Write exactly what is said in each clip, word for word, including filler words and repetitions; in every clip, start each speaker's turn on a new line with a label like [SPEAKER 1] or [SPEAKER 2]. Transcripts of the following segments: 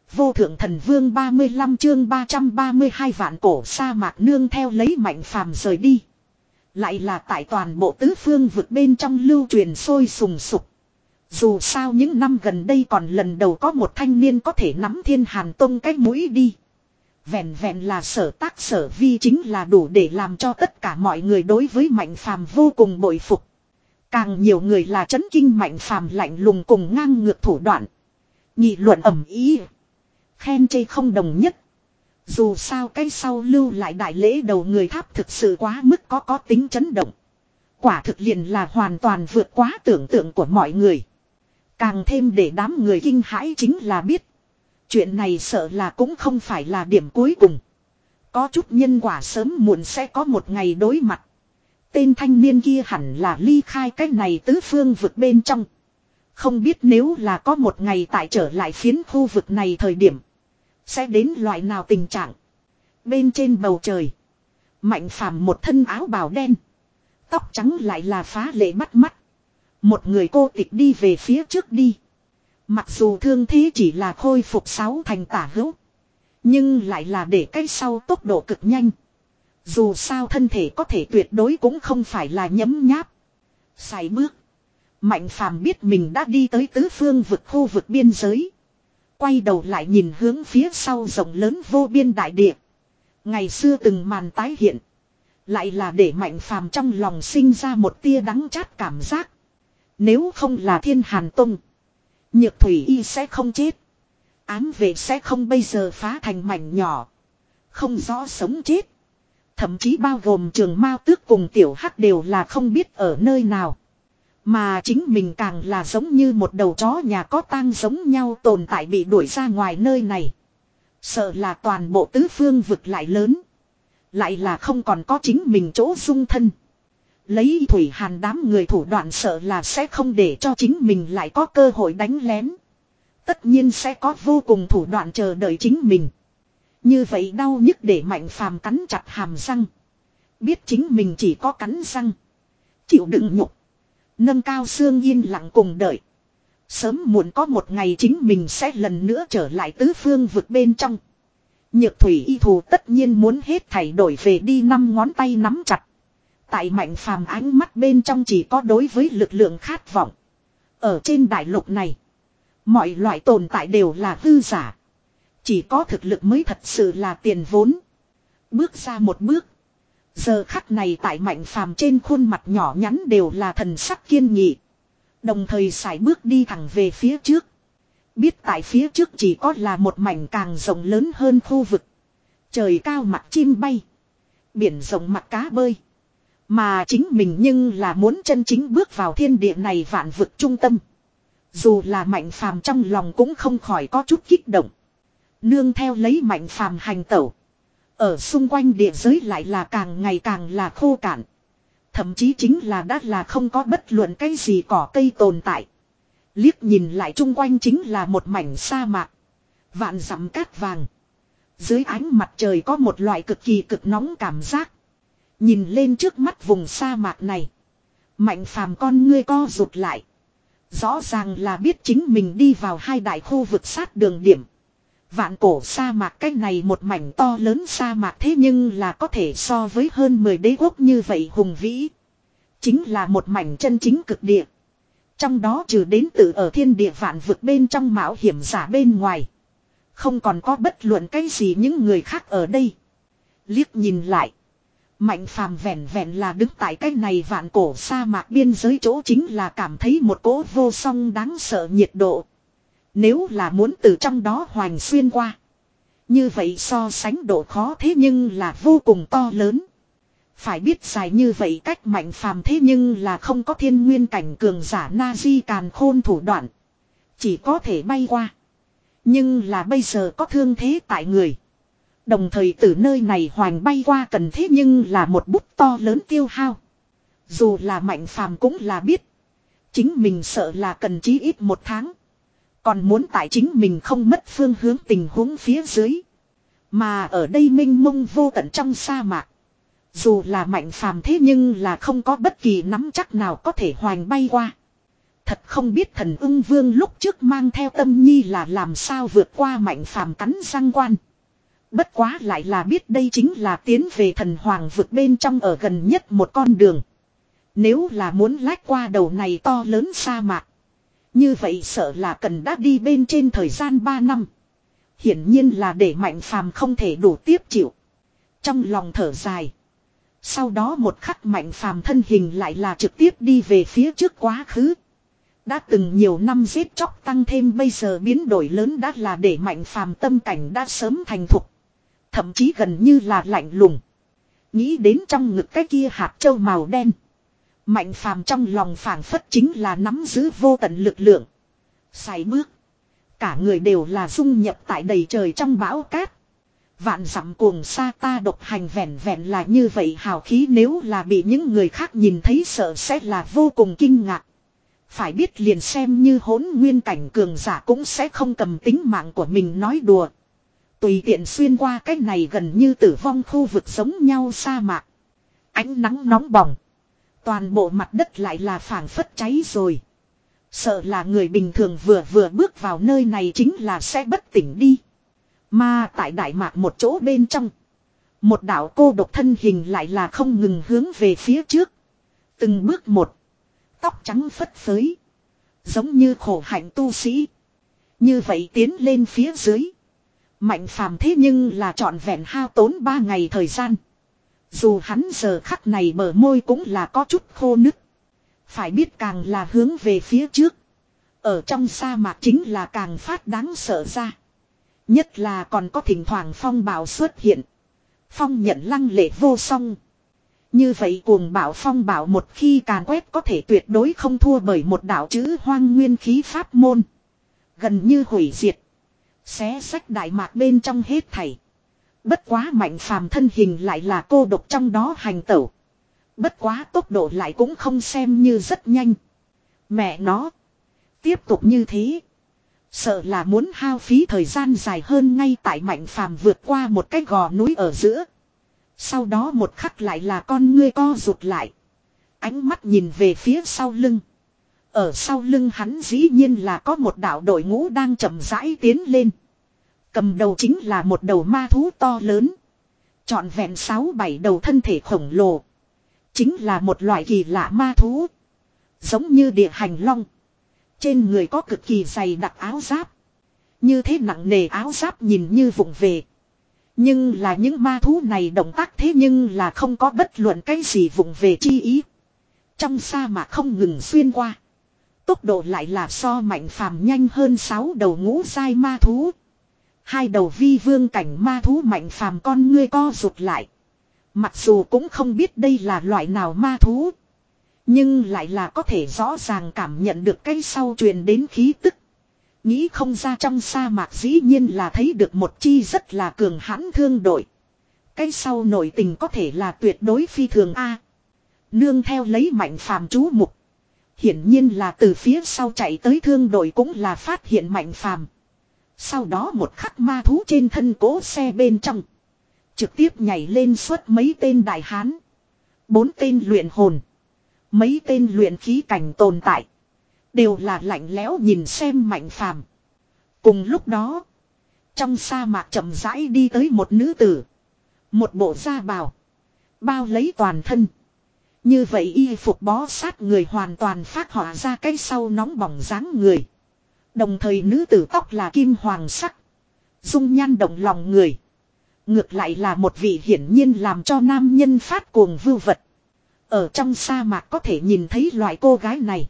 [SPEAKER 1] Vô thượng thần vương ba mươi lăm chương ba trăm ba mươi hai vạn cổ sa mạc nương theo lấy Mạnh Phàm rời đi. Lại là tại toàn bộ tứ phương vực bên trong lưu truyền sôi sùng sục. Dù sao những năm gần đây còn lần đầu có một thanh niên có thể nắm Thiên Hàn Tông cái mũi đi. Vẹn vẹn là sở tác sở vi chính là đủ để làm cho tất cả mọi người đối với Mạnh Phàm vô cùng bội phục. Càng nhiều người là chấn kinh Mạnh Phàm lạnh lùng cùng ngang ngược thủ đoạn. Nghị luận ầm ĩ, khen chê không đồng nhất. Dù sao cái sau lưu lại đại lễ đầu người tháp thực sự quá mức có có tính chấn động. Quả thực liền là hoàn toàn vượt quá tưởng tượng của mọi người. Càng thêm để đám người kinh hãi chính là biết. Chuyện này sợ là cũng không phải là điểm cuối cùng. Có chút nhân quả sớm muộn sẽ có một ngày đối mặt. Tên thanh niên kia hẳn là ly khai cái này tứ phương vực bên trong. Không biết nếu là có một ngày tại trở lại phiến khu vực này thời điểm. Sẽ đến loại nào tình trạng. Bên trên bầu trời. Mạnh Phàm một thân áo bào đen. Tóc trắng lại là phá lệ bắt mắt. Một người cô tịch đi về phía trước đi. Mặc dù thương thế chỉ là khôi phục sáu thành tả hữu. Nhưng lại là để cái sau tốc độ cực nhanh. Dù sao thân thể có thể tuyệt đối cũng không phải là nhấm nháp. Sải bước. Mạnh Phàm biết mình đã đi tới tứ phương vực khu vực biên giới. Quay đầu lại nhìn hướng phía sau rộng lớn vô biên đại địa. Ngày xưa từng màn tái hiện. Lại là để Mạnh Phàm trong lòng sinh ra một tia đắng chát cảm giác. Nếu không là Thiên Hàn Tông. Nhược Thủy Y sẽ không chết. Ám vệ sẽ không bây giờ phá thành mảnh nhỏ. Không rõ sống chết. Thậm chí bao gồm Trường Mao Tước cùng Tiểu Hắc đều là không biết ở nơi nào. Mà chính mình càng là giống như một đầu chó nhà có tang giống nhau tồn tại bị đuổi ra ngoài nơi này. Sợ là toàn bộ tứ phương vực lại lớn. Lại là không còn có chính mình chỗ dung thân. Lấy Thủy Hàn đám người thủ đoạn sợ là sẽ không để cho chính mình lại có cơ hội đánh lén. Tất nhiên sẽ có vô cùng thủ đoạn chờ đợi chính mình. Như vậy đau nhức để Mạnh Phàm cắn chặt hàm răng. Biết chính mình chỉ có cắn răng. Chịu đựng nhục. Nâng cao xương yên lặng cùng đợi. Sớm muộn có một ngày chính mình sẽ lần nữa trở lại tứ phương vực bên trong. Nhược Thủy Y thù tất nhiên muốn hết thảy đổi về đi năm ngón tay nắm chặt. Tại Mạnh Phàm ánh mắt bên trong chỉ có đối với lực lượng khát vọng. Ở trên đại lục này. Mọi loại tồn tại đều là hư giả. Chỉ có thực lực mới thật sự là tiền vốn. Bước ra một bước. Giờ khắc này tại Mạnh Phàm trên khuôn mặt nhỏ nhắn đều là thần sắc kiên nghị. Đồng thời sải bước đi thẳng về phía trước. Biết tại phía trước chỉ có là một mảnh càng rộng lớn hơn khu vực. Trời cao mặt chim bay. Biển rộng mặt cá bơi. Mà chính mình nhưng là muốn chân chính bước vào thiên địa này vạn vực trung tâm. Dù là Mạnh Phàm trong lòng cũng không khỏi có chút kích động. Nương theo lấy Mạnh Phàm hành tẩu. Ở xung quanh địa giới lại là càng ngày càng là khô cạn. Thậm chí chính là đã là không có bất luận cái gì cỏ cây tồn tại. Liếc nhìn lại chung quanh chính là một mảnh sa mạc. Vạn dặm cát vàng. Dưới ánh mặt trời có một loại cực kỳ cực nóng cảm giác. Nhìn lên trước mắt vùng sa mạc này. Mạnh Phàm con ngươi co rụt lại. Rõ ràng là biết chính mình đi vào hai đại khu vực sát đường điểm. Vạn cổ sa mạc cái này một mảnh to lớn sa mạc thế nhưng là có thể so với hơn mười đế quốc như vậy hùng vĩ. Chính là một mảnh chân chính cực địa. Trong đó trừ đến từ ở thiên địa vạn vực bên trong mạo hiểm giả bên ngoài. Không còn có bất luận cái gì những người khác ở đây. Liếc nhìn lại. Mạnh Phàm vẹn vẹn là đứng tại cái này vạn cổ sa mạc biên giới chỗ chính là cảm thấy một cỗ vô song đáng sợ nhiệt độ. Nếu là muốn từ trong đó hoành xuyên qua. Như vậy so sánh độ khó thế nhưng là vô cùng to lớn. Phải biết dài như vậy cách Mạnh Phàm thế nhưng là không có thiên nguyên cảnh cường giả Na-di càn khôn thủ đoạn. Chỉ có thể bay qua. Nhưng là bây giờ có thương thế tại người. Đồng thời từ nơi này hoành bay qua cần thế nhưng là một bút to lớn tiêu hao. Dù là Mạnh Phàm cũng là biết. Chính mình sợ là cần chí ít một tháng. Còn muốn tại chính mình không mất phương hướng tình huống phía dưới. Mà ở đây mênh mông vô tận trong sa mạc. Dù là Mạnh Phàm thế nhưng là không có bất kỳ nắm chắc nào có thể hoành bay qua. Thật không biết Thần Ưng Vương lúc trước mang theo tâm nhi là làm sao vượt qua Mạnh Phàm cắn răng quan. Bất quá lại là biết đây chính là tiến về thần hoàng vực bên trong ở gần nhất một con đường. Nếu là muốn lách qua đầu này to lớn sa mạc. Như vậy sợ là cần đã đi bên trên thời gian ba năm. Hiển nhiên là để Mạnh Phàm không thể đủ tiếp chịu. Trong lòng thở dài. Sau đó một khắc Mạnh Phàm thân hình lại là trực tiếp đi về phía trước quá khứ. Đã từng nhiều năm giết chóc tăng thêm bây giờ biến đổi lớn đã là để Mạnh Phàm tâm cảnh đã sớm thành thục. Thậm chí gần như là lạnh lùng. Nghĩ đến trong ngực cái kia hạt châu màu đen. Mạnh Phàm trong lòng phảng phất chính là nắm giữ vô tận lực lượng. Sải bước. Cả người đều là dung nhập tại đầy trời trong bão cát. Vạn dặm cuồng sa ta độc hành vẹn vẹn là như vậy hào khí, nếu là bị những người khác nhìn thấy sợ sẽ là vô cùng kinh ngạc. Phải biết liền xem như hỗn nguyên cảnh cường giả cũng sẽ không cầm tính mạng của mình nói đùa. Tùy tiện xuyên qua cái này gần như tử vong khu vực giống nhau sa mạc. Ánh nắng nóng bỏng. Toàn bộ mặt đất lại là phảng phất cháy rồi. Sợ là người bình thường vừa vừa bước vào nơi này chính là sẽ bất tỉnh đi. Mà tại đại mạc một chỗ bên trong. Một đạo cô độc thân hình lại là không ngừng hướng về phía trước. Từng bước một. Tóc trắng phất phới. Giống như khổ hạnh tu sĩ. Như vậy tiến lên phía dưới. Mạnh Phàm thế nhưng là trọn vẹn hao tốn ba ngày thời gian. Dù hắn giờ khắc này bờ môi cũng là có chút khô nứt. Phải biết càng là hướng về phía trước. Ở trong sa mạc chính là càng phát đáng sợ ra. Nhất là còn có thỉnh thoảng phong bạo xuất hiện. Phong nhận lăng lệ vô song. Như vậy cuồng bạo phong bạo một khi càn quét có thể tuyệt đối không thua bởi một đạo chữ hoang nguyên khí pháp môn. Gần như hủy diệt. Xé sách đại mạc bên trong hết thảy. Bất quá Mạnh Phàm thân hình lại là cô độc trong đó hành tẩu. Bất quá tốc độ lại cũng không xem như rất nhanh. Mẹ nó. Tiếp tục như thế. Sợ là muốn hao phí thời gian dài hơn ngay tại Mạnh Phàm vượt qua một cái gò núi ở giữa. Sau đó một khắc lại là con ngươi co rụt lại. Ánh mắt nhìn về phía sau lưng. Ở sau lưng hắn dĩ nhiên là có một đạo đội ngũ đang chậm rãi tiến lên. Cầm đầu chính là một đầu ma thú to lớn. Trọn vẹn sáu bảy đầu thân thể khổng lồ. Chính là một loại kỳ lạ ma thú. Giống như địa hành long. Trên người có cực kỳ dày đặc áo giáp. Như thế nặng nề áo giáp nhìn như vụng về. Nhưng là những ma thú này động tác thế nhưng là không có bất luận cái gì vụng về chi ý. Trong sa mạc không ngừng xuyên qua. Tốc độ lại là so Mạnh Phàm nhanh hơn sáu đầu ngũ giai ma thú. Hai đầu vi vương cảnh ma thú Mạnh Phàm con ngươi co rụt lại. Mặc dù cũng không biết đây là loại nào ma thú. Nhưng lại là có thể rõ ràng cảm nhận được cái sau truyền đến khí tức. Nghĩ không ra trong sa mạc dĩ nhiên là thấy được một chi rất là cường hãn thương đội. Cái sau nội tình có thể là tuyệt đối phi thường A. Nương theo lấy Mạnh Phàm chú mục. Hiển nhiên là từ phía sau chạy tới thương đội cũng là phát hiện Mạnh Phàm. Sau đó một khắc ma thú trên thân cố xe bên trong. Trực tiếp nhảy lên suốt mấy tên đại hán. Bốn tên luyện hồn. Mấy tên luyện khí cảnh tồn tại. Đều là lạnh lẽo nhìn xem Mạnh Phàm. Cùng lúc đó. Trong sa mạc chậm rãi đi tới một nữ tử. Một bộ da bào. Bao lấy toàn thân. Như vậy y phục bó sát người hoàn toàn phát họa ra cái sau nóng bỏng dáng người. Đồng thời nữ tử tóc là kim hoàng sắc. Dung nhan động lòng người. Ngược lại là một vị hiển nhiên làm cho nam nhân phát cuồng vưu vật. Ở trong sa mạc có thể nhìn thấy loại cô gái này.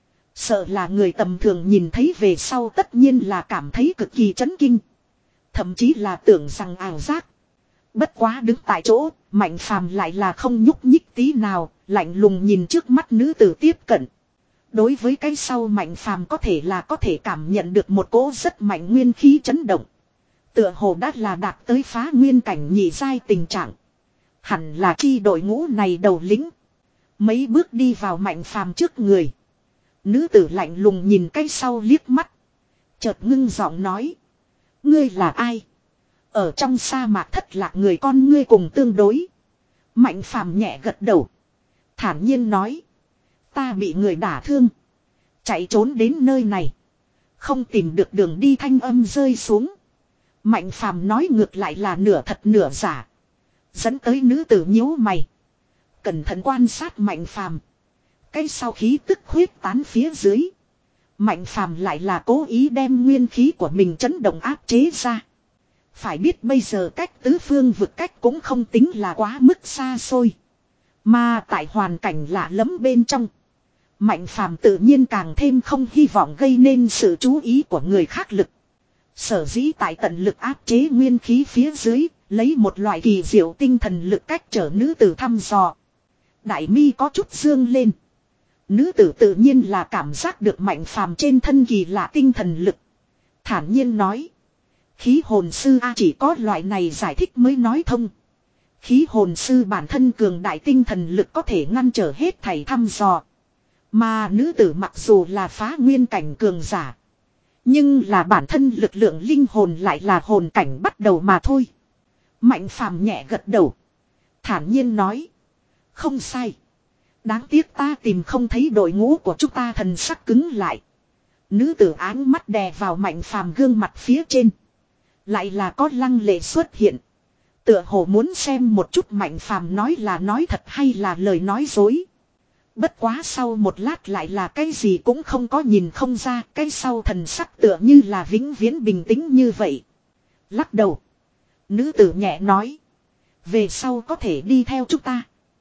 [SPEAKER 1] Sợ là người tầm thường nhìn thấy về sau tất nhiên là cảm thấy cực kỳ chấn kinh. Thậm chí là tưởng rằng ảo giác. Bất quá đứng tại chỗ, Mạnh Phàm lại là không nhúc nhích tí nào, lạnh lùng nhìn trước mắt nữ tử tiếp cận. Đối với cái sau Mạnh Phàm có thể là có thể cảm nhận được một cỗ rất mạnh nguyên khí chấn động. Tựa hồ đã là đạt tới phá nguyên cảnh nhị giai tình trạng. Hẳn là chi đội ngũ này đầu lĩnh. Mấy bước đi vào Mạnh Phàm trước người. Nữ tử lạnh lùng nhìn cái sau liếc mắt. Chợt ngưng giọng nói. Ngươi là ai? Ở trong sa mạc thất lạc người con ngươi cùng tương đối. Mạnh Phàm nhẹ gật đầu. Thản nhiên nói. Ta bị người đả thương. Chạy trốn đến nơi này. Không tìm được đường đi thanh âm rơi xuống. Mạnh phàm nói ngược lại là nửa thật nửa giả. Dẫn tới nữ tử nhíu mày. Cẩn thận quan sát mạnh phàm. Cái sau khí tức huyết tán phía dưới. Mạnh phàm lại là cố ý đem nguyên khí của mình chấn động áp chế ra. Phải biết bây giờ cách tứ phương vực cách cũng không tính là quá mức xa xôi. Mà tại hoàn cảnh lạ lẫm bên trong. Mạnh phàm tự nhiên càng thêm không hy vọng gây nên sự chú ý của người khác lực. Sở dĩ tại tận lực áp chế nguyên khí phía dưới, lấy một loại kỳ diệu tinh thần lực cách trở nữ tử thăm dò. Đại mi có chút dương lên. Nữ tử tự nhiên là cảm giác được mạnh phàm trên thân kỳ lạ tinh thần lực. Thản nhiên nói. Khí hồn sư A chỉ có loại này giải thích mới nói thông. Khí hồn sư bản thân cường đại tinh thần lực có thể ngăn trở hết thảy thăm dò. Mà nữ tử mặc dù là phá nguyên cảnh cường giả. Nhưng là bản thân lực lượng linh hồn lại là hồn cảnh bắt đầu mà thôi. Mạnh phàm nhẹ gật đầu. Thản nhiên nói. Không sai. Đáng tiếc ta tìm không thấy đội ngũ của chúng ta thần sắc cứng lại. Nữ tử áng mắt đè vào mạnh phàm gương mặt phía trên. Lại là có lăng lệ xuất hiện. Tựa hồ muốn xem một chút mạnh phàm nói là nói thật hay là lời nói dối. Bất quá sau một lát lại là cái gì cũng không có nhìn không ra. Cái sau thần sắc tựa như là vĩnh viễn bình tĩnh như vậy. Lắc đầu. Nữ tử nhẹ nói. Về sau có thể đi theo chúng ta.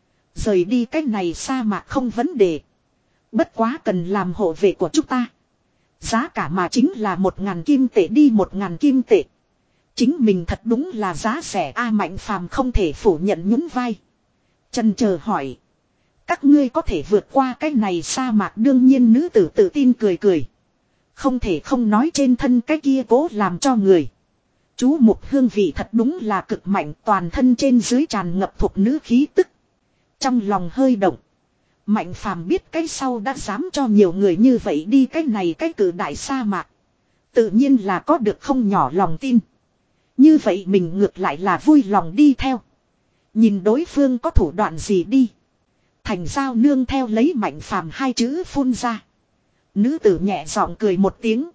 [SPEAKER 1] Rời đi cái này sa mạc không vấn đề. Bất quá cần làm hộ vệ của chúng ta. Giá cả mà chính là một ngàn kim tệ đi một ngàn kim tệ. Chính mình thật đúng là giá rẻ A Mạnh phàm không thể phủ nhận nhún vai. Chần chờ hỏi. Các ngươi có thể vượt qua cái này sa mạc đương nhiên nữ tử tự tin cười cười. Không thể không nói trên thân cái kia cố làm cho người. Chú mục hương vị thật đúng là cực mạnh toàn thân trên dưới tràn ngập thuộc nữ khí tức. Trong lòng hơi động. Mạnh phàm biết cái sau đã dám cho nhiều người như vậy đi cái này cái cử đại sa mạc. Tự nhiên là có được không nhỏ lòng tin. Như vậy mình ngược lại là vui lòng đi theo. Nhìn đối phương có thủ đoạn gì đi. Thành giao nương theo lấy mạnh phàm hai chữ phun ra. Nữ tử nhẹ giọng cười một tiếng.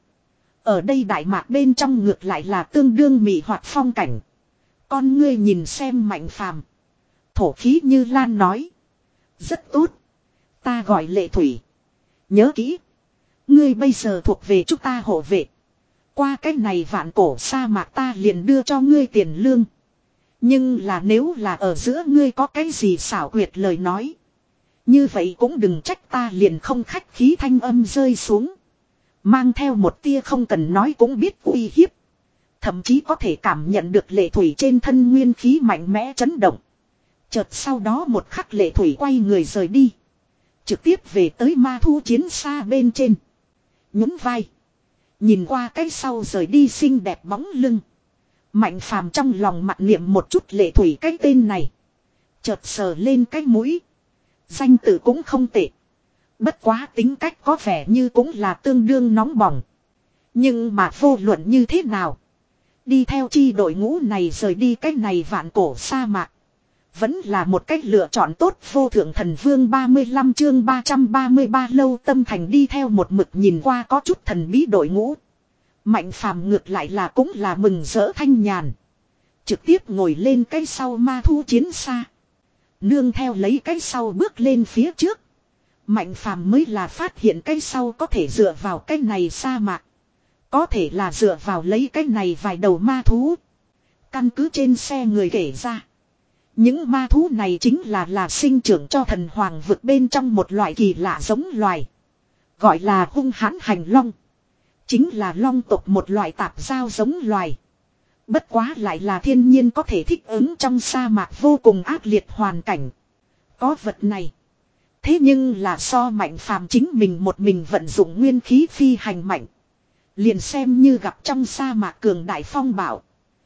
[SPEAKER 1] Ở đây đại mạc bên trong ngược lại là tương đương mị hoạt phong cảnh. Con ngươi nhìn xem mạnh phàm. Thổ khí như lan nói. Rất tốt. Ta gọi Lệ Thủy. Nhớ kỹ. Ngươi bây giờ thuộc về chúng ta hộ vệ. Qua cái này vạn cổ sa mạc ta liền đưa cho ngươi tiền lương. Nhưng là nếu là ở giữa ngươi có cái gì xảo quyệt lời nói. Như vậy cũng đừng trách ta liền không khách khí thanh âm rơi xuống. Mang theo một tia không cần nói cũng biết uy hiếp. Thậm chí có thể cảm nhận được Lệ Thủy trên thân nguyên khí mạnh mẽ chấn động. Chợt sau đó một khắc Lệ Thủy quay người rời đi. Trực tiếp về tới ma thu chiến xa bên trên. Nhún vai. Nhìn qua cái sau rời đi xinh đẹp bóng lưng. Mạnh phàm trong lòng mặc niệm một chút Lệ Thủy cái tên này. Chợt sờ lên cái mũi. Danh tự cũng không tệ. Bất quá tính cách có vẻ như cũng là tương đương nóng bỏng. Nhưng mà vô luận như thế nào. Đi theo chi đội ngũ này rời đi cái này vạn cổ sa mạc. Vẫn là một cách lựa chọn tốt. Vô thượng thần vương ba mươi lăm chương ba trăm ba mươi ba lâu tâm thành đi theo một mực nhìn qua có chút thần bí đội ngũ. Mạnh phàm ngược lại là cũng là mừng rỡ thanh nhàn. Trực tiếp ngồi lên cái sau ma thu chiến xa. Nương theo lấy cái sau bước lên phía trước. Mạnh phàm mới là phát hiện cái sau có thể dựa vào cái này sa mạc. Có thể là dựa vào lấy cái này vài đầu ma thú. Căn cứ trên xe người kể ra. Những ma thú này chính là là sinh trưởng cho thần hoàng vực bên trong một loại kỳ lạ giống loài. Gọi là hung hãn hành long. Chính là long tộc một loại tạp giao giống loài. Bất quá lại là thiên nhiên có thể thích ứng trong sa mạc vô cùng ác liệt hoàn cảnh. Có vật này. Thế nhưng là so mạnh phàm chính mình một mình vận dụng nguyên khí phi hành mạnh. Liền xem như gặp trong sa mạc cường đại phong bảo.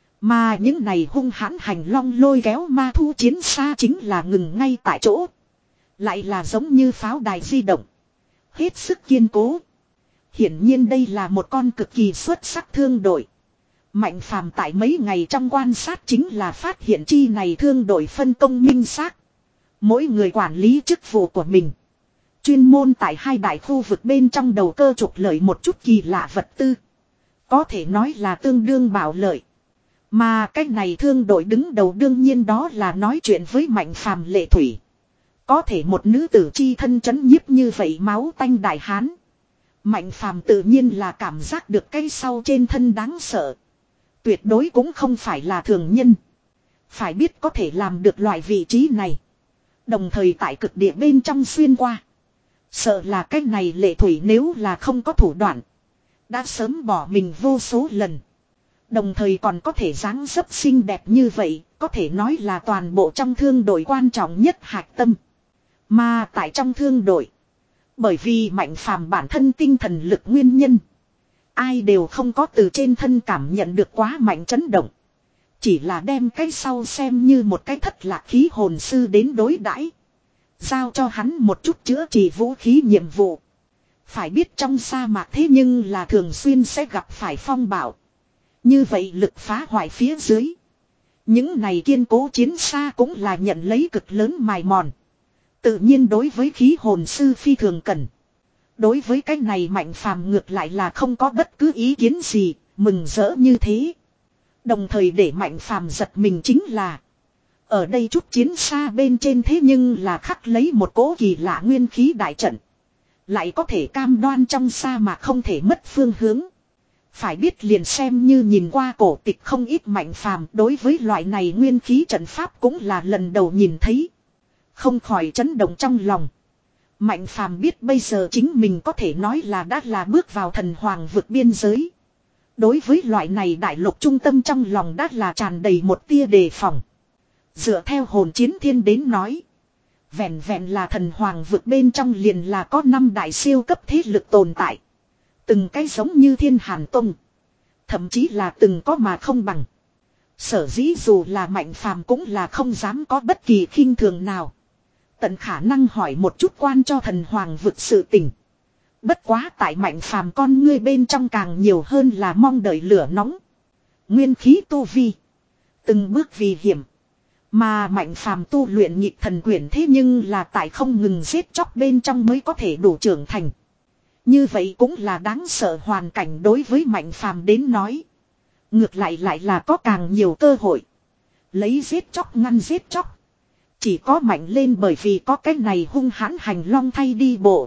[SPEAKER 1] Mà những này hung hãn hành long lôi kéo ma thu chiến xa chính là ngừng ngay tại chỗ. Lại là giống như pháo đài di động. Hết sức kiên cố. Hiển nhiên đây là một con cực kỳ xuất sắc thương đội. Mạnh phàm tại mấy ngày trong quan sát chính là phát hiện chi này thương đội phân công minh xác. Mỗi người quản lý chức vụ của mình. Chuyên môn tại hai đại khu vực bên trong đầu cơ trục lợi một chút kỳ lạ vật tư. Có thể nói là tương đương bảo lợi. Mà cách này thương đội đứng đầu đương nhiên đó là nói chuyện với Mạnh Phàm Lệ Thủy. Có thể một nữ tử chi thân chấn nhiếp như vậy máu tanh đại hán. Mạnh Phàm tự nhiên là cảm giác được cái sau trên thân đáng sợ. Tuyệt đối cũng không phải là thường nhân. Phải biết có thể làm được loại vị trí này. Đồng thời tại cực địa bên trong xuyên qua. Sợ là cái này Lệ Thủy nếu là không có thủ đoạn. Đã sớm bỏ mình vô số lần. Đồng thời còn có thể dáng dấp xinh đẹp như vậy. Có thể nói là toàn bộ trong thương đội quan trọng nhất hạch tâm. Mà tại trong thương đội. Bởi vì Mạnh Phàm bản thân tinh thần lực nguyên nhân. Ai đều không có từ trên thân cảm nhận được quá mạnh chấn động. Chỉ là đem cái sau xem như một cái thất lạc khí hồn sư đến đối đãi, giao cho hắn một chút chữa trị vũ khí nhiệm vụ. Phải biết trong sa mạc thế nhưng là thường xuyên sẽ gặp phải phong bạo. Như vậy lực phá hoại phía dưới. Những này kiên cố chiến xa cũng là nhận lấy cực lớn mài mòn. Tự nhiên đối với khí hồn sư phi thường cần. Đối với cái này Mạnh Phàm ngược lại là không có bất cứ ý kiến gì, mừng rỡ như thế. Đồng thời để Mạnh Phàm giật mình chính là ở đây chút chiến xa bên trên thế nhưng là khắc lấy một cỗ kỳ lạ nguyên khí đại trận. Lại có thể cam đoan trong sa mạc không thể mất phương hướng. Phải biết liền xem như nhìn qua cổ tịch không ít Mạnh Phàm đối với loại này nguyên khí trận pháp cũng là lần đầu nhìn thấy. Không khỏi chấn động trong lòng. Mạnh Phàm biết bây giờ chính mình có thể nói là đã là bước vào thần hoàng vực biên giới. Đối với loại này đại lục trung tâm trong lòng đã là tràn đầy một tia đề phòng. Dựa theo hồn chiến thiên đến nói. Vẹn vẹn là thần hoàng vực bên trong liền là có năm đại siêu cấp thế lực tồn tại. Từng cái giống như Thiên Hàn Tông. Thậm chí là từng có mà không bằng. Sở dĩ dù là Mạnh Phàm cũng là không dám có bất kỳ khinh thường nào. Tận khả năng hỏi một chút quan cho thần hoàng vực sự tình. Bất quá tại Mạnh Phàm con ngươi bên trong càng nhiều hơn là mong đợi lửa nóng. Nguyên khí tu vi. Từng bước vì hiểm. Mà Mạnh Phàm tu luyện nhịp thần quyển thế nhưng là tại không ngừng giết chóc bên trong mới có thể đủ trưởng thành. Như vậy cũng là đáng sợ hoàn cảnh đối với Mạnh Phàm đến nói. Ngược lại lại là có càng nhiều cơ hội. Lấy giết chóc ngăn giết chóc. Chỉ có mạnh lên bởi vì có cái này hung hãn hành long thay đi bộ.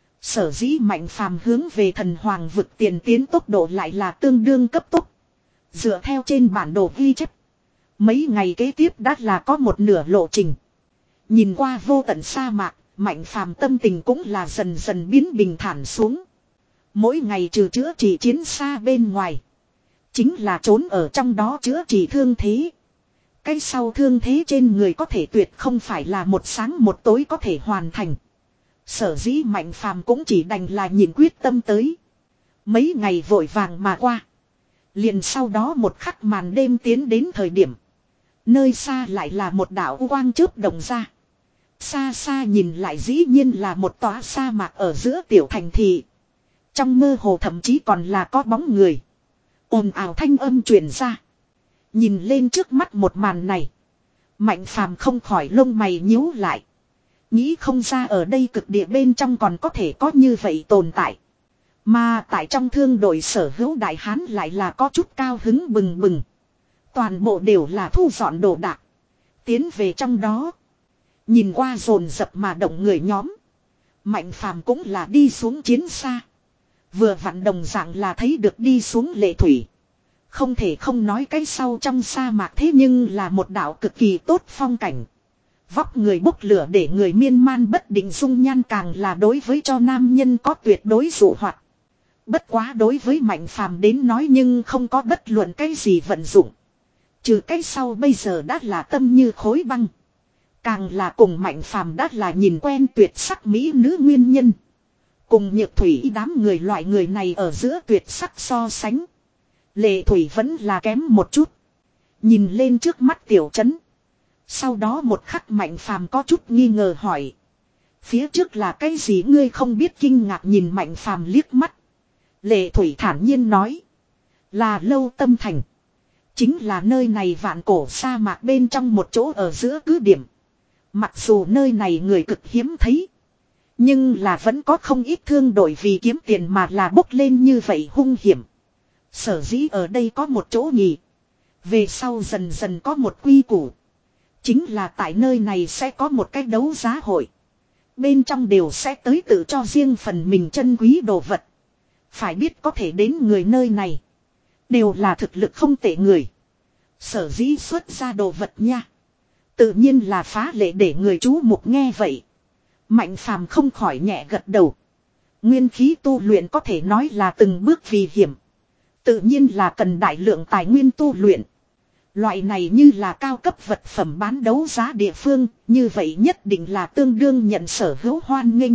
[SPEAKER 1] Sở dĩ Mạnh Phàm hướng về thần hoàng vực tiền tiến tốc độ lại là tương đương cấp tốc. Dựa theo trên bản đồ ghi chép. Mấy ngày kế tiếp đã là có một nửa lộ trình. Nhìn qua vô tận sa mạc, Mạnh Phàm tâm tình cũng là dần dần biến bình thản xuống. Mỗi ngày trừ chữa trị chiến xa bên ngoài. Chính là trốn ở trong đó chữa trị thương thế. Cái sau thương thế trên người có thể tuyệt không phải là một sáng một tối có thể hoàn thành. Sở dĩ Mạnh Phàm cũng chỉ đành là nhìn quyết tâm tới. Mấy ngày vội vàng mà qua. Liền sau đó một khắc màn đêm tiến đến thời điểm. Nơi xa lại là một đảo quang chớp động ra. Xa xa nhìn lại dĩ nhiên là một tòa sa mạc ở giữa tiểu thành thị. Trong mơ hồ thậm chí còn là có bóng người. Ồn ào thanh âm truyền ra. Nhìn lên trước mắt một màn này. Mạnh Phàm không khỏi lông mày nhíu lại. Nghĩ không ra ở đây cực địa bên trong còn có thể có như vậy tồn tại. Mà tại trong thương đội sở hữu đại hán lại là có chút cao hứng bừng bừng. Toàn bộ đều là thu dọn đồ đạc. Tiến về trong đó. Nhìn qua dồn dập mà động người nhóm. Mạnh Phàm cũng là đi xuống chiến xa. Vừa vặn đồng dạng là thấy được đi xuống Lệ Thủy. Không thể không nói cái sau trong sa mạc thế nhưng là một đảo cực kỳ tốt phong cảnh. Vóc người bốc lửa để người miên man bất định dung nhan càng là đối với cho nam nhân có tuyệt đối dụ hoạt. Bất quá đối với Mạnh Phàm đến nói nhưng không có bất luận cái gì vận dụng. Trừ cái sau bây giờ đã là tâm như khối băng. Càng là cùng Mạnh Phàm đã là nhìn quen tuyệt sắc mỹ nữ nguyên nhân. Cùng Nhược Thủy đám người loại người này ở giữa tuyệt sắc so sánh. Lệ Thủy vẫn là kém một chút. Nhìn lên trước mắt tiểu trấn. Sau đó một khắc Mạnh Phàm có chút nghi ngờ hỏi. Phía trước là cái gì ngươi không biết kinh ngạc nhìn Mạnh Phàm liếc mắt. Lệ Thủy thản nhiên nói. Là Lâu Tâm Thành. Chính là nơi này vạn cổ sa mạc bên trong một chỗ ở giữa cứ điểm. Mặc dù nơi này người cực hiếm thấy. Nhưng là vẫn có không ít thương đội vì kiếm tiền mà là bốc lên như vậy hung hiểm. Sở dĩ ở đây có một chỗ nghỉ. Về sau dần dần có một quy củ. Chính là tại nơi này sẽ có một cái đấu giá hội. Bên trong đều sẽ tới tự cho riêng phần mình chân quý đồ vật. Phải biết có thể đến người nơi này. Đều là thực lực không tệ người. Sở dĩ xuất ra đồ vật nha. Tự nhiên là phá lệ để người chú mục nghe vậy. Mạnh phàm không khỏi nhẹ gật đầu. Nguyên khí tu luyện có thể nói là từng bước vì hiểm. Tự nhiên là cần đại lượng tài nguyên tu luyện. Loại này như là cao cấp vật phẩm bán đấu giá địa phương, như vậy nhất định là tương đương nhận sở hữu hoan nghênh.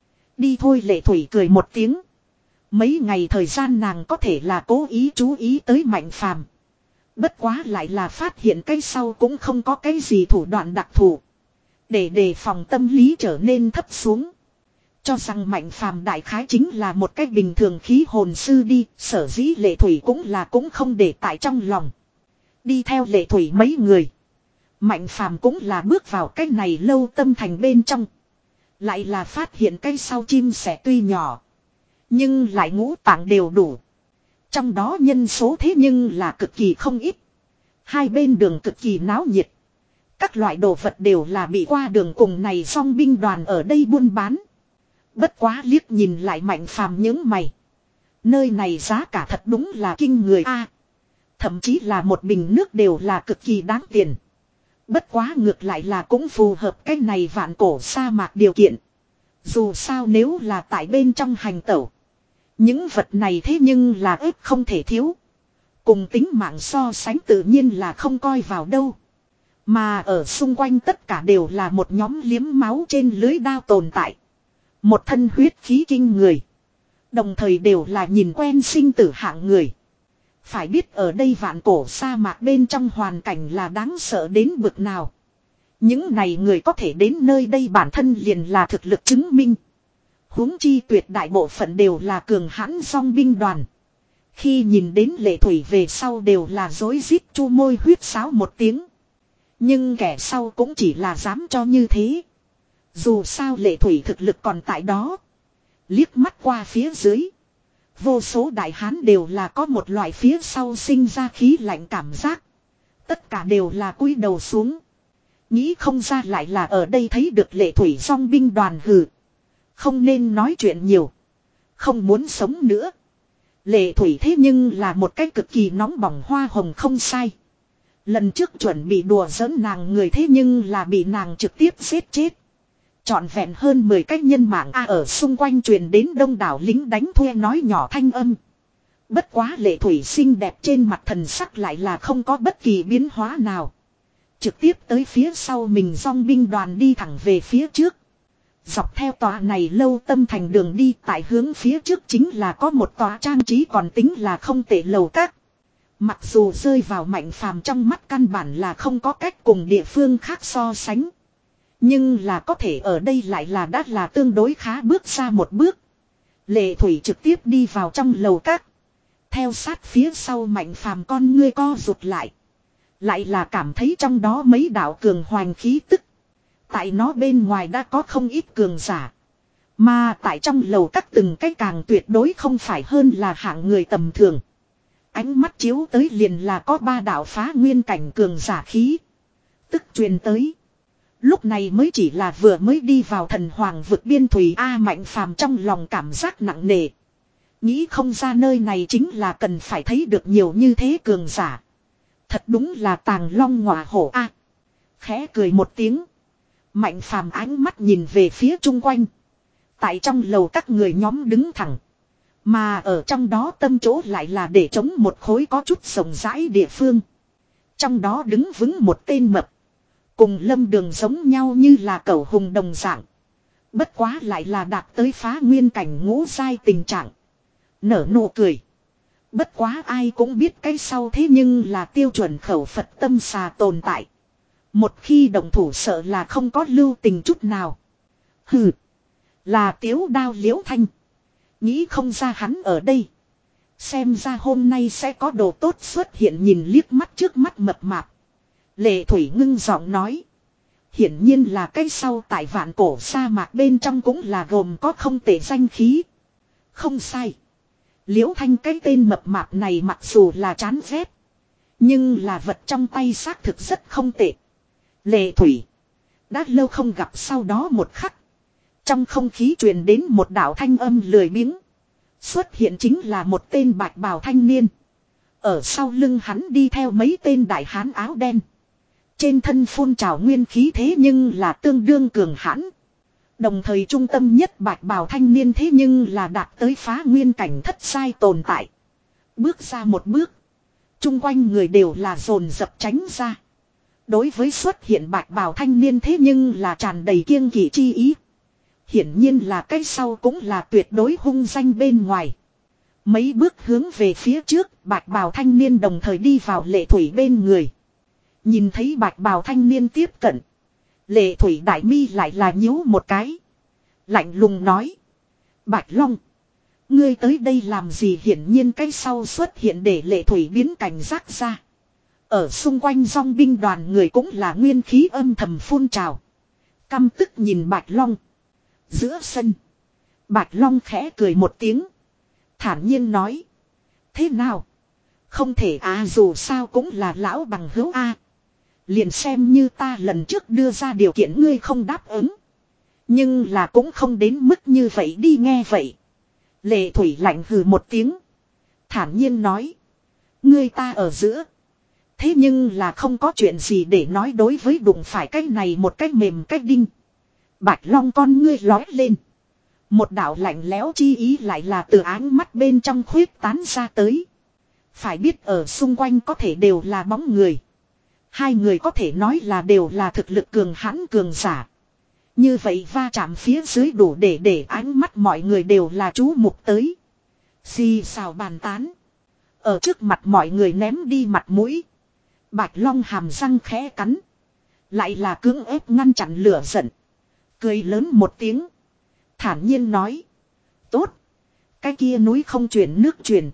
[SPEAKER 1] Đi thôi Lệ Thủy cười một tiếng. Mấy ngày thời gian nàng có thể là cố ý chú ý tới Mạnh phàm. Bất quá lại là phát hiện cái sau cũng không có cái gì thủ đoạn đặc thù. Để đề phòng tâm lý trở nên thấp xuống. Cho rằng Mạnh phàm đại khái chính là một cách bình thường khí hồn sư đi, sở dĩ Lệ Thủy cũng là cũng không để tại trong lòng. Đi theo Lệ Thủy mấy người. Mạnh phàm cũng là bước vào cái này lâu tâm thành bên trong. Lại là phát hiện cái sau chim sẻ tuy nhỏ. Nhưng lại ngũ tạng đều đủ. Trong đó nhân số thế nhưng là cực kỳ không ít. Hai bên đường cực kỳ náo nhiệt. Các loại đồ vật đều là bị qua đường cùng này song binh đoàn ở đây buôn bán. Bất quá liếc nhìn lại Mạnh phàm những mày. Nơi này giá cả thật đúng là kinh người a. Thậm chí là một bình nước đều là cực kỳ đáng tiền. Bất quá ngược lại là cũng phù hợp cái này vạn cổ sa mạc điều kiện. Dù sao nếu là tại bên trong hành tẩu. Những vật này thế nhưng là ếp không thể thiếu. Cùng tính mạng so sánh tự nhiên là không coi vào đâu. Mà ở xung quanh tất cả đều là một nhóm liếm máu trên lưới đao tồn tại. Một thân huyết khí kinh người. Đồng thời đều là nhìn quen sinh tử hạng người. Phải biết ở đây vạn cổ sa mạc bên trong hoàn cảnh là đáng sợ đến bực nào. Những này người có thể đến nơi đây bản thân liền là thực lực chứng minh. Huống chi tuyệt đại bộ phận đều là cường hãn song binh đoàn. Khi nhìn đến Lệ Thủy về sau đều là dối rít chu môi huyết sáo một tiếng. Nhưng kẻ sau cũng chỉ là dám cho như thế. Dù sao Lệ Thủy thực lực còn tại đó. Liếc mắt qua phía dưới. Vô số đại hán đều là có một loại phía sau sinh ra khí lạnh cảm giác. Tất cả đều là cúi đầu xuống. Nghĩ không ra lại là ở đây thấy được Lệ Thủy song binh đoàn hừ. Không nên nói chuyện nhiều. Không muốn sống nữa. Lệ Thủy thế nhưng là một cái cực kỳ nóng bỏng hoa hồng không sai. Lần trước chuẩn bị đùa giỡn nàng người thế nhưng là bị nàng trực tiếp giết chết. Trọn vẹn hơn mười cái nhân mạng A ở xung quanh truyền đến đông đảo lính đánh thuê nói nhỏ thanh âm. Bất quá Lệ Thủy xinh đẹp trên mặt thần sắc lại là không có bất kỳ biến hóa nào. Trực tiếp tới phía sau mình dòng binh đoàn đi thẳng về phía trước. Dọc theo tòa này lâu tâm thành đường đi tại hướng phía trước chính là có một tòa trang trí còn tính là không tệ lầu các. Mặc dù rơi vào Mạnh phàm trong mắt căn bản là không có cách cùng địa phương khác so sánh. Nhưng là có thể ở đây lại là đã là tương đối khá bước ra một bước. Lệ Thủy trực tiếp đi vào trong lầu các. Theo sát phía sau Mạnh phàm con ngươi co rụt lại. Lại là cảm thấy trong đó mấy đạo cường hoành khí tức. Tại nó bên ngoài đã có không ít cường giả. Mà tại trong lầu các từng cái càng tuyệt đối không phải hơn là hạng người tầm thường. Ánh mắt chiếu tới liền là có ba đạo phá nguyên cảnh cường giả khí. Tức truyền tới. Lúc này mới chỉ là vừa mới đi vào thần hoàng vực biên thủy A Mạnh phàm trong lòng cảm giác nặng nề. Nghĩ không ra nơi này chính là cần phải thấy được nhiều như thế cường giả. Thật đúng là tàng long ngọa hổ A. Khẽ cười một tiếng. Mạnh phàm ánh mắt nhìn về phía chung quanh. Tại trong lầu các người nhóm đứng thẳng. Mà ở trong đó tâm chỗ lại là để chống một khối có chút rộng rãi địa phương. Trong đó đứng vững một tên mập. Cùng Lâm Đường giống nhau như là cẩu hùng đồng dạng. Bất quá lại là đạt tới phá nguyên cảnh ngũ giai tình trạng. Nở nụ cười. Bất quá ai cũng biết cái sau thế nhưng là tiêu chuẩn khẩu Phật tâm xà tồn tại. Một khi động thủ sợ là không có lưu tình chút nào. Hừ. Là Tiếu Đao Liễu Thanh. Nghĩ không ra hắn ở đây. Xem ra hôm nay sẽ có đồ tốt xuất hiện nhìn liếc mắt trước mắt mập mạp. Lệ Thủy ngưng giọng nói. Hiển nhiên là cái sau tại vạn cổ sa mạc bên trong cũng là gồm có không tệ danh khí. Không sai. Liễu Thanh cái tên mập mạp này mặc dù là chán ghét, nhưng là vật trong tay xác thực rất không tệ. Lệ Thủy. Đã lâu không gặp, sau đó một khắc. Trong không khí truyền đến một đạo thanh âm lười biếng. Xuất hiện chính là một tên bạch bào thanh niên. Ở sau lưng hắn đi theo mấy tên đại hán áo đen. Trên thân phun trào nguyên khí thế nhưng là tương đương cường hãn. Đồng thời trung tâm nhất bạch bào thanh niên thế nhưng là đạt tới phá nguyên cảnh thất sai tồn tại. Bước ra một bước. Trung quanh người đều là dồn dập tránh ra. Đối với xuất hiện bạch bào thanh niên thế nhưng là tràn đầy kiêng kỵ chi ý. Hiển nhiên là cái sau cũng là tuyệt đối hung danh bên ngoài. Mấy bước hướng về phía trước, bạch bào thanh niên đồng thời đi vào Lệ Thủy bên người. Nhìn thấy bạch bào thanh niên tiếp cận. Lệ Thủy đại mi lại là nhíu một cái. Lạnh lùng nói. Bạch Long. Ngươi tới đây làm gì? Hiển nhiên cái sau xuất hiện để Lệ Thủy biến cảnh giác ra. Ở xung quanh dòng binh đoàn người cũng là nguyên khí âm thầm phun trào. Căm tức nhìn Bạch Long. Giữa sân. Bạch Long khẽ cười một tiếng. Thản nhiên nói. Thế nào? Không thể à, dù sao cũng là lão bằng hữu a. À. Liền xem như ta lần trước đưa ra điều kiện ngươi không đáp ứng. Nhưng là cũng không đến mức như vậy đi. Nghe vậy. Lệ Thủy lạnh hừ một tiếng. Thản nhiên nói. Ngươi ta ở giữa. Thế nhưng là không có chuyện gì để nói, đối với đụng phải cái này một cái mềm cái đinh. Bạch Long con ngươi lói lên. Một đạo lạnh lẽo chi ý lại là từ áng mắt bên trong khuyết tán ra tới. Phải biết ở xung quanh có thể đều là bóng người. Hai người có thể nói là đều là thực lực cường hãn cường giả. Như vậy va chạm phía dưới đủ để để ánh mắt mọi người đều là chú mục tới. Xì xào bàn tán. Ở trước mặt mọi người ném đi mặt mũi. Bạch Long hàm răng khẽ cắn. Lại là cưỡng ép ngăn chặn lửa giận. Cười lớn một tiếng. Thản nhiên nói. Tốt. Cái kia núi không chuyển nước chuyển.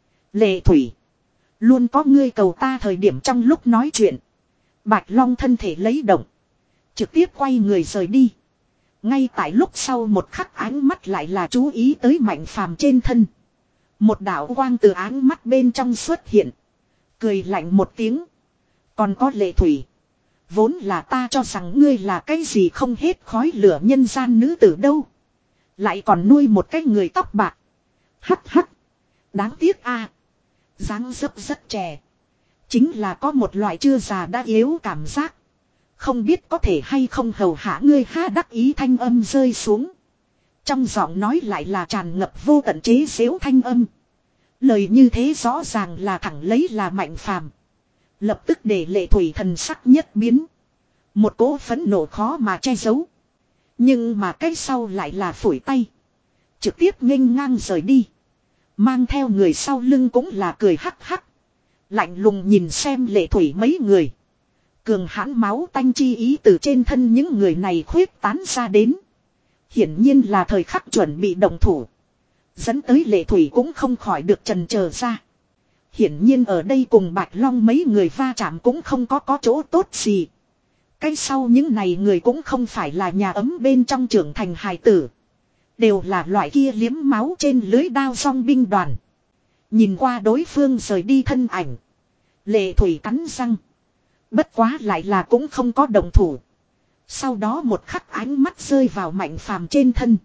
[SPEAKER 1] Lệ Thủy. Luôn có ngươi cầu ta thời điểm trong lúc nói chuyện. Bạch Long thân thể lấy động. Trực tiếp quay người rời đi. Ngay tại lúc sau một khắc ánh mắt lại là chú ý tới Mạnh Phàm trên thân. Một đạo quang từ áng mắt bên trong xuất hiện. Cười lạnh một tiếng. Còn có Lệ Thủy. Vốn là ta cho rằng ngươi là cái gì không hết khói lửa nhân gian nữ tử đâu. Lại còn nuôi một cái người tóc bạc. Hắc hắc. Đáng tiếc a, à. Dáng dấp rất trẻ. Chính là có một loại chưa già đã yếu cảm giác. Không biết có thể hay không hầu hạ ngươi ha, đắc ý thanh âm rơi xuống. Trong giọng nói lại là tràn ngập vô tận chế giễu thanh âm. Lời như thế rõ ràng là thẳng lấy là Mạnh Phàm. Lập tức để Lệ Thủy thần sắc nhất biến. Một cỗ phẫn nộ khó mà che giấu. Nhưng mà cái sau lại là phủi tay. Trực tiếp nghênh ngang rời đi. Mang theo người sau lưng cũng là cười hắc hắc. Lạnh lùng nhìn xem Lệ Thủy mấy người. Cường hãn máu tanh chi ý từ trên thân những người này khuyết tán ra đến. Hiển nhiên là thời khắc chuẩn bị động thủ. Dẫn tới Lệ Thủy cũng không khỏi được chần chờ ra. Hiển nhiên ở đây cùng Bạch Long mấy người va chạm cũng không có có chỗ tốt gì. Cái sau những này người cũng không phải là nhà ấm bên trong trưởng thành hài tử. Đều là loại kia liếm máu trên lưới đao song binh đoàn. Nhìn qua đối phương rời đi thân ảnh. Lệ Thủy cắn răng. Bất quá lại là cũng không có động thủ. Sau đó một khắc ánh mắt rơi vào Mạnh Phàm trên thân.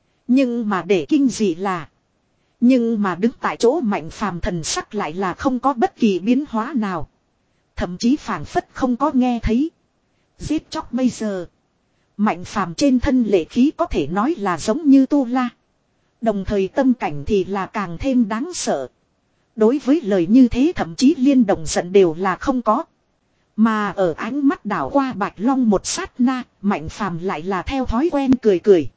[SPEAKER 1] Nhưng mà để kinh dị là. Nhưng mà đứng tại chỗ Mạnh Phàm thần sắc lại là không có bất kỳ biến hóa nào. Thậm chí phảng phất không có nghe thấy. Giết chóc bây giờ. Mạnh Phàm trên thân lệ khí có thể nói là giống như tu la. Đồng thời tâm cảnh thì là càng thêm đáng sợ. Đối với lời như thế thậm chí liên động giận đều là không có. Mà ở ánh mắt đảo qua Bạch Long một sát na, Mạnh Phàm lại là theo thói quen cười cười.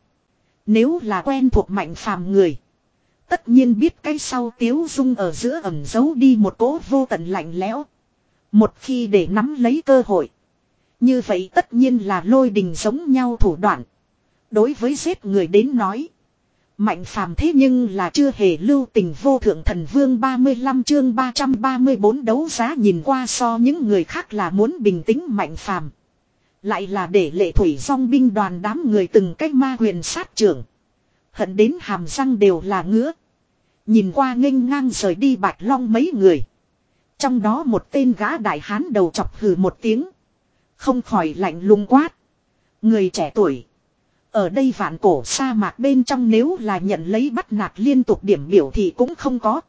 [SPEAKER 1] Nếu là quen thuộc Mạnh Phàm người, tất nhiên biết cái sau tiếu dung ở giữa ẩn giấu đi một cỗ vô tận lạnh lẽo. Một khi để nắm lấy cơ hội, như vậy tất nhiên là lôi đình giống nhau thủ đoạn. Đối với giết người đến nói, Mạnh Phàm thế nhưng là chưa hề lưu tình. Vô thượng thần vương ba mươi lăm chương ba trăm ba mươi bốn đấu giá nhìn qua so những người khác là muốn bình tĩnh Mạnh Phàm Lại là để Lệ Thủy Song binh đoàn đám người từng cách ma quyền sát trưởng. Hận đến hàm răng đều là ngứa. Nhìn qua nghênh ngang rời đi Bạch Long mấy người. Trong đó một tên gã đại hán đầu chọc hừ một tiếng. Không khỏi lạnh lùng quát. Người trẻ tuổi. Ở đây vạn cổ sa mạc bên trong nếu là nhận lấy bắt nạt liên tục điểm biểu thì cũng không có.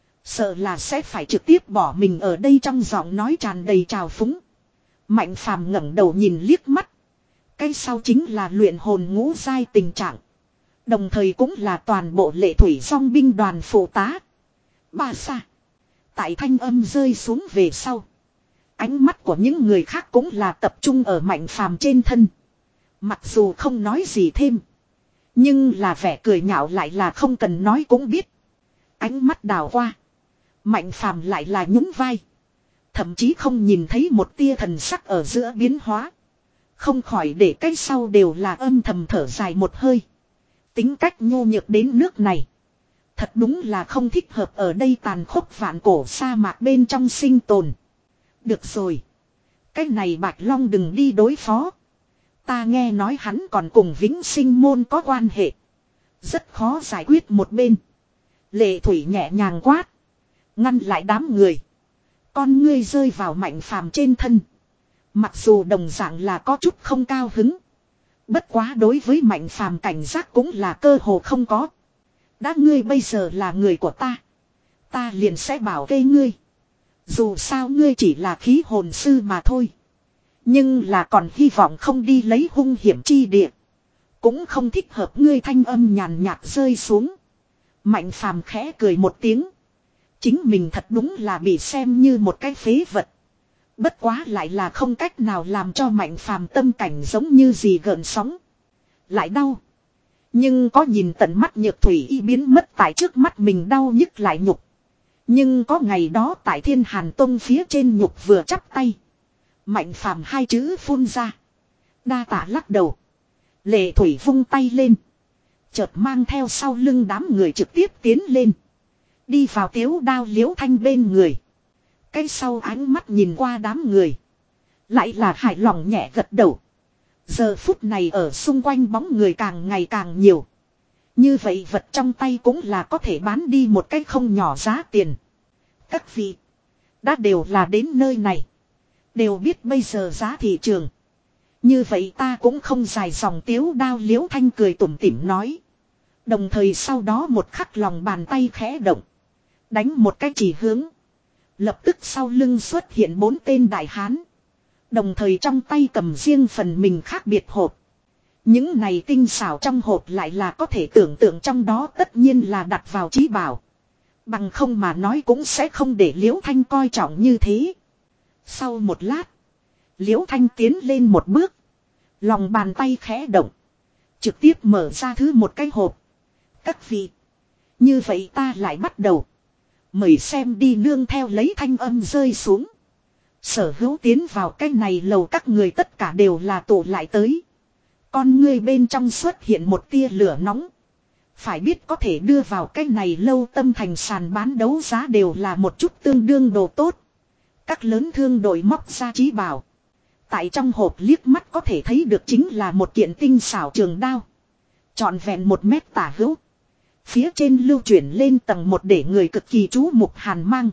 [SPEAKER 1] Sợ là sẽ phải trực tiếp bỏ mình ở đây trong giọng nói tràn đầy trào phúng. Mạnh Phàm ngẩng đầu nhìn liếc mắt. Cái sau chính là luyện hồn ngũ giai tình trạng. Đồng thời cũng là toàn bộ Lệ Thủy Song binh đoàn phụ tá. Ba sa. Tại thanh âm rơi xuống về sau. Ánh mắt của những người khác cũng là tập trung ở Mạnh Phàm trên thân. Mặc dù không nói gì thêm. Nhưng là vẻ cười nhạo lại là không cần nói cũng biết. Ánh mắt đào qua. Mạnh Phàm lại là nhún vai. Thậm chí không nhìn thấy một tia thần sắc ở giữa biến hóa. Không khỏi để cái sau đều là âm thầm thở dài một hơi. Tính cách nhu nhược đến nước này. Thật đúng là không thích hợp ở đây tàn khốc vạn cổ sa mạc bên trong sinh tồn. Được rồi. Cái này Bạch Long đừng đi đối phó. Ta nghe nói hắn còn cùng Vĩnh Sinh môn có quan hệ. Rất khó giải quyết một bên. Lệ Thủy nhẹ nhàng quát. Ngăn lại đám người. Con ngươi rơi vào Mạnh Phàm trên thân. Mặc dù đồng dạng là có chút không cao hứng. Bất quá đối với Mạnh Phàm cảnh giác cũng là cơ hồ không có. Đã ngươi bây giờ là người của ta. Ta liền sẽ bảo kê ngươi. Dù sao ngươi chỉ là khí hồn sư mà thôi. Nhưng là còn hy vọng không đi lấy hung hiểm chi địa. Cũng không thích hợp ngươi thanh âm nhàn nhạt rơi xuống. Mạnh Phàm khẽ cười một tiếng. Chính mình thật đúng là bị xem như một cái phế vật. Bất quá lại là không cách nào làm cho Mạnh Phàm tâm cảnh giống như gì gợn sóng. Lại đau. Nhưng có nhìn tận mắt Nhược Thủy y biến mất tại trước mắt mình đau nhức lại nhục. Nhưng có ngày đó tại Thiên Hàn Tông phía trên nhục vừa chắp tay. Mạnh Phàm hai chữ phun ra. Đa tạ lắc đầu. Lệ Thủy vung tay lên. Chợt mang theo sau lưng đám người trực tiếp tiến lên. Đi vào Tiếu Đao Liễu Thanh bên người. Cái sau ánh mắt nhìn qua đám người. Lại là hài lòng nhẹ gật đầu. Giờ phút này ở xung quanh bóng người càng ngày càng nhiều. Như vậy vật trong tay cũng là có thể bán đi một cách không nhỏ giá tiền. Các vị. Đã đều là đến nơi này. Đều biết bây giờ giá thị trường. Như vậy ta cũng không dài dòng. Tiếu Đao Liễu Thanh cười tủm tỉm nói. Đồng thời sau đó một khắc lòng bàn tay khẽ động. Đánh một cái chỉ hướng. Lập tức sau lưng xuất hiện bốn tên đại hán. Đồng thời trong tay cầm riêng phần mình khác biệt hộp. Những này tinh xảo trong hộp lại là có thể tưởng tượng trong đó tất nhiên là đặt vào trí bảo. Bằng không mà nói cũng sẽ không để Liễu Thanh coi trọng như thế. Sau một lát. Liễu Thanh tiến lên một bước. Lòng bàn tay khẽ động. Trực tiếp mở ra thứ một cái hộp. Các vị. Như vậy ta lại bắt đầu. Mời xem đi nương theo lấy thanh âm rơi xuống. Sở Hữu tiến vào cái này lầu các người tất cả đều là tụ lại tới. Con ngươi bên trong xuất hiện một tia lửa nóng. Phải biết có thể đưa vào cái này lâu tâm thành sàn bán đấu giá đều là một chút tương đương đồ tốt. Các lớn thương đội móc ra trí bảo. Tại trong hộp liếc mắt có thể thấy được chính là một kiện tinh xảo trường đao. Trọn vẹn một mét tả hữu. Phía trên lưu chuyển lên tầng một để người cực kỳ chú mục hàn mang.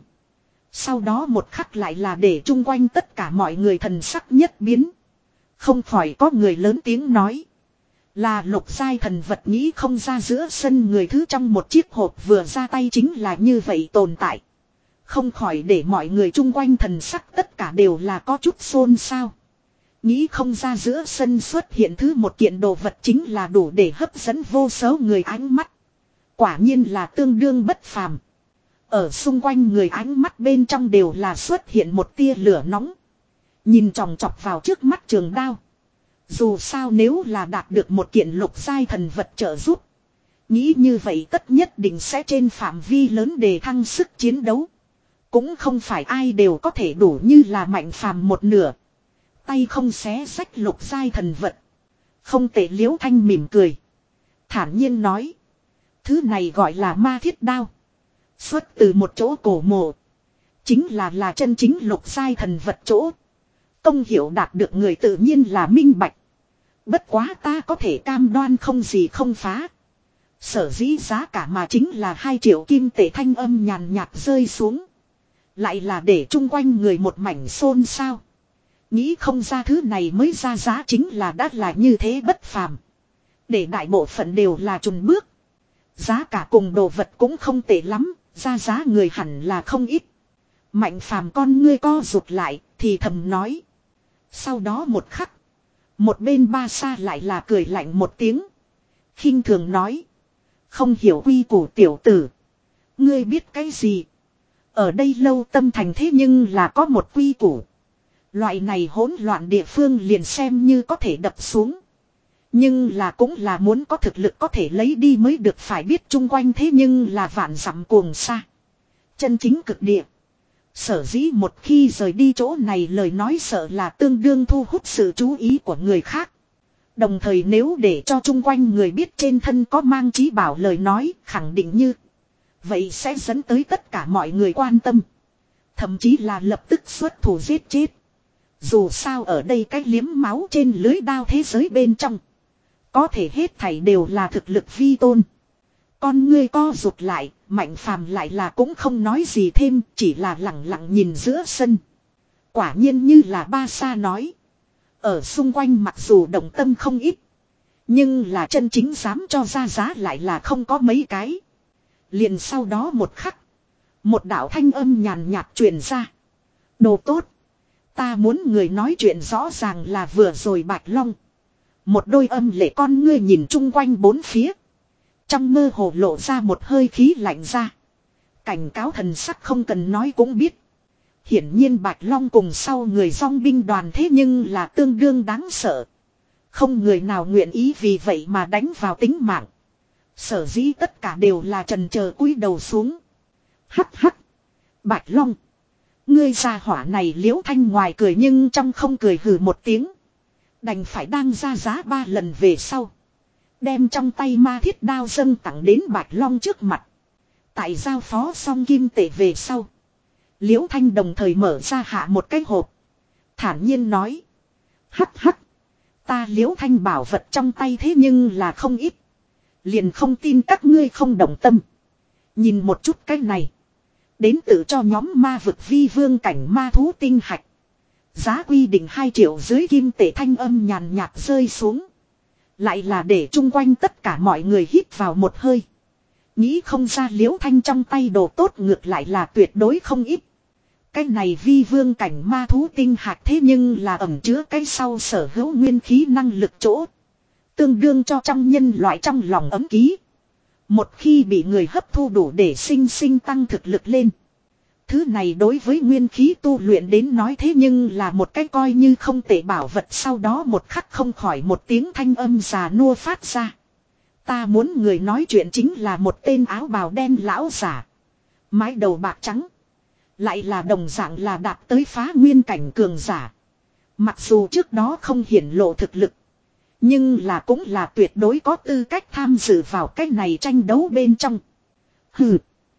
[SPEAKER 1] Sau đó một khắc lại là để chung quanh tất cả mọi người thần sắc nhất biến. Không khỏi có người lớn tiếng nói. Là lục giai thần vật nghĩ không ra giữa sân người thứ trong một chiếc hộp vừa ra tay chính là như vậy tồn tại. Không khỏi để mọi người chung quanh thần sắc tất cả đều là có chút xôn xao. Nghĩ không ra giữa sân xuất hiện thứ một kiện đồ vật chính là đủ để hấp dẫn vô số người ánh mắt. Quả nhiên là tương đương bất phàm. Ở xung quanh người ánh mắt bên trong đều là xuất hiện một tia lửa nóng. Nhìn chòng chọc vào trước mắt trường đao. Dù sao nếu là đạt được một kiện lục giai thần vật trợ giúp. Nghĩ như vậy tất nhất định sẽ trên phạm vi lớn đề thăng sức chiến đấu. Cũng không phải ai đều có thể đủ như là Mạnh Phàm một nửa. Tay không xé rách lục giai thần vật. Không tệ. Liễu Thanh mỉm cười. Thản nhiên nói. Thứ này gọi là ma thiết đao. Xuất từ một chỗ cổ mộ. Chính là là chân chính lục giai thần vật chỗ. Công hiệu đạt được người tự nhiên là minh bạch. Bất quá ta có thể cam đoan không gì không phá. Sở dĩ giá cả mà chính là hai triệu kim tệ, thanh âm nhàn nhạt rơi xuống. Lại là để chung quanh người một mảnh xôn xao. Nghĩ không ra thứ này mới ra giá chính là đắt là như thế bất phàm. Để đại bộ phận đều là chùn bước. Giá cả cùng đồ vật cũng không tệ lắm, ra giá người hẳn là không ít. Mạnh phàm con ngươi co rụt lại, thì thầm nói. Sau đó một khắc, một bên ba sa lại là cười lạnh một tiếng. Khinh thường nói. Không hiểu quy củ tiểu tử. Ngươi biết cái gì? Ở đây Lâu Tâm thành thế nhưng là có một quy củ. Loại này hỗn loạn địa phương liền xem như có thể đập xuống. Nhưng là cũng là muốn có thực lực có thể lấy đi mới được, phải biết chung quanh thế nhưng là vạn dặm cuồng xa. Chân chính cực địa. Sở dĩ một khi rời đi chỗ này lời nói sợ là tương đương thu hút sự chú ý của người khác. Đồng thời nếu để cho chung quanh người biết trên thân có mang chí bảo lời nói khẳng định như. Vậy sẽ dẫn tới tất cả mọi người quan tâm. Thậm chí là lập tức xuất thủ giết chết. Dù sao ở đây cái liếm máu trên lưới đao thế giới bên trong. Có thể hết thảy đều là thực lực vi tôn. Con ngươi co rụt lại, Mạnh phàm lại là cũng không nói gì thêm, chỉ là lặng lặng nhìn giữa sân. Quả nhiên như là ba sa nói. Ở xung quanh mặc dù động tâm không ít. Nhưng là chân chính dám cho ra giá lại là không có mấy cái. Liền sau đó một khắc. Một đạo thanh âm nhàn nhạt truyền ra. Đồ tốt. Ta muốn người nói chuyện rõ ràng là vừa rồi Bạch Long. Một đôi âm lệ con ngươi nhìn chung quanh bốn phía. Trong mơ hồ lộ ra một hơi khí lạnh ra. Cảnh cáo thần sắc không cần nói cũng biết. Hiển nhiên Bạch Long cùng sau người dòng binh đoàn thế nhưng là tương đương đáng sợ. Không người nào nguyện ý vì vậy mà đánh vào tính mạng. Sở dĩ tất cả đều là trần chờ cúi đầu xuống. Hắc hắc. Bạch Long. Ngươi gia hỏa này Liễu Thanh ngoài cười nhưng trong không cười hừ một tiếng. Đành phải đang ra giá ba lần về sau. Đem trong tay ma thiết đao dâng tặng đến Bạch Long trước mặt. Tại giao phó xong kim tệ về sau. Liễu Thanh đồng thời mở ra hạ một cái hộp. Thản nhiên nói. Hắc hắc. Ta Liễu Thanh bảo vật trong tay thế nhưng là không ít. Liền không tin các ngươi không đồng tâm. Nhìn một chút cái này. Đến tự cho nhóm ma vực vi vương cảnh ma thú tinh hạch. Giá quy định hai triệu dưới kim tệ, thanh âm nhàn nhạt rơi xuống. Lại là để chung quanh tất cả mọi người hít vào một hơi. Nghĩ không ra Liễu Thanh trong tay đồ tốt ngược lại là tuyệt đối không ít. Cái này vi vương cảnh ma thú tinh hạt thế nhưng là ẩn chứa cái sau sở hữu nguyên khí năng lực chỗ. Tương đương cho trong nhân loại trong lòng ấm ký. Một khi bị người hấp thu đủ để sinh sinh tăng thực lực lên. Thứ này đối với nguyên khí tu luyện đến nói thế nhưng là một cái coi như không tệ bảo vật, sau đó một khắc không khỏi một tiếng thanh âm già nua phát ra. Ta muốn người nói chuyện chính là một tên áo bào đen lão giả. Mái đầu bạc trắng. Lại là đồng dạng là đạt tới phá nguyên cảnh cường giả. Mặc dù trước đó không hiển lộ thực lực. Nhưng là cũng là tuyệt đối có tư cách tham dự vào cái này tranh đấu bên trong. Hừ.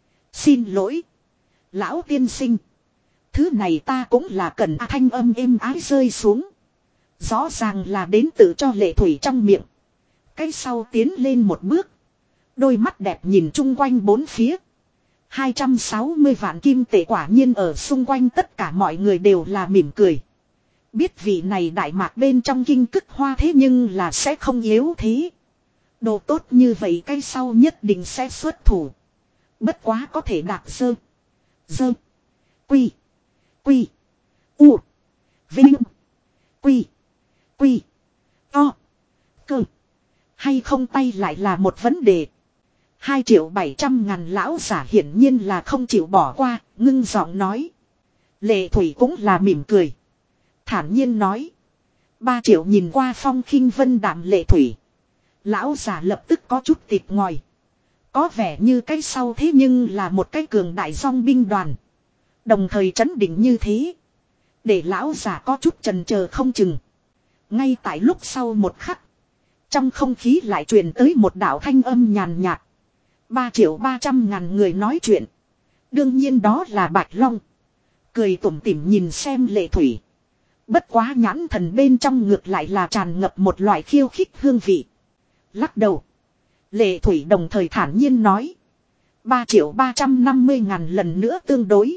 [SPEAKER 1] Xin lỗi. Lão tiên sinh. Thứ này ta cũng là cần. À, thanh âm êm ái rơi xuống. Rõ ràng là đến tự cho Lệ Thủy trong miệng. Cái sau tiến lên một bước. Đôi mắt đẹp nhìn chung quanh bốn phía. hai trăm sáu mươi vạn kim tệ quả nhiên ở xung quanh tất cả mọi người đều là mỉm cười. Biết vị này đại mạc bên trong kinh cức hoa thế nhưng là sẽ không yếu thế. Đồ tốt như vậy cái sau nhất định sẽ xuất thủ. Bất quá có thể đạt sơ. Dơ. Quy. Quy. U. Vinh. Quy. Quy. To. Cơ. Hay không tay lại là một vấn đề. Hai triệu bảy trăm ngàn lão giả hiển nhiên là không chịu bỏ qua, ngưng giọng nói. Lệ Thủy cũng là mỉm cười. Thản nhiên nói. Ba triệu nhìn qua phong khinh vân đạm Lệ Thủy. Lão giả lập tức có chút tịt ngòi. Có vẻ như cái sau thế nhưng là một cái cường đại dòng binh đoàn. Đồng thời trấn định như thế. Để lão giả có chút chần chờ không chừng. Ngay tại lúc sau một khắc. Trong không khí lại truyền tới một đạo thanh âm nhàn nhạt. Ba triệu ba trăm ngàn người nói chuyện. Đương nhiên đó là Bạch Long. Cười tủm tỉm nhìn xem Lệ Thủy. Bất quá nhãn thần bên trong ngược lại là tràn ngập một loại khiêu khích hương vị. Lắc đầu. Lệ Thủy đồng thời thản nhiên nói. ba triệu ba trăm năm mươi ngàn lần nữa tương đối.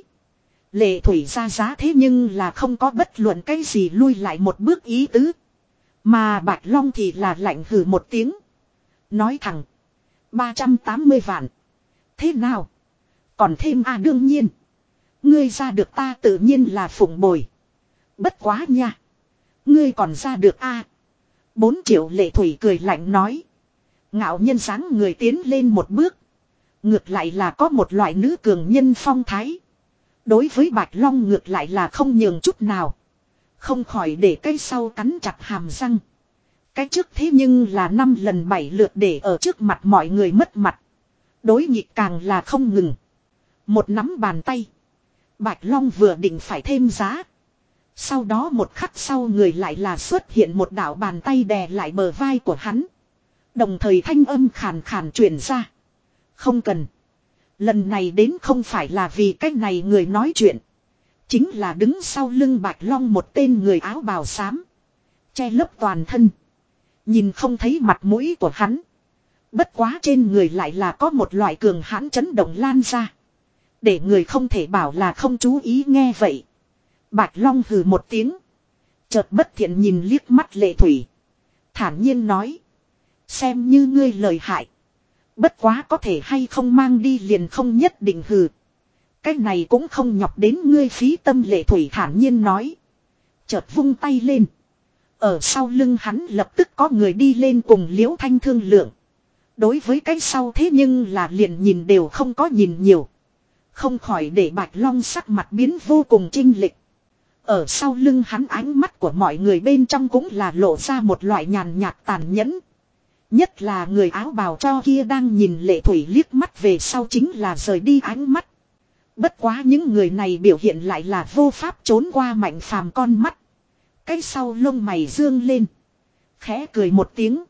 [SPEAKER 1] Lệ Thủy ra giá thế nhưng là không có bất luận cái gì lui lại một bước ý tứ. Mà Bạch Long thì là lạnh hừ một tiếng. Nói thẳng. ba trăm tám mươi vạn. Thế nào? Còn thêm à đương nhiên. Ngươi ra được ta tự nhiên là phụng bồi. Bất quá nha. Ngươi còn ra được a à? bốn triệu Lệ Thủy cười lạnh nói. Ngạo nhân dáng người tiến lên một bước. Ngược lại là có một loại nữ cường nhân phong thái. Đối với Bạch Long ngược lại là không nhường chút nào. Không khỏi để cái sau cắn chặt hàm răng. Cái trước thế nhưng là năm lần bảy lượt để ở trước mặt mọi người mất mặt. Đối nghịch càng là không ngừng. Một nắm bàn tay. Bạch Long vừa định phải thêm giá. Sau đó một khắc sau người lại là xuất hiện một đạo bàn tay đè lại bờ vai của hắn. Đồng thời thanh âm khàn khàn truyền ra. Không cần. Lần này đến không phải là vì cái này người nói chuyện. Chính là đứng sau lưng Bạch Long một tên người áo bào xám. Che lấp toàn thân. Nhìn không thấy mặt mũi của hắn. Bất quá trên người lại là có một loại cường hãn chấn động lan ra. Để người không thể bảo là không chú ý nghe vậy. Bạch Long hừ một tiếng. Chợt bất thiện nhìn liếc mắt Lệ Thủy. Thản nhiên nói. Xem như ngươi lời hại. Bất quá có thể hay không mang đi liền không nhất định hừ. Cái này cũng không nhọc đến ngươi phí tâm Lệ Thủy thản nhiên nói. Chợt vung tay lên. Ở sau lưng hắn lập tức có người đi lên cùng Liễu Thanh thương lượng. Đối với cái sau thế nhưng là liền nhìn đều không có nhìn nhiều. Không khỏi để Bạch Long sắc mặt biến vô cùng chinh lịch. Ở sau lưng hắn ánh mắt của mọi người bên trong cũng là lộ ra một loại nhàn nhạt tàn nhẫn. Nhất là người áo bào cho kia đang nhìn Lệ Thủy liếc mắt về sau chính là rời đi ánh mắt. Bất quá những người này biểu hiện lại là vô pháp trốn qua Mạnh Phàm con mắt. Cái sau lông mày dương lên. Khẽ cười một tiếng.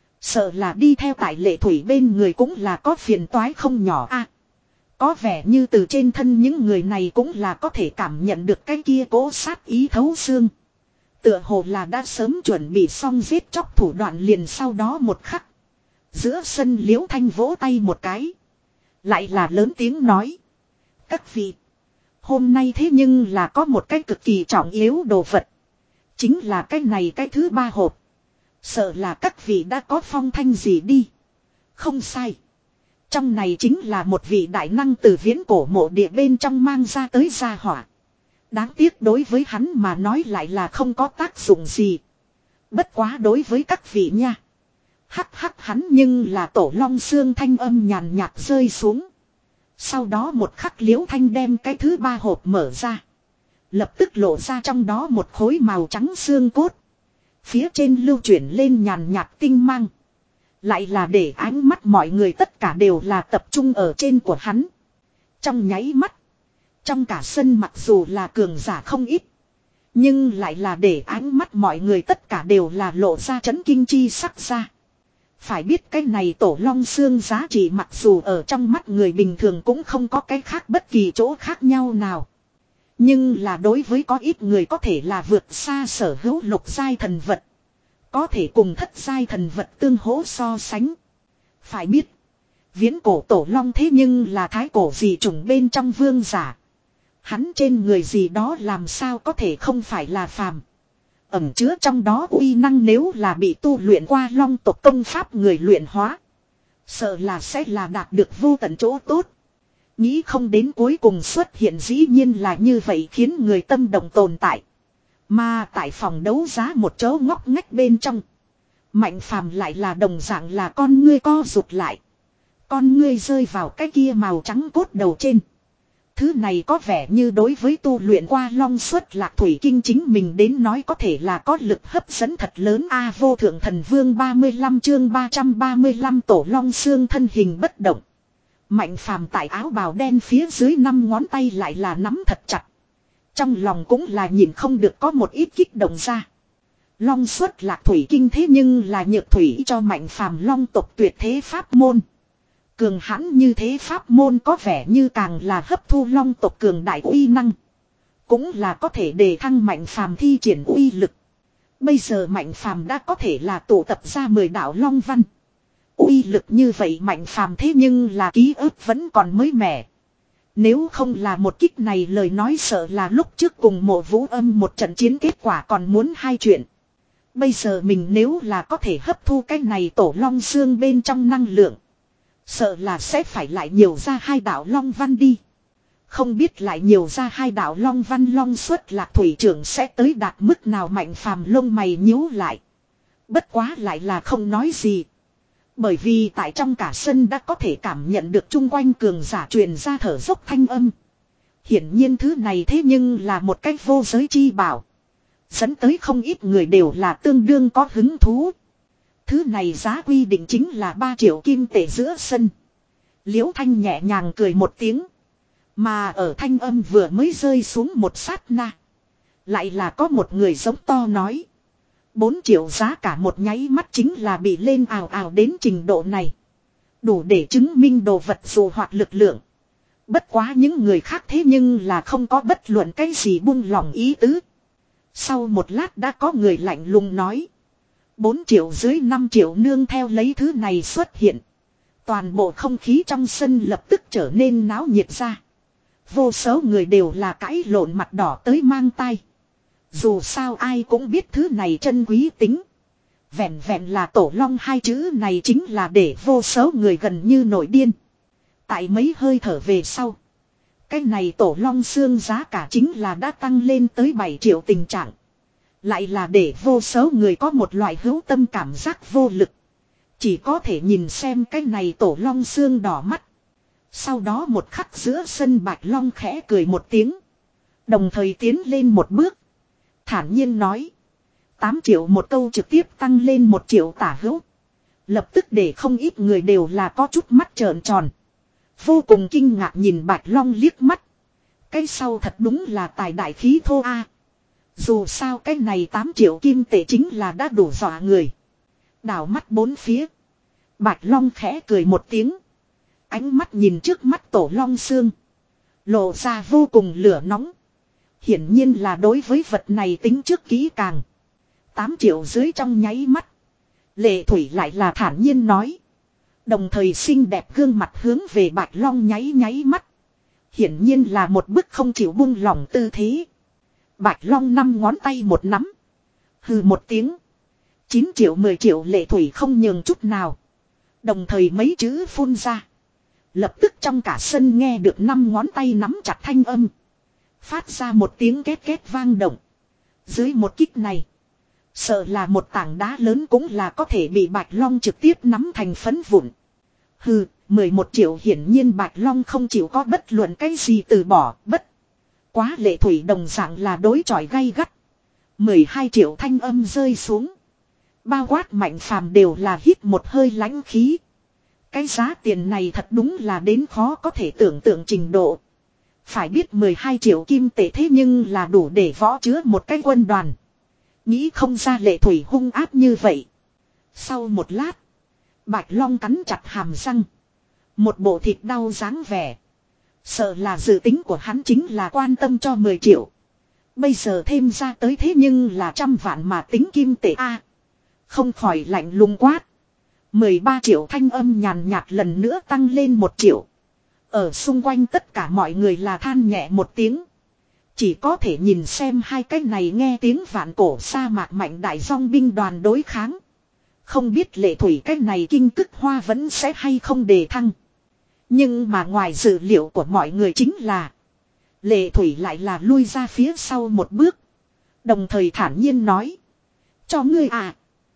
[SPEAKER 1] Sợ là đi theo tại Lệ Thủy bên người cũng là có phiền toái không nhỏ a. À, có vẻ như từ trên thân những người này cũng là có thể cảm nhận được cái kia cố sát ý thấu xương. Tựa hồ là đã sớm chuẩn bị xong giết chóc thủ đoạn liền sau đó một khắc. Giữa sân Liễu Thanh vỗ tay một cái. Lại là lớn tiếng nói. Các vị. Hôm nay thế nhưng là có một cái cực kỳ trọng yếu đồ vật. Chính là cái này cái thứ ba hộp. Sợ là các vị đã có phong thanh gì đi. Không sai. Trong này chính là một vị đại năng từ viễn cổ mộ địa bên trong mang ra tới gia hỏa. Đáng tiếc đối với hắn mà nói lại là không có tác dụng gì. Bất quá đối với các vị nha. Hắc hắc hắn nhưng là tổ long xương thanh âm nhàn nhạt rơi xuống. Sau đó một khắc Liễu Thanh đem cái thứ ba hộp mở ra. Lập tức lộ ra trong đó một khối màu trắng xương cốt. Phía trên lưu chuyển lên nhàn nhạt tinh mang. Lại là để ánh mắt mọi người tất cả đều là tập trung ở trên của hắn. Trong nháy mắt. Trong cả sân mặc dù là cường giả không ít. Nhưng lại là để ánh mắt mọi người tất cả đều là lộ ra chấn kinh chi sắc ra. Phải biết cái này tổ long xương giá trị mặc dù ở trong mắt người bình thường cũng không có cái khác bất kỳ chỗ khác nhau nào. Nhưng là đối với có ít người có thể là vượt xa sở hữu lục giai thần vật. Có thể cùng thất giai thần vật tương hỗ so sánh. Phải biết. Viễn cổ tổ long thế nhưng là thái cổ gì trùng bên trong vương giả. Hắn trên người gì đó làm sao có thể không phải là phàm. Ẩm chứa trong đó uy năng nếu là bị tu luyện qua long tộc công pháp người luyện hóa. Sợ là sẽ là đạt được vô tận chỗ tốt. Nghĩ không đến cuối cùng xuất hiện dĩ nhiên là như vậy khiến người tâm động tồn tại. Mà tại phòng đấu giá một chỗ ngóc ngách bên trong. Mạnh Phàm lại là đồng dạng là con ngươi co rụt lại. Con ngươi rơi vào cái kia màu trắng cốt đầu trên. Thứ này có vẻ như đối với tu luyện qua long xuất lạc thủy kinh chính mình đến nói có thể là có lực hấp dẫn thật lớn. A vô thượng thần vương ba mươi lăm chương ba trăm ba mươi lăm tổ long xương thân hình bất động. Mạnh Phàm tại áo bào đen phía dưới năm ngón tay lại là nắm thật chặt. Trong lòng cũng là nhìn không được có một ít kích động ra. Long xuất lạc thủy kinh thế nhưng là nhược thủy cho Mạnh Phàm long tộc tuyệt thế pháp môn. Cường hãn như thế pháp môn có vẻ như càng là hấp thu long tộc cường đại uy năng. cũng là có thể đề thăng Mạnh Phàm thi triển uy lực. Bây giờ Mạnh Phàm đã có thể là tụ tập ra mười đạo long văn. Uy lực như vậy Mạnh Phàm thế nhưng là ký ức vẫn còn mới mẻ. Nếu không là một kích này lời nói sợ là lúc trước cùng Mộ Vũ Âm một trận chiến kết quả còn muốn hai chuyện. Bây giờ mình nếu là có thể hấp thu cái này tổ long xương bên trong năng lượng. Sợ là sẽ phải lại nhiều ra hai đạo long văn đi. Không biết lại nhiều ra hai đạo long văn long xuất lạc thủy trưởng sẽ tới đạt mức nào Mạnh Phàm lông mày nhíu lại. Bất quá lại là không nói gì. Bởi vì tại trong cả sân đã có thể cảm nhận được chung quanh cường giả truyền ra thở dốc thanh âm. Hiển nhiên thứ này thế nhưng là một cách vô giới chi bảo. Dẫn tới không ít người đều là tương đương có hứng thú. Thứ này giá quy định chính là ba triệu kim tệ giữa sân. Liễu Thanh nhẹ nhàng cười một tiếng. Mà ở thanh âm vừa mới rơi xuống một sát na. Lại là có một người giống to nói. Bốn triệu giá cả một nháy mắt chính là bị lên ào ào đến trình độ này. Đủ để chứng minh đồ vật dù hoặc lực lượng. Bất quá những người khác thế nhưng là không có bất luận cái gì buông lòng ý tứ. Sau một lát đã có người lạnh lùng nói. Bốn triệu dưới năm triệu nương theo lấy thứ này xuất hiện. Toàn bộ không khí trong sân lập tức trở nên náo nhiệt ra. Vô số người đều là cãi lộn mặt đỏ tới mang tay. Dù sao ai cũng biết thứ này chân quý tính. Vẹn vẹn là tổ long hai chữ này chính là để vô số người gần như nổi điên. Tại mấy hơi thở về sau. Cái này tổ long xương giá cả chính là đã tăng lên tới bảy triệu tình trạng. Lại là để vô số người có một loại hữu tâm cảm giác vô lực. Chỉ có thể nhìn xem cái này tổ long xương đỏ mắt. Sau đó một khắc giữa sân Bạch Long khẽ cười một tiếng. Đồng thời tiến lên một bước. Thản nhiên nói. tám triệu một câu trực tiếp tăng lên một triệu tả hữu. Lập tức để không ít người đều là có chút mắt trợn tròn. Vô cùng kinh ngạc nhìn Bạch Long liếc mắt. Cái sau thật đúng là tài đại khí thô a. Dù sao cái này tám triệu kim tệ chính là đã đủ dọa người. Đảo mắt bốn phía. Bạch Long khẽ cười một tiếng. Ánh mắt nhìn trước mắt tổ long xương. Lộ ra vô cùng lửa nóng. Hiển nhiên là đối với vật này tính trước kỹ càng. tám triệu dưới trong nháy mắt. Lệ Thủy lại là thản nhiên nói. Đồng thời xinh đẹp gương mặt hướng về Bạch Long nháy nháy mắt. Hiển nhiên là một bức không chịu buông lỏng tư thế. Bạch Long năm ngón tay một nắm. Hừ một tiếng. chín triệu mười triệu Lệ Thủy không nhường chút nào. Đồng thời mấy chữ phun ra. Lập tức trong cả sân nghe được năm ngón tay nắm chặt thanh âm. Phát ra một tiếng két két vang động. Dưới một kích này. Sợ là một tảng đá lớn cũng là có thể bị Bạch Long trực tiếp nắm thành phấn vụn. Hừ, mười một triệu hiển nhiên Bạch Long không chịu có bất luận cái gì từ bỏ, bất. Quá Lệ Thủy đồng dạng là đối chọi gay gắt. mười hai triệu thanh âm rơi xuống. Bao quát Mạnh Phàm đều là hít một hơi lãnh khí. Cái giá tiền này thật đúng là đến khó có thể tưởng tượng trình độ. Phải biết mười hai triệu kim tệ thế nhưng là đủ để võ chứa một cái quân đoàn. Nghĩ không ra Lệ Thủy hung áp như vậy. Sau một lát. Bạch Long cắn chặt hàm răng. Một bộ thịt đau dáng vẻ. Sợ là dự tính của hắn chính là quan tâm cho mười triệu. Bây giờ thêm ra tới thế nhưng là trăm vạn mà tính kim tệ a. Không khỏi lạnh lùng quát. mười ba triệu thanh âm nhàn nhạt lần nữa tăng lên một triệu. Ở xung quanh tất cả mọi người là than nhẹ một tiếng. Chỉ có thể nhìn xem hai cái này nghe tiếng vạn cổ sa mạc mạnh đại dòng binh đoàn đối kháng. Không biết Lệ Thủy cái này kinh cức hoa vẫn sẽ hay không đề thăng. Nhưng mà ngoài dự liệu của mọi người chính là. Lệ Thủy lại là lui ra phía sau một bước. Đồng thời thản nhiên nói. Cho ngươi à.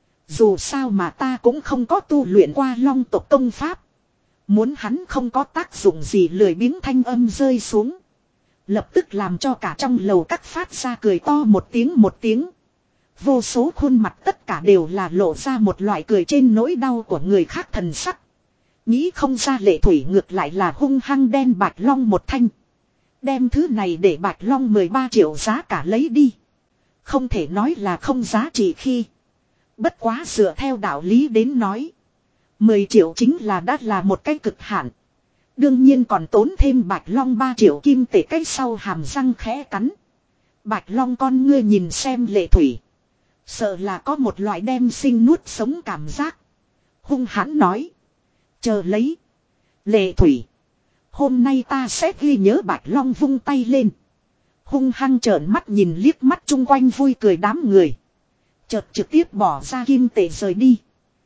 [SPEAKER 1] Dù sao mà ta cũng không có tu luyện qua long tộc công pháp. Muốn hắn không có tác dụng gì lười biếng thanh âm rơi xuống. Lập tức làm cho cả trong lầu các phát ra cười to một tiếng một tiếng. Vô số khuôn mặt tất cả đều là lộ ra một loại cười trên nỗi đau của người khác thần sắc. Nghĩ không ra Lệ Thủy ngược lại là hung hăng đen Bạch Long một thanh. Đem thứ này để Bạch Long mười ba triệu giá cả lấy đi. Không thể nói là không giá trị khi. Bất quá dựa theo đạo lý đến nói. mười triệu chính là đã là một cái cực hạn. Đương nhiên còn tốn thêm Bạch Long ba triệu kim tệ cái sau hàm răng khẽ cắn. Bạch Long con ngươi nhìn xem Lệ Thủy. Sợ là có một loại đem sinh nuốt sống cảm giác. Hung hãn nói. Chờ lấy. Lệ Thủy. Hôm nay ta sẽ ghi nhớ Bạch Long vung tay lên. Hung hăng trợn mắt nhìn liếc mắt chung quanh vui cười đám người. Chợt trực tiếp bỏ ra kim tệ rời đi.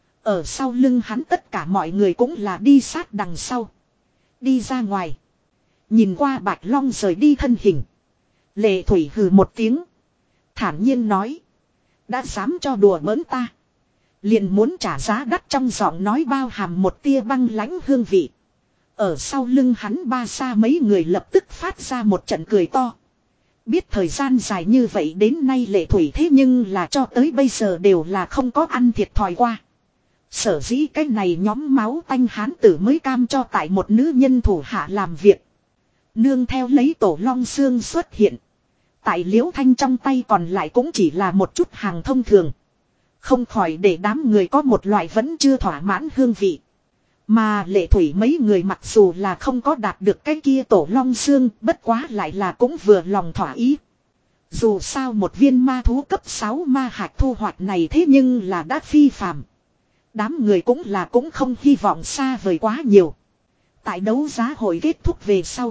[SPEAKER 1] Ở sau lưng hắn tất cả mọi người cũng là đi sát đằng sau. Đi ra ngoài. Nhìn qua Bạch Long rời đi thân hình. Lệ Thủy hừ một tiếng. Thản nhiên nói. Đã dám cho đùa bỡn ta. Liền muốn trả giá đắt, trong giọng nói bao hàm một tia băng lãnh hương vị. Ở sau lưng hắn ba xa mấy người lập tức phát ra một trận cười to. Biết thời gian dài như vậy đến nay Lệ Thủy thế nhưng là cho tới bây giờ đều là không có ăn thiệt thòi qua. Sở dĩ cái này nhóm máu tanh hán tử mới cam cho tại một nữ nhân thủ hạ làm việc. Nương theo lấy tổ long xương xuất hiện. Tại Liễu Thanh trong tay còn lại cũng chỉ là một chút hàng thông thường. Không khỏi để đám người có một loại vẫn chưa thỏa mãn hương vị. Mà Lệ Thủy mấy người mặc dù là không có đạt được cái kia tổ long xương, bất quá lại là cũng vừa lòng thỏa ý. Dù sao một viên ma thú cấp sáu ma hạch thu hoạch này thế nhưng là đã phi phàm. Đám người cũng là cũng không hy vọng xa vời quá nhiều. Tại đấu giá hội kết thúc về sau,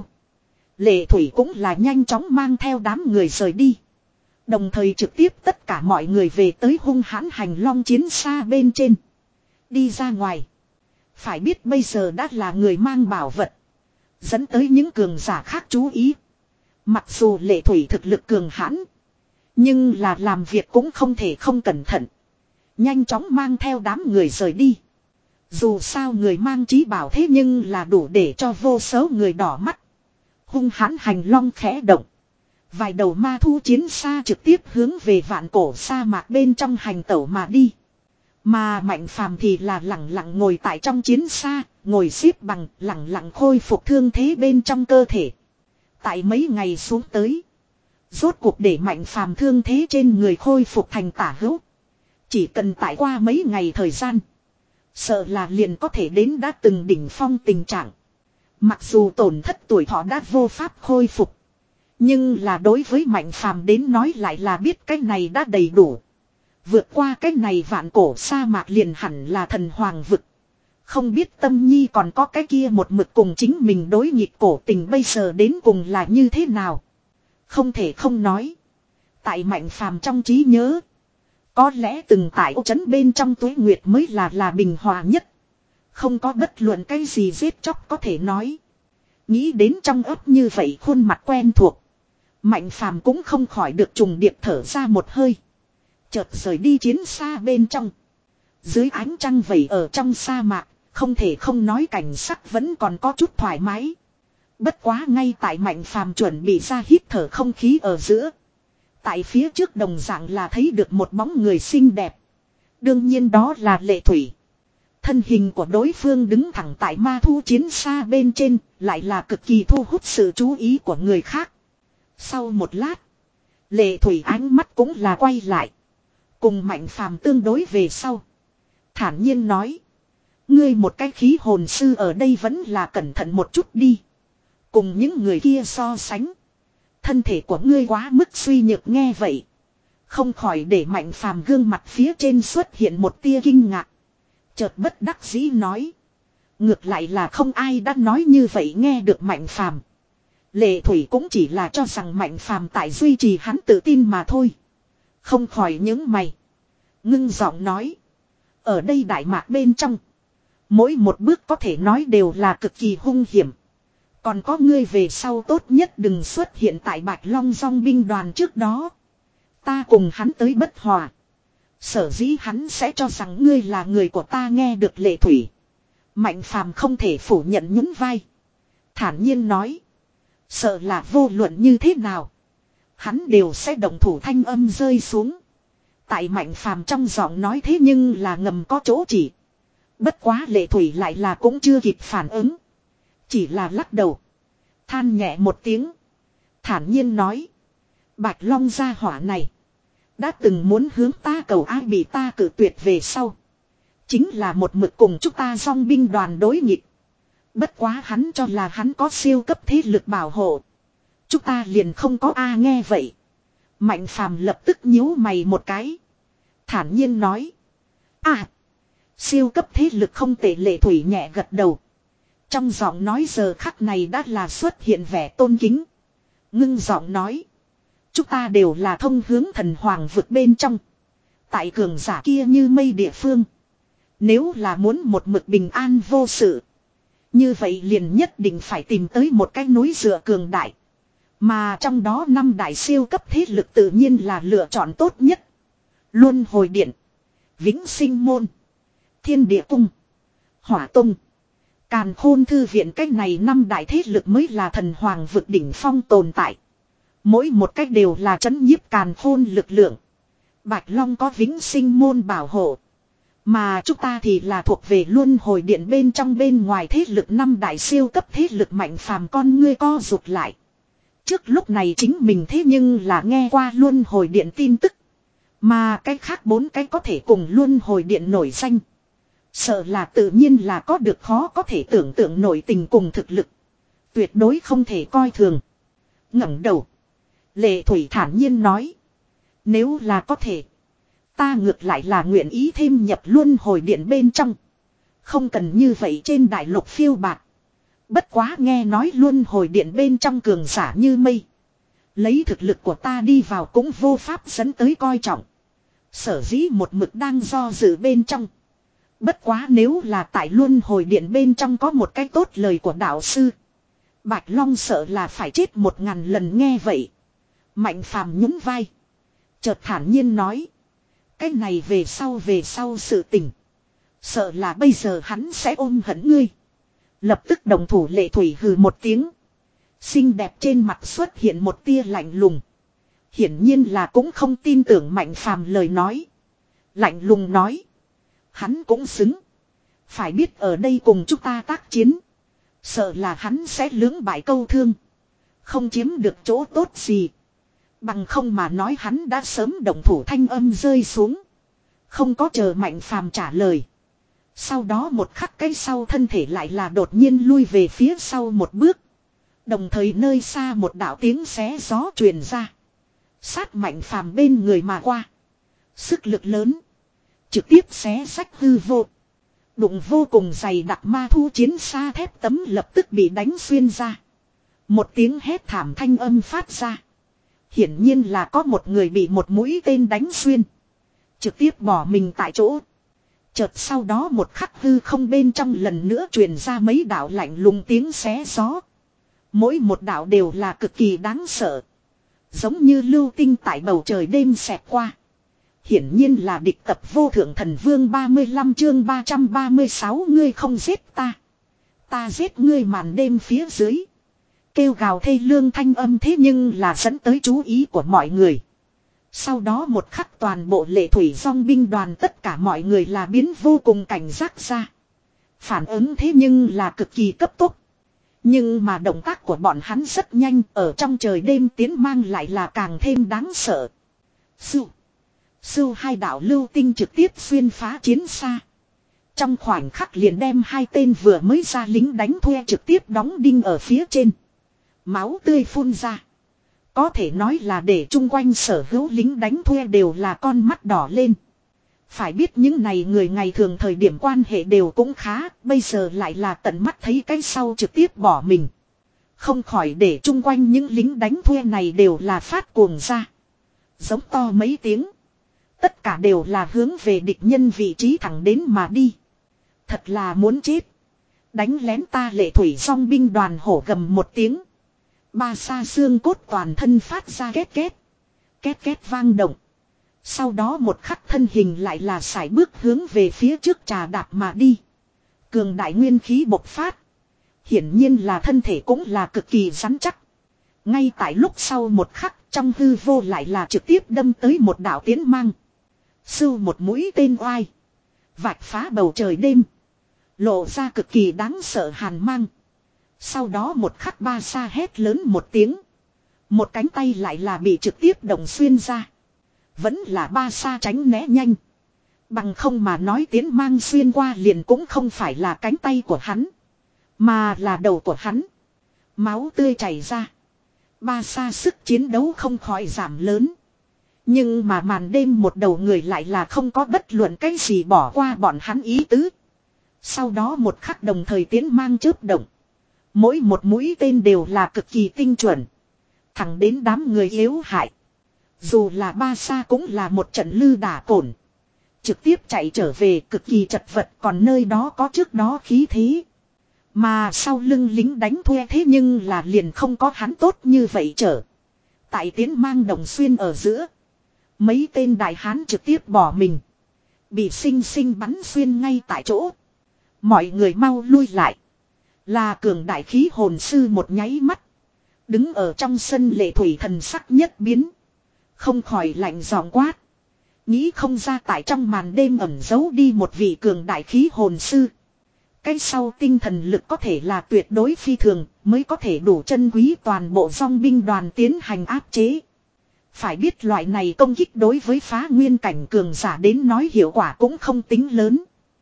[SPEAKER 1] Lệ Thủy cũng là nhanh chóng mang theo đám người rời đi. Đồng thời trực tiếp tất cả mọi người về tới hung hãn hành long chiến xa bên trên. Đi ra ngoài. Phải biết bây giờ đã là người mang bảo vật. Dẫn tới những cường giả khác chú ý. Mặc dù Lệ Thủy thực lực cường hãn. Nhưng là làm việc cũng không thể không cẩn thận. Nhanh chóng mang theo đám người rời đi. Dù sao người mang trí bảo thế nhưng là đủ để cho vô số người đỏ mắt. Hung hãn hành long khẽ động. Vài đầu ma thu chiến xa trực tiếp hướng về vạn cổ sa mạc bên trong hành tẩu mà đi. Mà Mạnh Phàm thì là lặng lặng ngồi tại trong chiến xa, ngồi xếp bằng, lặng lặng khôi phục thương thế bên trong cơ thể. Tại mấy ngày xuống tới, rốt cuộc để Mạnh Phàm thương thế trên người khôi phục thành tả hữu. Chỉ cần tại qua mấy ngày thời gian, sợ là liền có thể đến đã từng đỉnh phong tình trạng. Mặc dù tổn thất tuổi thọ đã vô pháp khôi phục, nhưng là đối với Mạnh Phàm đến nói lại là biết cái này đã đầy đủ. Vượt qua cái này vạn cổ sa mạc liền hẳn là thần hoàng vực. Không biết Tâm Nhi còn có cái kia một mực cùng chính mình đối nghịch cổ tình bây giờ đến cùng là như thế nào. Không thể không nói. Tại Mạnh Phàm trong trí nhớ, có lẽ từng tại ô trấn bên trong Tuế Nguyệt mới là là bình hòa nhất. Không có bất luận cái gì giết chóc có thể nói. Nghĩ đến trong ấp như vậy khuôn mặt quen thuộc, Mạnh Phàm cũng không khỏi được trùng điệp thở ra một hơi. Chợt rời đi chiến xa bên trong. Dưới ánh trăng vẩy ở trong sa mạc, không thể không nói cảnh sắc vẫn còn có chút thoải mái. Bất quá ngay tại Mạnh Phàm chuẩn bị ra hít thở không khí ở giữa. Tại phía trước đồng dạng là thấy được một bóng người xinh đẹp. Đương nhiên đó là Lệ Thủy. Thân hình của đối phương đứng thẳng tại ma thu chiến xa bên trên, lại là cực kỳ thu hút sự chú ý của người khác. Sau một lát, Lệ Thủy ánh mắt cũng là quay lại. Cùng Mạnh Phàm tương đối về sau. Thản nhiên nói. Ngươi một cái khí hồn sư ở đây vẫn là cẩn thận một chút đi. Cùng những người kia so sánh, thân thể của ngươi quá mức suy nhược. Nghe vậy, không khỏi để Mạnh Phàm gương mặt phía trên xuất hiện một tia kinh ngạc. Chợt bất đắc dĩ nói. Ngược lại là không ai đã nói như vậy. Nghe được Mạnh Phàm, Lệ Thủy cũng chỉ là cho rằng Mạnh Phàm tại duy trì hắn tự tin mà thôi. Không khỏi những mày. Ngưng giọng nói. Ở đây đại mạc bên trong, mỗi một bước có thể nói đều là cực kỳ hung hiểm. Còn có ngươi về sau tốt nhất đừng xuất hiện tại Bạch Long dòng binh đoàn trước đó. Ta cùng hắn tới bất hòa. Sở dĩ hắn sẽ cho rằng ngươi là người của ta. Nghe được Lệ Thủy, Mạnh Phàm không thể phủ nhận nhún vai. Thản nhiên nói. Sợ là vô luận như thế nào, hắn đều sẽ động thủ. Thanh âm rơi xuống. Tại Mạnh Phàm trong giọng nói thế nhưng là ngầm có chỗ chỉ. Bất quá Lệ Thủy lại là cũng chưa kịp phản ứng. Chỉ là lắc đầu. Than nhẹ một tiếng. Thản nhiên nói. Bạch Long gia hỏa này đã từng muốn hướng ta cầu ai, bị ta cử tuyệt về sau, chính là một mực cùng chúng ta dòng binh đoàn đối nghịch. Bất quá hắn cho là hắn có siêu cấp thế lực bảo hộ, chúng ta liền không có. A nghe vậy, Mạnh phàm lập tức nhíu mày một cái. Thản nhiên nói. À. Siêu cấp thế lực không tệ, Lệ Thủy nhẹ gật đầu. Trong giọng nói giờ khắc này đã là xuất hiện vẻ tôn kính. Ngưng giọng nói. Chúng ta đều là thông hướng thần hoàng vực bên trong. Tại cường giả kia như mây địa phương. Nếu là muốn một mực bình an vô sự. Như vậy liền nhất định phải tìm tới một cái núi dựa cường đại. Mà trong đó năm đại siêu cấp thế lực tự nhiên là lựa chọn tốt nhất. Luân hồi điện. Vĩnh sinh môn. Thiên địa cung. Hỏa tung. Càn khôn thư viện, cách này năm đại thế lực mới là thần hoàng vực đỉnh phong tồn tại. Mỗi một cách đều là trấn nhiếp càn khôn lực lượng. Bạch Long có vĩnh sinh môn bảo hộ. Mà chúng ta thì là thuộc về luân hồi điện bên trong bên ngoài thế lực năm đại siêu cấp thế lực. Mạnh phàm con ngươi co rụt lại. Trước lúc này chính mình thế nhưng là nghe qua luân hồi điện tin tức. Mà cái khác bốn cái có thể cùng luân hồi điện nổi danh. Sợ là tự nhiên là có được khó có thể tưởng tượng nổi tình cùng thực lực. Tuyệt đối không thể coi thường. Ngẩng đầu. Lệ Thủy thản nhiên nói. Nếu là có thể. Ta ngược lại là nguyện ý thêm nhập luân hồi điện bên trong. Không cần như vậy trên đại lục phiêu bạt. Bất quá nghe nói luân hồi điện bên trong cường giả như mây. Lấy thực lực của ta đi vào cũng vô pháp dẫn tới coi trọng. Sở dĩ một mực đang do dự bên trong. Bất quá nếu là tại luân hồi điện bên trong có một cái tốt lời của đạo sư. Bạch Long sợ là phải chết một ngàn lần. Nghe vậy. Mạnh phàm nhún vai. Chợt thản nhiên nói. Cái này về sau về sau sự tình. Sợ là bây giờ hắn sẽ ôm hận ngươi. Lập tức đồng thủ. Lệ Thủy hừ một tiếng. Xinh đẹp trên mặt xuất hiện một tia lạnh lùng. Hiển nhiên là cũng không tin tưởng Mạnh phàm lời nói. Lạnh lùng nói. Hắn cũng xứng. Phải biết ở đây cùng chúng ta tác chiến. Sợ là hắn sẽ lưỡng bại câu thương. Không chiếm được chỗ tốt gì. Bằng không mà nói hắn đã sớm động thủ. Thanh âm rơi xuống. Không có chờ Mạnh phàm trả lời. Sau đó một khắc cái sau thân thể lại là đột nhiên lui về phía sau một bước. Đồng thời nơi xa một đạo tiếng xé gió truyền ra. Sát Mạnh phàm bên người mà qua. Sức lực lớn. Trực tiếp xé sách hư vô. Đụng vô cùng dày đặc ma thu chiến xa thép tấm lập tức bị đánh xuyên ra. Một tiếng hét thảm thanh âm phát ra. Hiển nhiên là có một người bị một mũi tên đánh xuyên. Trực tiếp bỏ mình tại chỗ. Chợt sau đó một khắc hư không bên trong lần nữa truyền ra mấy đạo lạnh lùng tiếng xé gió. Mỗi một đạo đều là cực kỳ đáng sợ. Giống như lưu tinh tại bầu trời đêm xẹt qua. Hiển nhiên là địch tập vô thượng thần vương. Ba mươi lăm chương ba trăm ba mươi sáu. Ngươi không giết ta. Ta giết ngươi. Màn đêm phía dưới. Kêu gào thê lương thanh âm thế nhưng là dẫn tới chú ý của mọi người. Sau đó một khắc toàn bộ Lệ Thủy dòng binh đoàn tất cả mọi người là biến vô cùng cảnh giác ra. Phản ứng thế nhưng là cực kỳ cấp tốc. Nhưng mà động tác của bọn hắn rất nhanh. Ở trong trời đêm tiến mang lại là càng thêm đáng sợ. Sưu. Sưu hai đạo lưu tinh trực tiếp xuyên phá chiến xa. Trong khoảnh khắc liền đem hai tên vừa mới ra lính đánh thuê trực tiếp đóng đinh ở phía trên. Máu tươi phun ra. Có thể nói là để chung quanh sở hữu lính đánh thuê đều là con mắt đỏ lên. Phải biết những này người ngày thường thời điểm quan hệ đều cũng khá. Bây giờ lại là tận mắt thấy cái sau trực tiếp bỏ mình. Không khỏi để chung quanh những lính đánh thuê này đều là phát cuồng ra. Giống to mấy tiếng. Tất cả đều là hướng về địch nhân vị trí thẳng đến mà đi. Thật là muốn chết. Đánh lén ta. Lệ Thủy dòng binh đoàn hổ gầm một tiếng. Ba sa xương cốt toàn thân phát ra két két. Két két vang động. Sau đó một khắc thân hình lại là sải bước hướng về phía trước trà đạp mà đi. Cường đại nguyên khí bộc phát. Hiển nhiên là thân thể cũng là cực kỳ rắn chắc. Ngay tại lúc sau một khắc trong hư vô lại là trực tiếp đâm tới một đạo tiến mang. Sưu một mũi tên oai. Vạch phá bầu trời đêm. Lộ ra cực kỳ đáng sợ hàn mang. Sau đó một khắc ba sa hét lớn một tiếng. Một cánh tay lại là bị trực tiếp động xuyên ra. Vẫn là ba sa tránh né nhanh. Bằng không mà nói tiến mang xuyên qua liền cũng không phải là cánh tay của hắn. Mà là đầu của hắn. Máu tươi chảy ra. Ba sa sức chiến đấu không khỏi giảm lớn. Nhưng mà màn đêm một đầu người lại là không có bất luận cái gì bỏ qua bọn hắn ý tứ. Sau đó một khắc đồng thời tiến mang chớp động. Mỗi một mũi tên đều là cực kỳ tinh chuẩn. Thẳng đến đám người yếu hại. Dù là ba sa cũng là một trận lư đả cổn. Trực tiếp chạy trở về cực kỳ chật vật, còn nơi đó có trước đó khí thế. Mà sau lưng lính đánh thuê thế nhưng là liền không có hắn tốt như vậy trở. Tại tiến mang đồng xuyên ở giữa. Mấy tên đại hán trực tiếp bỏ mình. Bị sinh sinh bắn xuyên ngay tại chỗ. Mọi người mau lui lại. Là cường đại khí hồn sư một nháy mắt. Đứng ở trong sân lệ thủy thần sắc nhất biến. Không khỏi lạnh giọng quát. Nghĩ không ra tại trong màn đêm ẩn giấu đi một vị cường đại khí hồn sư. Cái sau tinh thần lực có thể là tuyệt đối phi thường, mới có thể đủ chân quý toàn bộ dòng binh đoàn tiến hành áp chế. Phải biết loại này công kích đối với phá nguyên cảnh cường giả đến nói hiệu quả cũng không tính lớn.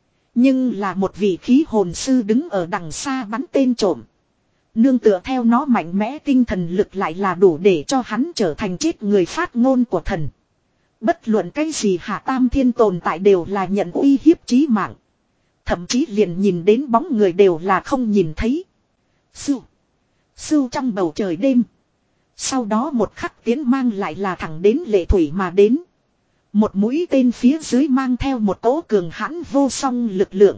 [SPEAKER 1] Nhưng là một vị khí hồn sư đứng ở đằng xa bắn tên trộm. Nương tựa theo nó mạnh mẽ tinh thần lực lại là đủ để cho hắn trở thành chết người phát ngôn của thần. Bất luận cái gì hạ tam thiên tồn tại đều là nhận uy hiếp chí mạng. Thậm chí liền nhìn đến bóng người đều là không nhìn thấy. Sưu. Sưu trong bầu trời đêm. Sau đó một khắc tiến mang lại là thẳng đến lệ thủy mà đến. Một mũi tên phía dưới mang theo một cỗ cường hãn vô song lực lượng.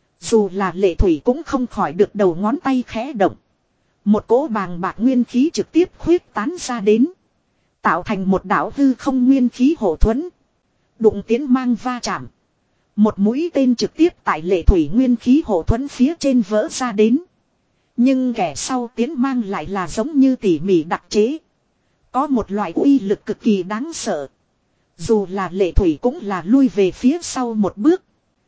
[SPEAKER 1] Dù là lệ thủy cũng không khỏi được đầu ngón tay khẽ động. Một cỗ bàng bạc nguyên khí trực tiếp khuyết tán ra đến. Tạo thành một đảo hư không nguyên khí hộ thuẫn. Đụng tiến mang va chạm. Một mũi tên trực tiếp tại lệ thủy nguyên khí hộ thuẫn phía trên vỡ ra đến. Nhưng kẻ sau tiến mang lại là giống như tỉ mỉ đặc chế. Có một loại uy lực cực kỳ đáng sợ. Dù là lệ thủy cũng là lui về phía sau một bước.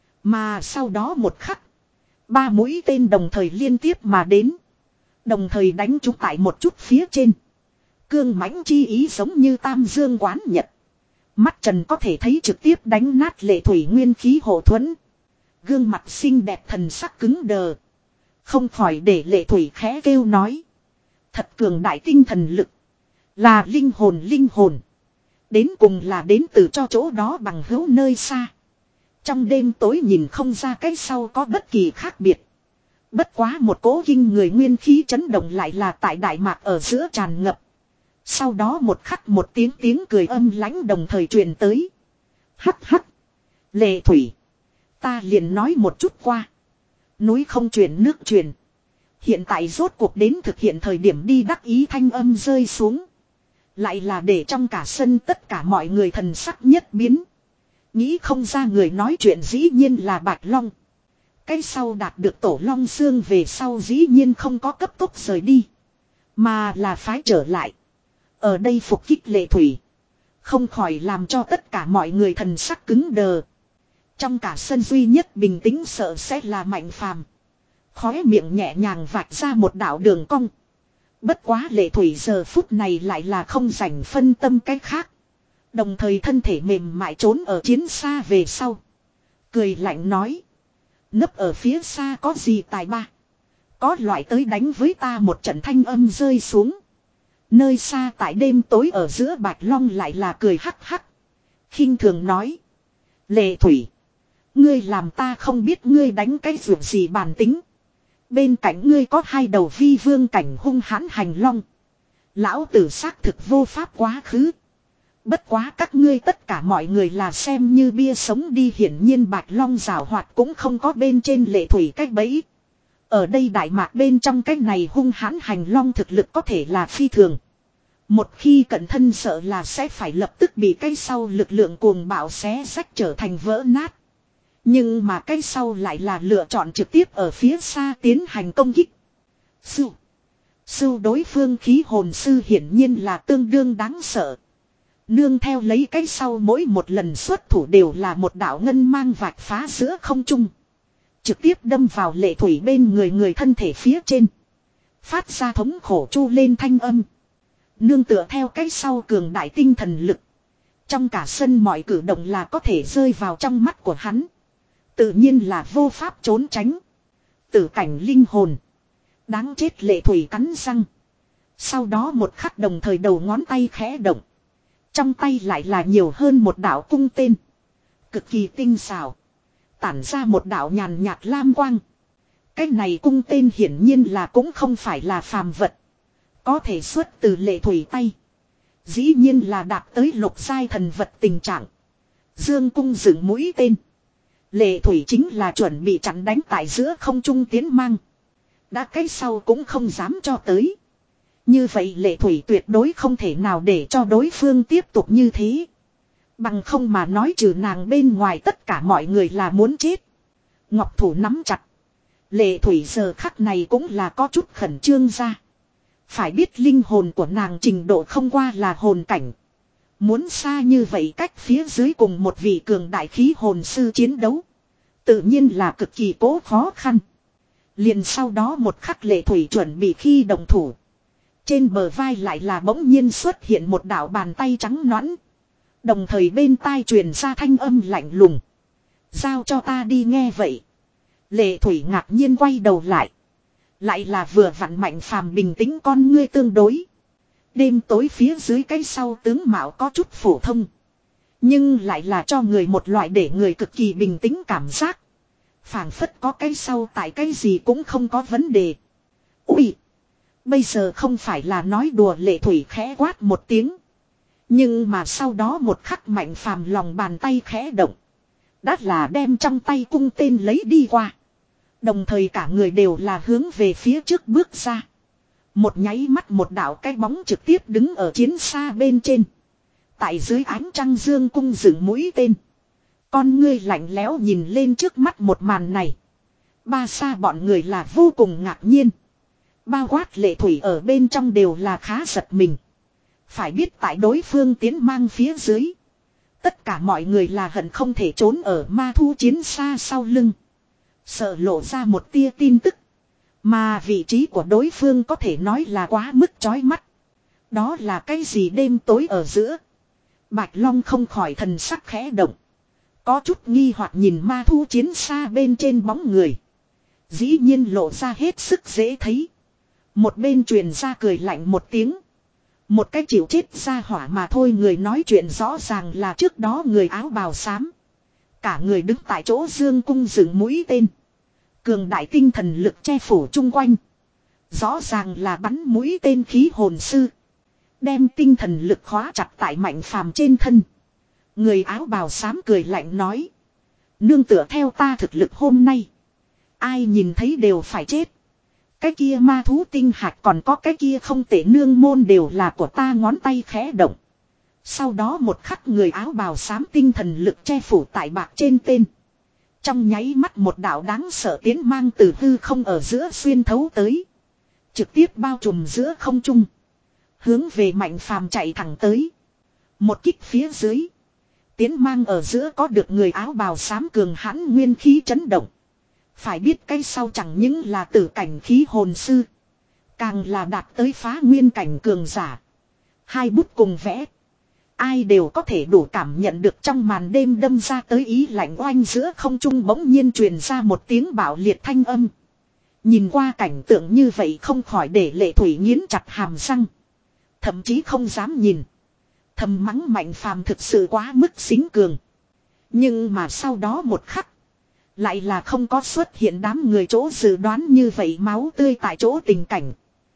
[SPEAKER 1] Mà sau đó một khắc. Ba mũi tên đồng thời liên tiếp mà đến. Đồng thời đánh trúng tại một chút phía trên. Cương mãnh chi ý giống như tam dương quán nhật. Mắt trần có thể thấy trực tiếp đánh nát lệ thủy nguyên khí hộ thuẫn. Gương mặt xinh đẹp thần sắc cứng đờ. Không khỏi để lệ thủy khẽ kêu nói. Thật cường đại tinh thần lực. Là linh hồn linh hồn. Đến cùng là đến từ cho chỗ đó bằng hữu nơi xa. Trong đêm tối nhìn không ra cái sau có bất kỳ khác biệt. Bất quá một cố kinh người nguyên khí chấn động lại là tại Đại Mạc ở giữa tràn ngập. Sau đó một khắc một tiếng tiếng cười âm lãnh đồng thời truyền tới. Hắc hắc. Lệ thủy. Ta liền nói một chút qua. Núi không truyền nước truyền. Hiện tại rốt cuộc đến thực hiện thời điểm đi đắc ý thanh âm rơi xuống. Lại là để trong cả sân tất cả mọi người thần sắc nhất biến. Nghĩ không ra người nói chuyện dĩ nhiên là Bạch Long. Cái sau đạt được tổ long xương về sau dĩ nhiên không có cấp tốc rời đi. Mà là phái trở lại. Ở đây phục kích lệ thủy. Không khỏi làm cho tất cả mọi người thần sắc cứng đờ. Trong cả sân duy nhất bình tĩnh sợ sẽ là Mạnh Phàm. Khóe miệng nhẹ nhàng vạch ra một đạo đường cong. Bất quá lệ thủy giờ phút này lại là không rảnh phân tâm cái khác. Đồng thời thân thể mềm mại trốn ở chiến xa về sau. Cười lạnh nói. Nấp ở phía xa có gì tài ba. Có loại tới đánh với ta một trận thanh âm rơi xuống. Nơi xa tại đêm tối ở giữa Bạch Long lại là cười hắc hắc. Khinh thường nói. Lệ thủy. Ngươi làm ta không biết ngươi đánh cái ruộng gì bản tính. Bên cạnh ngươi có hai đầu vi vương cảnh hung hãn hành long. Lão tử xác thực vô pháp quá khứ. Bất quá các ngươi tất cả mọi người là xem như bia sống đi, hiển nhiên Bạch Long rào hoạt cũng không có bên trên lệ thủy cách bẫy. Ở đây Đại Mạc bên trong cái này hung hãn hành long thực lực có thể là phi thường. Một khi cẩn thân sợ là sẽ phải lập tức bị cái sau lực lượng cuồng bạo xé rách trở thành vỡ nát. Nhưng mà cái sau lại là lựa chọn trực tiếp ở phía xa tiến hành công kích. Sư. Sư đối phương khí hồn sư hiển nhiên là tương đương đáng sợ. Nương theo lấy cái sau mỗi một lần xuất thủ đều là một đạo ngân mang vạch phá giữa không trung. Trực tiếp đâm vào lệ thủy bên người người thân thể phía trên. Phát ra thống khổ chu lên thanh âm. Nương tựa theo cái sau cường đại tinh thần lực. Trong cả sân mọi cử động là có thể rơi vào trong mắt của hắn. Tự nhiên là vô pháp trốn tránh. Tử cảnh linh hồn. Đáng chết lệ thủy cắn răng. Sau đó một khắc đồng thời đầu ngón tay khẽ động. Trong tay lại là nhiều hơn một đạo cung tên. Cực kỳ tinh xảo. Tản ra một đạo nhàn nhạt lam quang. Cái này cung tên hiển nhiên là cũng không phải là phàm vật. Có thể xuất từ Lệ Thủy tay. Dĩ nhiên là đạt tới lục giai thần vật tình trạng. Dương cung dựng mũi tên. Lệ Thủy chính là chuẩn bị chặn đánh tại giữa không trung tiến mang. Đã cái sau cũng không dám cho tới. Như vậy Lệ Thủy tuyệt đối không thể nào để cho đối phương tiếp tục như thế. Bằng không mà nói trừ nàng bên ngoài tất cả mọi người là muốn chết. Ngọc thủ nắm chặt. Lệ Thủy giờ khắc này cũng là có chút khẩn trương ra. Phải biết linh hồn của nàng trình độ không qua là hồn cảnh. Muốn xa như vậy cách phía dưới cùng một vị cường đại khí hồn sư chiến đấu. Tự nhiên là cực kỳ cố khó khăn. Liền sau đó một khắc Lệ Thủy chuẩn bị khi động thủ. Trên bờ vai lại là bỗng nhiên xuất hiện một đạo bàn tay trắng nõn. Đồng thời bên tai truyền ra thanh âm lạnh lùng. Giao cho ta đi nghe vậy. Lệ Thủy ngạc nhiên quay đầu lại. Lại là vừa vặn Mạnh Phàm bình tĩnh con ngươi tương đối. Đêm tối phía dưới cái sau tướng mạo có chút phổ thông. Nhưng lại là cho người một loại để người cực kỳ bình tĩnh cảm giác. Phảng phất có cái sau tại cái gì cũng không có vấn đề. Ui! Bây giờ không phải là nói đùa Lệ Thủy khẽ quát một tiếng. Nhưng mà sau đó một khắc Mạnh Phàm lòng bàn tay khẽ động. Đã là đem trong tay cung tên lấy đi qua. Đồng thời cả người đều là hướng về phía trước bước ra. Một nháy mắt một đạo cái bóng trực tiếp đứng ở chiến xa bên trên. Tại dưới ánh trăng dương cung dựng mũi tên. Con ngươi lạnh lẽo nhìn lên trước mắt một màn này. Ba xa bọn người là vô cùng ngạc nhiên. Bao quát Lệ Thủy ở bên trong đều là khá giật mình. Phải biết tại đối phương tiến mang phía dưới. Tất cả mọi người là hận không thể trốn ở ma thu chiến xa sau lưng. Sợ lộ ra một tia tin tức. Mà vị trí của đối phương có thể nói là quá mức chói mắt. Đó là cái gì đêm tối ở giữa. Bạch Long không khỏi thần sắc khẽ động. Có chút nghi hoặc nhìn ma thu chiến xa bên trên bóng người. Dĩ nhiên lộ ra hết sức dễ thấy. Một bên truyền ra cười lạnh một tiếng. Một cái chịu chết ra hỏa mà thôi, người nói chuyện rõ ràng là trước đó người áo bào xám. Cả người đứng tại chỗ dương cung dựng mũi tên. Cường đại tinh thần lực che phủ chung quanh. Rõ ràng là bắn mũi tên khí hồn sư. Đem tinh thần lực khóa chặt tại Mạnh Phàm trên thân. Người áo bào xám cười lạnh nói. Nương tựa theo ta thực lực hôm nay. Ai nhìn thấy đều phải chết. Cái kia ma thú tinh hạch còn có cái kia không tệ nương môn đều là của ta, ngón tay khẽ động. Sau đó một khắc người áo bào xám tinh thần lực che phủ tại bạc trên tên. Trong nháy mắt một đạo đáng sợ tiến mang từ hư không ở giữa xuyên thấu tới. Trực tiếp bao trùm giữa không trung. Hướng về Mạnh Phàm chạy thẳng tới. Một kích phía dưới. Tiến mang ở giữa có được người áo bào xám cường hãn nguyên khí chấn động. Phải biết cái sau chẳng những là tử cảnh khí hồn sư. Càng là đạt tới phá nguyên cảnh cường giả. Hai bút cùng vẽ. Ai đều có thể đủ cảm nhận được trong màn đêm đâm ra tới ý lạnh oanh giữa không trung bỗng nhiên truyền ra một tiếng bạo liệt thanh âm. Nhìn qua cảnh tượng như vậy không khỏi để Lệ Thủy nghiến chặt hàm răng. Thậm chí không dám nhìn. Thầm mắng Mạnh Phàm thực sự quá mức xính cường. Nhưng mà sau đó một khắc. Lại là không có xuất hiện đám người chỗ dự đoán như vậy máu tươi tại chỗ tình cảnh.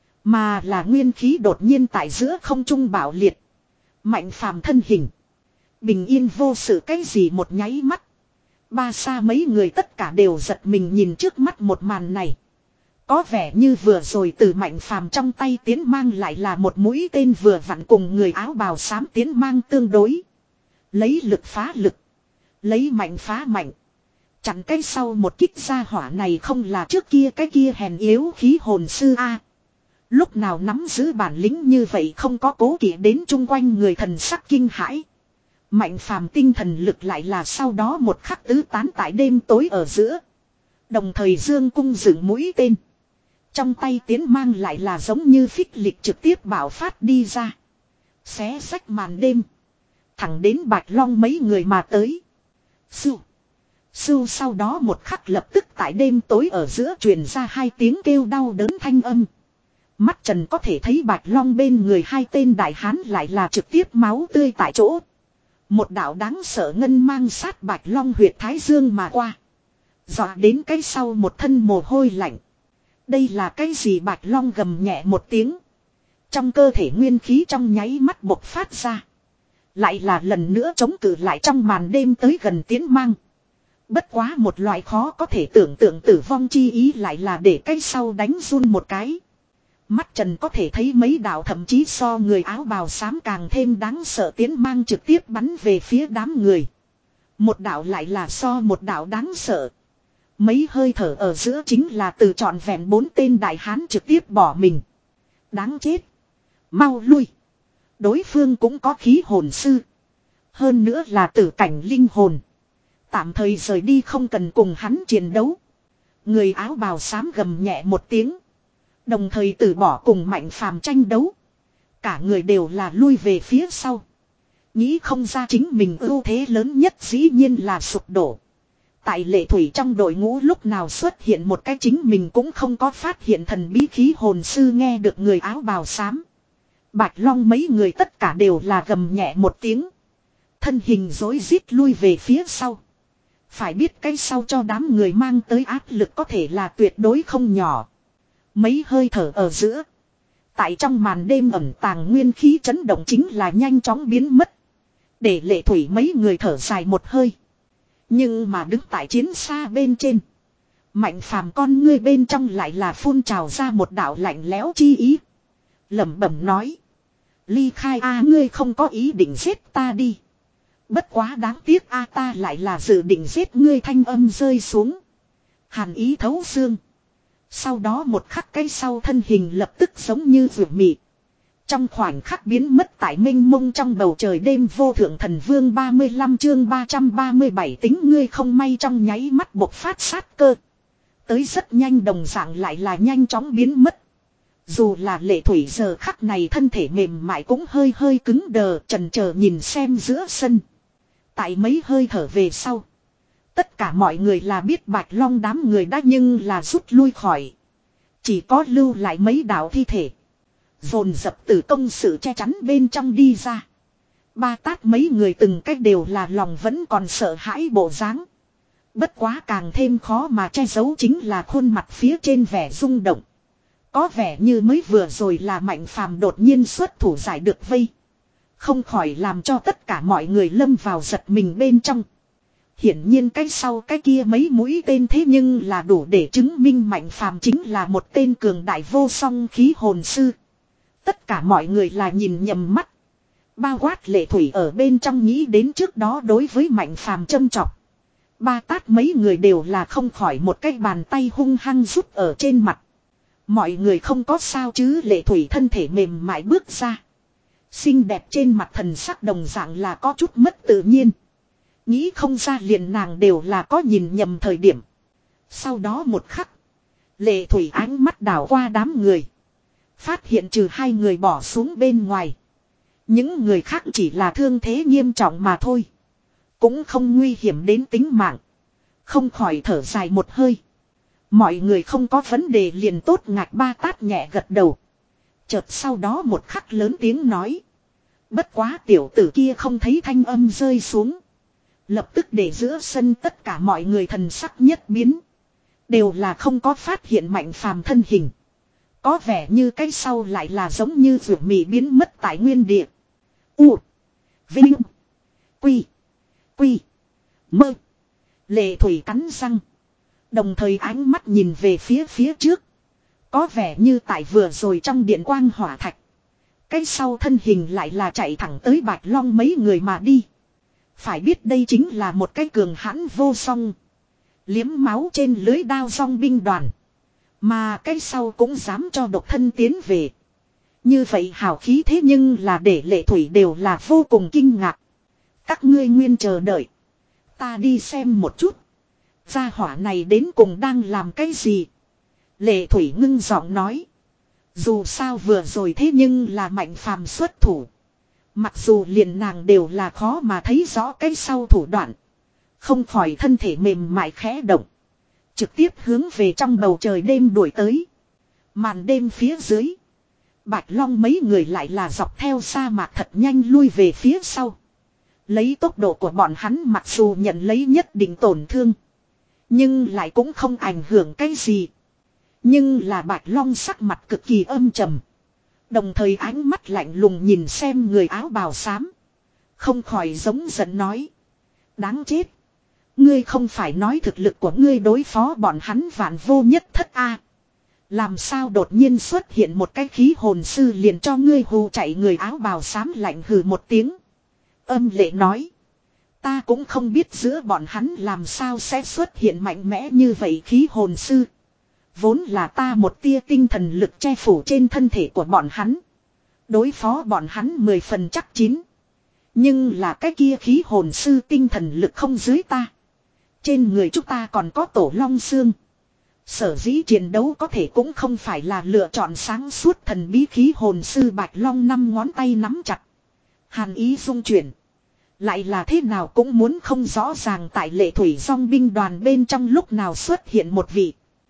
[SPEAKER 1] Mà là nguyên khí đột nhiên tại giữa không trung bạo liệt. Mạnh Phàm thân hình. Bình yên vô sự cái gì một nháy mắt. Ba xa mấy người tất cả đều giật mình nhìn trước mắt một màn này. Có vẻ như vừa rồi từ Mạnh Phàm trong tay tiến mang lại là một mũi tên vừa vặn cùng người áo bào xám tiến mang tương đối. Lấy lực phá lực. Lấy mạnh phá mạnh. Chặn cái sau một kích ra hỏa này không là trước kia cái kia hèn yếu khí hồn sư A. Lúc nào nắm giữ bản lĩnh như vậy không có cố kỵ đến chung quanh người thần sắc kinh hãi. Mạnh Phàm tinh thần lực lại là sau đó một khắc tứ tán tại đêm tối ở giữa. Đồng thời dương cung dựng mũi tên. Trong tay tiến mang lại là giống như phích lịch trực tiếp bạo phát đi ra. Xé xách màn đêm. Thẳng đến Bạch Long mấy người mà tới. Sưu. Sưu sau đó một khắc lập tức tại đêm tối ở giữa truyền ra hai tiếng kêu đau đớn thanh âm. Mắt trần có thể thấy Bạch Long bên người hai tên đại hán lại là trực tiếp máu tươi tại chỗ. Một đạo đáng sợ ngân mang sát Bạch Long huyệt thái dương mà qua. Dọa đến cái sau một thân mồ hôi lạnh. Đây là cái gì? Bạch Long gầm nhẹ một tiếng. Trong cơ thể nguyên khí trong nháy mắt bộc phát ra. Lại là lần nữa chống cự lại trong màn đêm tới gần tiến mang. Bất quá một loại khó có thể tưởng tượng tử vong chi ý lại là để cái sau đánh run một cái. Mắt trần có thể thấy mấy đạo thậm chí so người áo bào xám càng thêm đáng sợ tiến mang trực tiếp bắn về phía đám người. Một đạo lại là so một đạo đáng sợ. Mấy hơi thở ở giữa chính là từ trọn vẹn bốn tên đại hán trực tiếp bỏ mình. Đáng chết. Mau lui. Đối phương cũng có khí hồn sư. Hơn nữa là tử cảnh linh hồn. Tạm thời rời đi không cần cùng hắn chiến đấu. Người áo bào xám gầm nhẹ một tiếng. Đồng thời từ bỏ cùng Mạnh Phàm tranh đấu. Cả người đều là lui về phía sau. Nghĩ không ra chính mình ưu thế lớn nhất dĩ nhiên là sụp đổ. Tại Lệ Thủy trong đội ngũ lúc nào xuất hiện một cái chính mình cũng không có phát hiện thần bí khí hồn sư. Nghe được người áo bào xám. Bạch Long mấy người tất cả đều là gầm nhẹ một tiếng. Thân hình rối rít lui về phía sau. Phải biết cái sau cho đám người mang tới áp lực có thể là tuyệt đối không nhỏ. Mấy hơi thở ở giữa. Tại trong màn đêm ẩn tàng nguyên khí chấn động chính là nhanh chóng biến mất. Để Lệ Thủy mấy người thở dài một hơi. Nhưng mà đứng tại chiến xa bên trên. Mạnh Phàm con ngươi bên trong lại là phun trào ra một đạo lạnh lẽo chi ý. Lẩm bẩm nói. Ly khai a ngươi không có ý định giết ta đi. Bất quá đáng tiếc a ta lại là dự định giết ngươi. Thanh âm rơi xuống. Hàn ý thấu xương. Sau đó một khắc cái sau thân hình lập tức giống như vượt mị. Trong khoảnh khắc biến mất tại mênh mông trong bầu trời đêm. Vô thượng thần vương ba mươi lăm chương ba trăm ba mươi bảy tính ngươi không may trong nháy mắt bộc phát sát cơ. Tới rất nhanh đồng dạng lại là nhanh chóng biến mất. Dù là Lệ Thủy giờ khắc này thân thể mềm mại cũng hơi hơi cứng đờ chần chờ nhìn xem giữa sân. Tại mấy hơi thở về sau. Tất cả mọi người là biết Bạch Long đám người đã nhưng là rút lui khỏi. Chỉ có lưu lại mấy đạo thi thể. Dồn dập từ công sự che chắn bên trong đi ra. Ba Tát mấy người từng cách đều là lòng vẫn còn sợ hãi bộ dáng. Bất quá càng thêm khó mà che giấu chính là khuôn mặt phía trên vẻ rung động. Có vẻ như mới vừa rồi là Mạnh Phàm đột nhiên xuất thủ giải được vây. Không khỏi làm cho tất cả mọi người lâm vào giật mình bên trong. Hiển nhiên cái sau cái kia mấy mũi tên thế nhưng là đủ để chứng minh Mạnh Phàm chính là một tên cường đại vô song khí hồn sư. Tất cả mọi người là nhìn nhầm mắt. Bao quát Lệ Thủy ở bên trong nghĩ đến trước đó đối với Mạnh Phàm châm chọc. Ba Tát mấy người đều là không khỏi một cái bàn tay hung hăng rút ở trên mặt. Mọi người không có sao chứ? Lệ Thủy thân thể mềm mại bước ra. Xinh đẹp trên mặt thần sắc đồng dạng là có chút mất tự nhiên. Nghĩ không ra liền nàng đều là có nhìn nhầm thời điểm. Sau đó một khắc. Lệ Thủy ánh mắt đảo qua đám người. Phát hiện trừ hai người bỏ xuống bên ngoài. Những người khác chỉ là thương thế nghiêm trọng mà thôi. Cũng không nguy hiểm đến tính mạng. Không khỏi thở dài một hơi. Mọi người không có vấn đề liền tốt. Ngạc Ba Tát nhẹ gật đầu. Chợt sau đó một khắc lớn tiếng nói. Bất quá tiểu tử kia không thấy thanh âm rơi xuống. Lập tức để giữa sân tất cả mọi người thần sắc nhất biến. Đều là không có phát hiện Mạnh Phàm thân hình. Có vẻ như cái sau lại là giống như vượt mì biến mất tại nguyên địa. U. Vinh. Quy. Quy. Mơ. Lệ Thủy cắn răng. Đồng thời ánh mắt nhìn về phía phía trước. Có vẻ như tại vừa rồi trong điện quang hỏa thạch. Cái sau thân hình lại là chạy thẳng tới Bạch Long mấy người mà đi. Phải biết đây chính là một cái cường hãn vô song. Liếm máu trên lưới đao song binh đoàn. Mà cái sau cũng dám cho độc thân tiến về. Như vậy hào khí thế nhưng là để Lệ Thủy đều là vô cùng kinh ngạc. Các ngươi nguyên chờ đợi. Ta đi xem một chút. Gia hỏa này đến cùng đang làm cái gì? Lệ Thủy ngưng giọng nói. Dù sao vừa rồi thế nhưng là Mạnh Phàm xuất thủ. Mặc dù liền nàng đều là khó mà thấy rõ cái sau thủ đoạn. Không khỏi thân thể mềm mại khẽ động. Trực tiếp hướng về trong bầu trời đêm đuổi tới. Màn đêm phía dưới. Bạch Long mấy người lại là dọc theo sa mạc thật nhanh lui về phía sau. Lấy tốc độ của bọn hắn mặc dù nhận lấy nhất định tổn thương. Nhưng lại cũng không ảnh hưởng cái gì. Nhưng là Bạch Long sắc mặt cực kỳ âm trầm. Đồng thời ánh mắt lạnh lùng nhìn xem người áo bào xám. Không khỏi giống giận nói. Đáng chết. Ngươi không phải nói thực lực của ngươi đối phó bọn hắn vạn vô nhất thất a? Làm sao đột nhiên xuất hiện một cái khí hồn sư liền cho ngươi hù chạy, người áo bào xám lạnh hừ một tiếng. Âm lệ nói. Ta cũng không biết giữa bọn hắn làm sao sẽ xuất hiện mạnh mẽ như vậy khí hồn sư. Vốn là ta một tia tinh thần lực che phủ trên thân thể của bọn hắn. Đối phó bọn hắn mười phần chắc chín. Nhưng là cái kia khí hồn sư tinh thần lực không dưới ta. Trên người chúng ta còn có tổ long xương. Sở dĩ chiến đấu có thể cũng không phải là lựa chọn sáng suốt, thần bí khí hồn sư Bạch Long năm ngón tay nắm chặt. Hàn ý dung chuyển. Lại là thế nào cũng muốn không rõ ràng tại Lệ Thủy Dòng binh đoàn bên trong lúc nào xuất hiện một vị.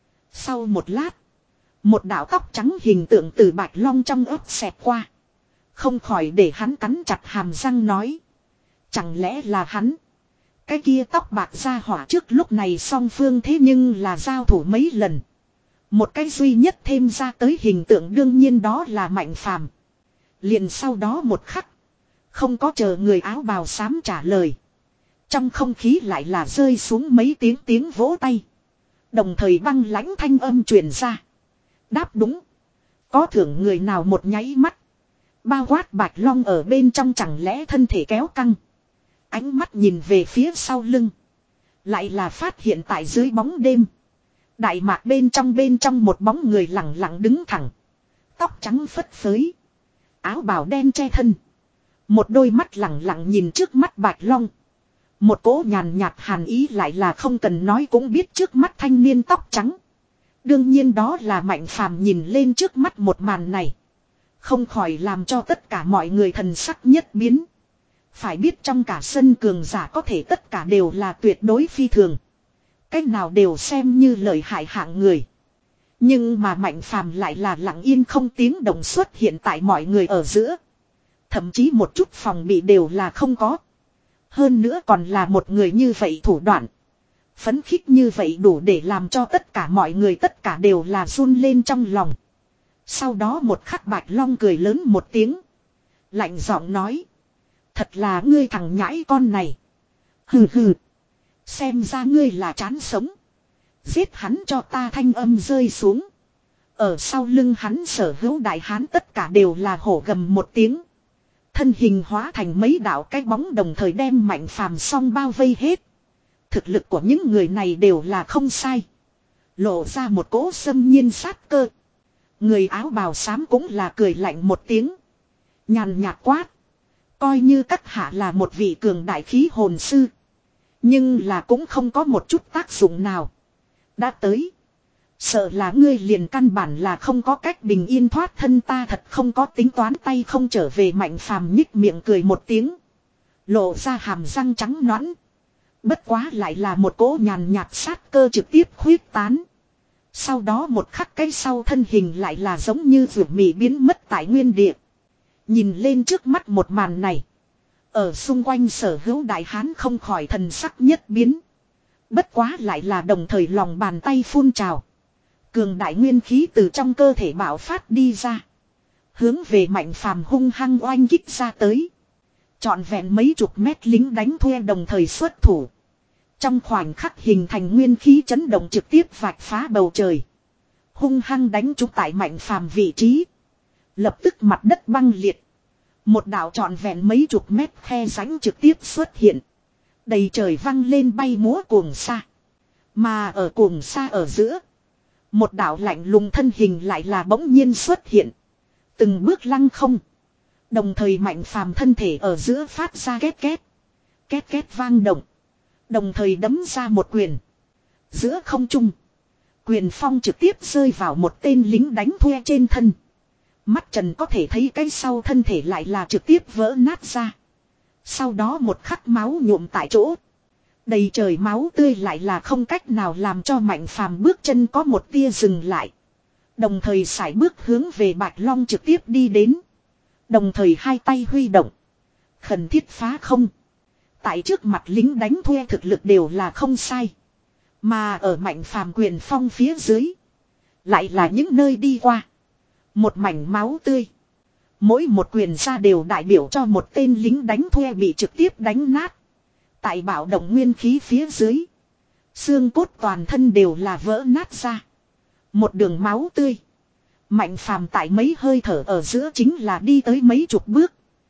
[SPEAKER 1] Sau một lát. Một đạo tóc trắng hình tượng từ Bạch Long trong ớt xẹt qua. Không khỏi để hắn cắn chặt hàm răng nói. Chẳng lẽ là hắn? Cái kia tóc bạc ra hỏa trước lúc này song phương thế nhưng là giao thủ mấy lần. Một cái duy nhất thêm ra tới hình tượng đương nhiên đó là Mạnh Phàm. Liền sau đó một khắc. Không có chờ người áo bào xám trả lời. Trong không khí lại là rơi xuống mấy tiếng tiếng vỗ tay. Đồng thời băng lãnh thanh âm truyền ra. Đáp đúng. Có thưởng người nào một nháy mắt. Bao quát Bạch Long ở bên trong chẳng lẽ thân thể kéo căng. Ánh mắt nhìn về phía sau lưng. Lại là phát hiện tại dưới bóng đêm. Đại mạc bên trong bên trong một bóng người lặng lặng đứng thẳng. Tóc trắng phất phới. Áo bào đen che thân. Một đôi mắt lặng lặng nhìn trước mắt Bạch Long. Một cỗ nhàn nhạt hàn ý lại là không cần nói cũng biết trước mắt thanh niên tóc trắng. Đương nhiên đó là Mạnh Phàm. Nhìn lên trước mắt một màn này. Không khỏi làm cho tất cả mọi người thần sắc nhất biến. Phải biết trong cả sân cường giả có thể tất cả đều là tuyệt đối phi thường. Cách nào đều xem như lợi hại hạng người. Nhưng mà Mạnh Phàm lại là lặng yên không tiếng động xuất hiện tại mọi người ở giữa. Thậm chí một chút phòng bị đều là không có. Hơn nữa còn là một người như vậy thủ đoạn. Phấn khích như vậy đủ để làm cho tất cả mọi người tất cả đều là run lên trong lòng. Sau đó một khắc Bạch Long cười lớn một tiếng. Lạnh giọng nói. Thật là ngươi thằng nhãi con này. Hừ hừ. Xem ra ngươi là chán sống. Giết hắn cho ta, thanh âm rơi xuống. Ở sau lưng hắn sở hữu đại hán tất cả đều là hổ gầm một tiếng. Thân hình hóa thành mấy đạo cái bóng đồng thời đem Mạnh Phàm song bao vây hết. Thực lực của những người này đều là không sai. Lộ ra một cỗ xâm nhiên sát cơ. Người áo bào xám cũng là cười lạnh một tiếng. Nhàn nhạt quát. Coi như các hạ là một vị cường đại khí hồn sư. Nhưng là cũng không có một chút tác dụng nào. Đã tới. Sợ là ngươi liền căn bản là không có cách bình yên thoát thân, ta thật không có tính toán tay không trở về. Mạnh Phàm nhích miệng cười một tiếng. Lộ ra hàm răng trắng nõn. Bất quá lại là một cỗ nhàn nhạt sát cơ trực tiếp khuyết tán. Sau đó một khắc cái sau thân hình lại là giống như vượt mì biến mất tại nguyên địa. Nhìn lên trước mắt một màn này. Ở xung quanh sở hữu đại hán không khỏi thần sắc nhất biến. Bất quá lại là đồng thời lòng bàn tay phun trào. Cường đại nguyên khí từ trong cơ thể bạo phát đi ra. Hướng về Mạnh Phàm hung hăng oanh kích ra tới. Trọn vẹn mấy chục mét lính đánh thuê đồng thời xuất thủ. Trong khoảnh khắc hình thành nguyên khí chấn động trực tiếp vạch phá bầu trời. Hung hăng đánh trúng tại Mạnh Phàm vị trí. Lập tức mặt đất băng liệt. Một đạo trọn vẹn mấy chục mét khe rãnh trực tiếp xuất hiện. Đầy trời văng lên bay múa cuồng sa. Mà ở cuồng sa ở giữa. Một đạo lạnh lùng thân hình lại là bỗng nhiên xuất hiện. Từng bước lăng không. Đồng thời Mạnh Phàm thân thể ở giữa phát ra két két. Két két vang động. Đồng thời đấm ra một quyền. Giữa không trung. Quyền phong trực tiếp rơi vào một tên lính đánh thuê trên thân. Mắt trần có thể thấy cái sau thân thể lại là trực tiếp vỡ nát ra. Sau đó một khắc máu nhuộm tại chỗ. Đầy trời máu tươi lại là không cách nào làm cho Mạnh Phàm bước chân có một tia dừng lại. Đồng thời sải bước hướng về Bạch Long trực tiếp đi đến. Đồng thời hai tay huy động. Khẩn thiết phá không. Tại trước mặt lính đánh thuê thực lực đều là không sai. Mà ở Mạnh Phàm quyền phong phía dưới. Lại là những nơi đi qua. Một mảnh máu tươi. Mỗi một quyền ra đều đại biểu cho một tên lính đánh thuê bị trực tiếp đánh nát. Tại bạo động nguyên khí phía dưới. Xương cốt toàn thân đều là vỡ nát ra. Một đường máu tươi. Mạnh Phàm tại mấy hơi thở ở giữa chính là đi tới mấy chục bước.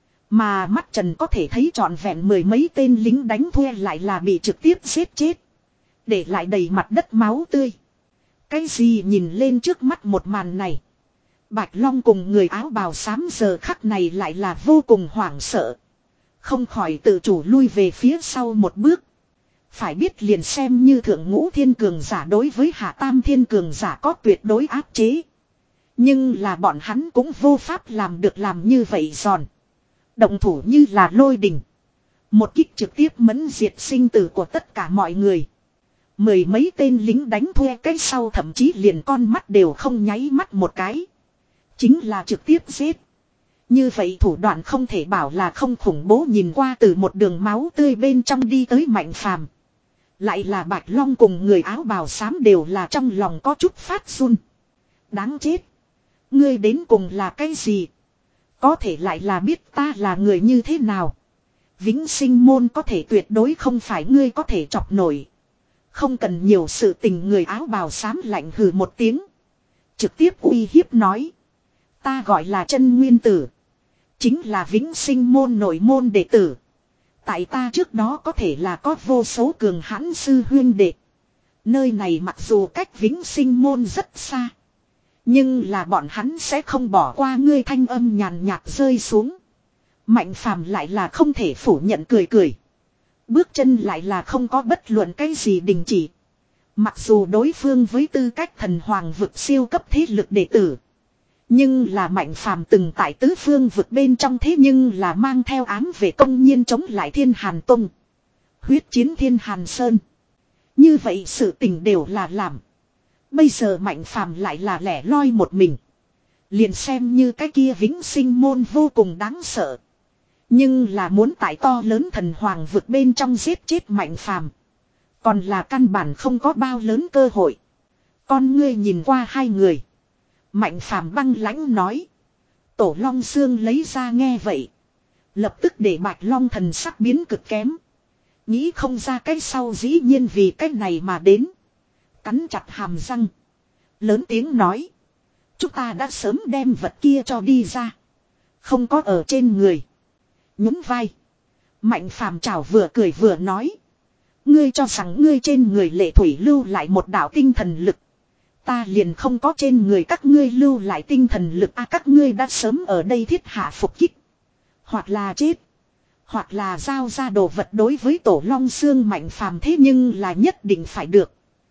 [SPEAKER 1] Mà mắt trần có thể thấy trọn vẹn mười mấy tên lính đánh thuê lại là bị trực tiếp giết chết. Để lại đầy mặt đất máu tươi. Cái gì nhìn lên trước mắt một màn này. Bạch Long cùng người áo bào xám giờ khắc này lại là vô cùng hoảng sợ. Không khỏi tự chủ lui về phía sau một bước. Phải biết liền xem như thượng ngũ thiên cường giả đối với hạ tam thiên cường giả có tuyệt đối áp chế. Nhưng là bọn hắn cũng vô pháp làm được làm như vậy giòn. Động thủ như là lôi đình. Một kích trực tiếp mẫn diệt sinh tử của tất cả mọi người. Mười mấy tên lính đánh thuê cái sau thậm chí liền con mắt đều không nháy mắt một cái. Chính là trực tiếp giết. Như vậy thủ đoạn không thể bảo là không khủng bố, nhìn qua từ một đường máu tươi bên trong đi tới Mạnh Phàm. Lại là Bạch Long cùng người áo bào xám đều là trong lòng có chút phát run. Đáng chết. Ngươi đến cùng là cái gì? Có thể lại là biết ta là người như thế nào? Vĩnh sinh môn có thể tuyệt đối không phải ngươi có thể chọc nổi. Không cần nhiều sự tình, người áo bào xám lạnh hừ một tiếng. Trực tiếp uy hiếp nói. Ta gọi là Chân Nguyên Tử. Chính là Vĩnh sinh môn nội môn đệ tử. Tại ta trước đó có thể là có vô số cường hãn sư huyên đệ. Nơi này mặc dù cách Vĩnh sinh môn rất xa. Nhưng là bọn hắn sẽ không bỏ qua ngươi, thanh âm nhàn nhạt rơi xuống. Mạnh Phàm lại là không thể phủ nhận, cười cười. Bước chân lại là không có bất luận cái gì đình chỉ. Mặc dù đối phương với tư cách thần hoàng vực siêu cấp thế lực đệ tử. Nhưng là Mạnh Phàm từng tại tứ phương vực bên trong, thế nhưng là mang theo ám về công nhiên chống lại Thiên Hàn Tông. Huyết chiến Thiên Hàn Sơn. Như vậy sự tình đều là làm. Bây giờ Mạnh Phàm lại là lẻ loi một mình. Liền xem như cái kia Vĩnh sinh môn vô cùng đáng sợ. Nhưng là muốn tại to lớn thần hoàng vực bên trong giết chết Mạnh Phàm, còn là căn bản không có bao lớn cơ hội. Con ngươi nhìn qua hai người. Mạnh Phàm băng lãnh nói. Tổ Long Xương lấy ra nghe vậy. Lập tức để Bạch Long thần sắc biến cực kém. Nghĩ không ra cái sau dĩ nhiên vì cái này mà đến. Cắn chặt hàm răng. Lớn tiếng nói. Chúng ta đã sớm đem vật kia cho đi ra. Không có ở trên người. Nhún vai. Mạnh Phàm chào vừa cười vừa nói. Ngươi cho rằng ngươi trên người Lệ Thủy lưu lại một đạo tinh thần lực. Ta liền không có trên người các ngươi lưu lại tinh thần lực. À, các ngươi đã sớm ở đây thiết hạ phục kích. Hoặc là chết. Hoặc là giao ra đồ vật. Đối với Tổ Long Xương Mạnh Phàm thế nhưng là nhất định phải được.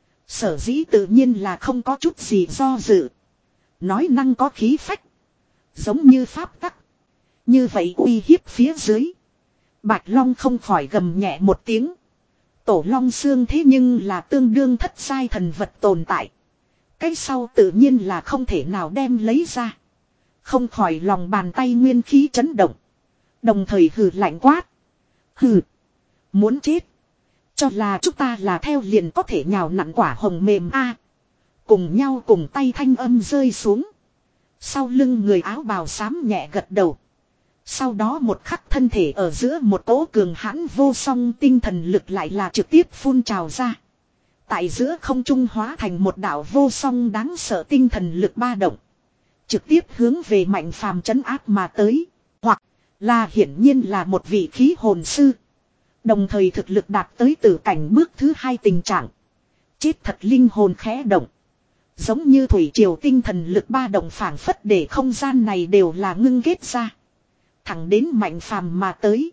[SPEAKER 1] Sở dĩ tự nhiên là không có chút gì do dự. Nói năng có khí phách. Giống như pháp tắc. Như vậy uy hiếp phía dưới. Bạch Long không khỏi gầm nhẹ một tiếng. Tổ Long Xương thế nhưng là tương đương thất giai thần vật tồn tại. Cái sau tự nhiên là không thể nào đem lấy ra. Không khỏi lòng bàn tay nguyên khí chấn động. Đồng thời hừ lạnh quát. Hừ. Muốn chết. Cho là chúng ta là theo liền có thể nhào nặn quả hồng mềm a. À, cùng nhau cùng tay thanh âm rơi xuống. Sau lưng người áo bào xám nhẹ gật đầu. Sau đó một khắc thân thể ở giữa một cỗ cường hãn vô song tinh thần lực lại là trực tiếp phun trào ra. Tại giữa không trung hóa thành một đạo vô song đáng sợ tinh thần lực ba động. Trực tiếp hướng về Mạnh Phàm trấn áp mà tới. Hoặc là hiển nhiên là một vị khí hồn sư. Đồng thời thực lực đạt tới tử cảnh bước thứ hai tình trạng. Chết thật linh hồn khẽ động. Giống như thủy triều tinh thần lực ba động phảng phất để không gian này đều là ngưng kết ra. Thẳng đến Mạnh Phàm mà tới.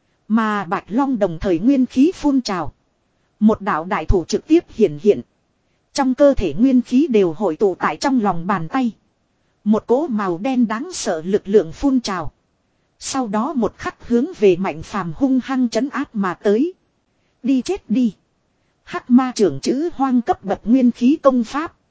[SPEAKER 1] Mà Bạch Long đồng thời nguyên khí phun trào. Một đạo đại thủ trực tiếp hiện hiện. Trong cơ thể nguyên khí đều hội tụ tại trong lòng bàn tay. Một cỗ màu đen đáng sợ lực lượng phun trào. Sau đó một khắc hướng về Mạnh Phàm hung hăng trấn áp mà tới. Đi chết đi. Hắc ma trưởng chữ hoang cấp bậc nguyên khí công pháp.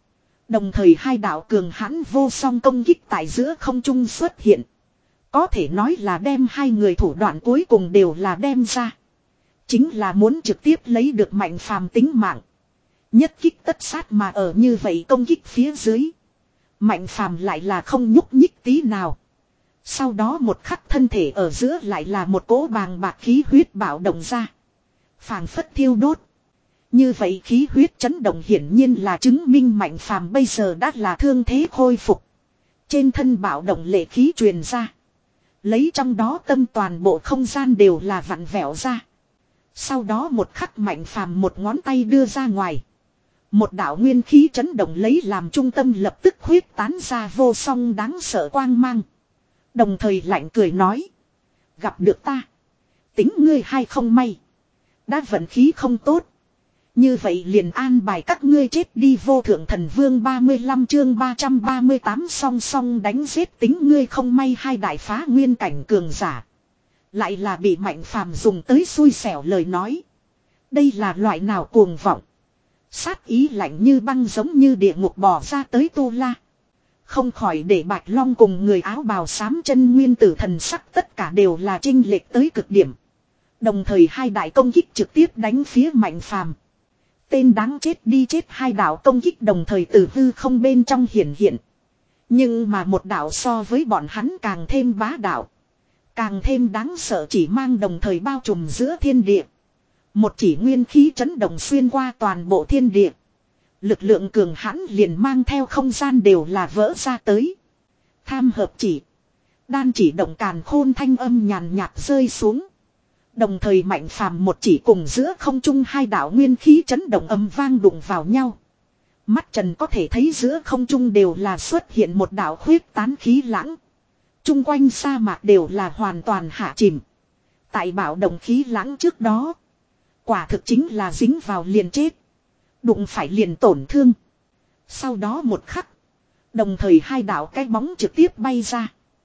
[SPEAKER 1] Đồng thời hai đạo cường hãn vô song công kích tại giữa không trung xuất hiện. Có thể nói là đem hai người thủ đoạn cuối cùng đều là đem ra. Chính là muốn trực tiếp lấy được Mạnh Phàm tính mạng. Nhất kích tất sát mà ở như vậy công kích phía dưới. Mạnh Phàm lại là không nhúc nhích tí nào. Sau đó một khắc thân thể ở giữa lại là một cỗ bàng bạc khí huyết bạo động ra. Phảng phất thiêu đốt. Như vậy khí huyết chấn động hiển nhiên là chứng minh Mạnh Phàm bây giờ đã là thương thế khôi phục. Trên thân bạo động lệ khí truyền ra. Lấy trong đó tâm toàn bộ không gian đều là vặn vẹo ra. Sau đó một khắc Mạnh Phàm một ngón tay đưa ra ngoài. Một đạo nguyên khí chấn động lấy làm trung tâm lập tức huyết tán ra vô song đáng sợ quang mang. Đồng thời lạnh cười nói. Gặp được ta. Tính ngươi hay không may. Đã vận khí không tốt. Như vậy liền an bài các ngươi chết đi vô thượng thần vương ba mươi lăm chương ba trăm ba mươi tám song song đánh giết tính ngươi không may hai đại phá nguyên cảnh cường giả. Lại là bị Mạnh Phàm dùng tới xui xẻo lời nói. Đây là loại nào cuồng vọng. Sát ý lạnh như băng giống như địa ngục bò ra tới Tu La. Không khỏi để Bạch Long cùng người áo bào xám chân nguyên tử thần sắc tất cả đều là chênh lệch tới cực điểm. Đồng thời hai đại công kích trực tiếp đánh phía Mạnh Phàm. Tên đáng chết đi chết hai đạo công kích đồng thời từ hư không bên trong hiển hiện. Nhưng mà một đạo so với bọn hắn càng thêm bá đạo. Càng thêm đáng sợ chỉ mang đồng thời bao trùm giữa thiên địa. Một chỉ nguyên khí chấn động xuyên qua toàn bộ thiên địa. Lực lượng cường hãn liền mang theo không gian đều là vỡ ra tới. Tham hợp chỉ. Đan chỉ động càn khôn thanh âm nhàn nhạt rơi xuống. Đồng thời Mạnh Phàm một chỉ cùng giữa không trung hai đạo nguyên khí chấn động âm vang đụng vào nhau. Mắt trần có thể thấy giữa không trung đều là xuất hiện một đạo huyết tán khí lãng. Trung quanh sa mạc đều là hoàn toàn hạ chìm. Tại bạo động khí lãng trước đó. Quả thực chính là dính vào liền chết. Đụng phải liền tổn thương. Sau đó một khắc. Đồng thời hai đạo cái bóng trực tiếp bay ra.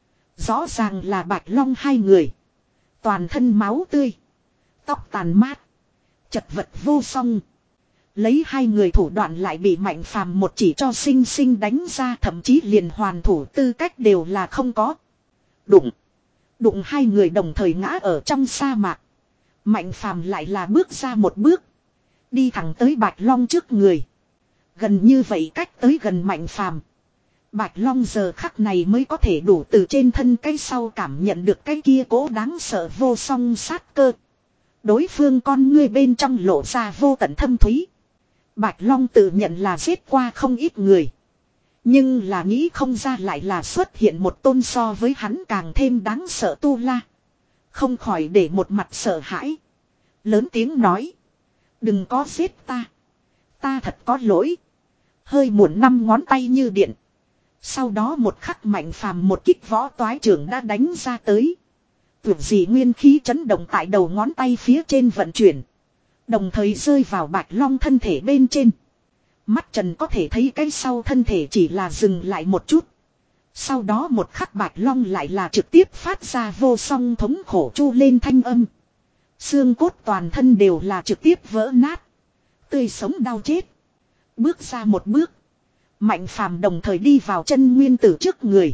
[SPEAKER 1] Rõ ràng là Bạch Long hai người. Toàn thân máu tươi. Tóc tàn mát. Chật vật vô song. Lấy hai người thủ đoạn lại bị Mạnh Phàm một chỉ cho sinh sinh đánh ra. Thậm chí liền hoàn thủ tư cách đều là không có. Đụng. Đụng hai người đồng thời ngã ở trong sa mạc. Mạnh Phàm lại là bước ra một bước. Đi thẳng tới Bạch Long trước người. Gần như vậy cách tới gần Mạnh Phàm. Bạch Long giờ khắc này mới có thể đủ từ trên thân cái sau cảm nhận được cái kia cố đáng sợ vô song sát cơ. Đối phương con ngươi bên trong lộ ra vô tận thâm thúy. Bạch Long tự nhận là giết qua không ít người. Nhưng là nghĩ không ra lại là xuất hiện một tôn so với hắn càng thêm đáng sợ Tu La. Không khỏi để một mặt sợ hãi. Lớn tiếng nói. Đừng có giết ta. Ta thật có lỗi. Hơi muộn năm ngón tay như điện. Sau đó một khắc Mạnh Phàm một kích võ toái trưởng đã đánh ra tới. Tưởng gì nguyên khí chấn động tại đầu ngón tay phía trên vận chuyển. Đồng thời rơi vào Bạch Long thân thể bên trên. Mắt trần có thể thấy cái sau thân thể chỉ là dừng lại một chút. Sau đó một khắc Bạch Long lại là trực tiếp phát ra vô song thống khổ chu lên thanh âm. Xương cốt toàn thân đều là trực tiếp vỡ nát. Tươi sống đau chết. Bước ra một bước. Mạnh Phàm đồng thời đi vào chân nguyên tử trước người.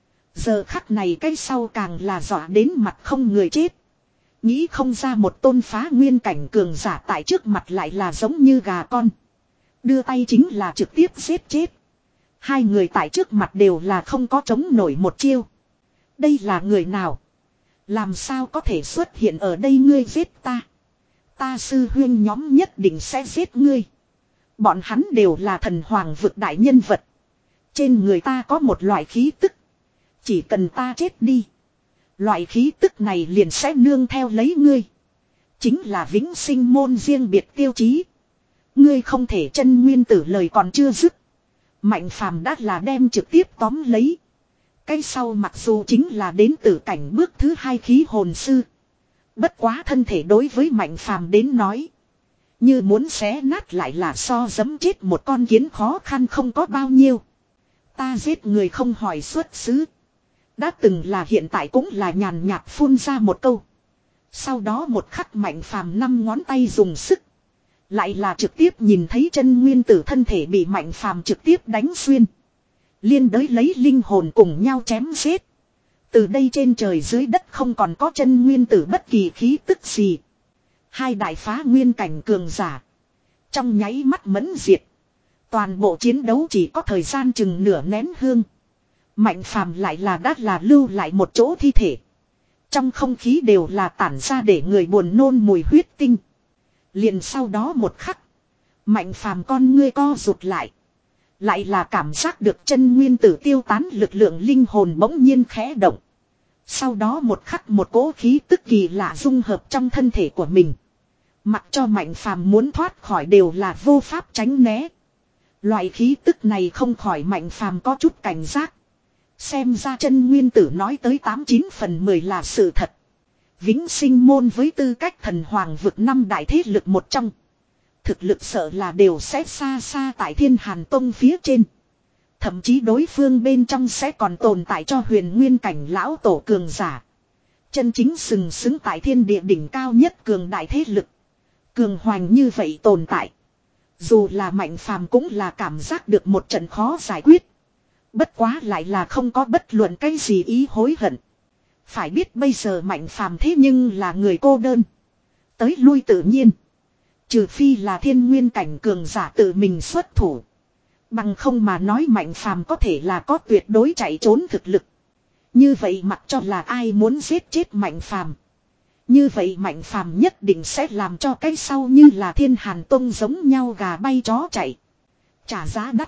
[SPEAKER 1] Giờ khắc này cái sau càng là dọa đến mặt không người chết. Nghĩ không ra một tôn phá nguyên cảnh cường giả tại trước mặt lại là giống như gà con. Đưa tay chính là trực tiếp giết chết. Hai người tại trước mặt đều là không có chống nổi một chiêu. Đây là người nào? Làm sao có thể xuất hiện ở đây ngươi giết ta? Ta sư huyên nhóm nhất định sẽ giết ngươi. Bọn hắn đều là thần hoàng vực đại nhân vật. Trên người ta có một loại khí tức. Chỉ cần ta chết đi. Loại khí tức này liền sẽ nương theo lấy ngươi. Chính là vĩnh sinh môn riêng biệt tiêu chí. Ngươi không thể chân nguyên tử lời còn chưa dứt. Mạnh Phàm đã là đem trực tiếp tóm lấy. Cái sau mặc dù chính là đến từ cảnh bước thứ hai khí hồn sư. Bất quá thân thể đối với Mạnh Phàm đến nói. Như muốn xé nát lại là so giấm chết một con kiến khó khăn không có bao nhiêu. Ta giết người không hỏi xuất xứ. Đã từng là hiện tại cũng là nhàn nhạt phun ra một câu. Sau đó một khắc Mạnh Phàm năm ngón tay dùng sức. Lại là trực tiếp nhìn thấy chân nguyên tử thân thể bị Mạnh Phàm trực tiếp đánh xuyên. Liên đới lấy linh hồn cùng nhau chém giết. Từ đây trên trời dưới đất không còn có chân nguyên tử bất kỳ khí tức gì. Hai đại phá nguyên cảnh cường giả. Trong nháy mắt mẫn diệt. Toàn bộ chiến đấu chỉ có thời gian chừng nửa nén hương. Mạnh Phàm lại là đắt là lưu lại một chỗ thi thể. Trong không khí đều là tản ra để người buồn nôn mùi huyết tinh. Liền sau đó một khắc. Mạnh Phàm con ngươi co rụt lại. Lại là cảm giác được chân nguyên tử tiêu tán lực lượng linh hồn bỗng nhiên khẽ động. Sau đó một khắc một cỗ khí tức kỳ lạ dung hợp trong thân thể của mình. Mặc cho Mạnh Phàm muốn thoát khỏi đều là vô pháp tránh né. Loại khí tức này không khỏi Mạnh Phàm có chút cảnh giác. Xem ra chân nguyên tử nói tới tám chín phần mười là sự thật. Vĩnh Sinh môn với tư cách thần hoàng vực năm đại thế lực một trong. Thực lực sợ là đều sẽ xa xa tại Thiên Hàn Tông phía trên. Thậm chí đối phương bên trong sẽ còn tồn tại cho huyền nguyên cảnh lão tổ cường giả. Chân chính sừng sững tại thiên địa đỉnh cao nhất cường đại thế lực. Cường hoành như vậy tồn tại. Dù là Mạnh Phàm cũng là cảm giác được một trận khó giải quyết. Bất quá lại là không có bất luận cái gì ý hối hận. Phải biết bây giờ Mạnh Phàm thế nhưng là người cô đơn. Tới lui tự nhiên. Trừ phi là thiên nguyên cảnh cường giả tự mình xuất thủ. Bằng không mà nói Mạnh Phàm có thể là có tuyệt đối chạy trốn thực lực. Như vậy mặc cho là ai muốn giết chết Mạnh Phàm, như vậy Mạnh Phàm nhất định sẽ làm cho cái sau như là Thiên Hàn Tông giống nhau gà bay chó chạy. Trả giá đắt.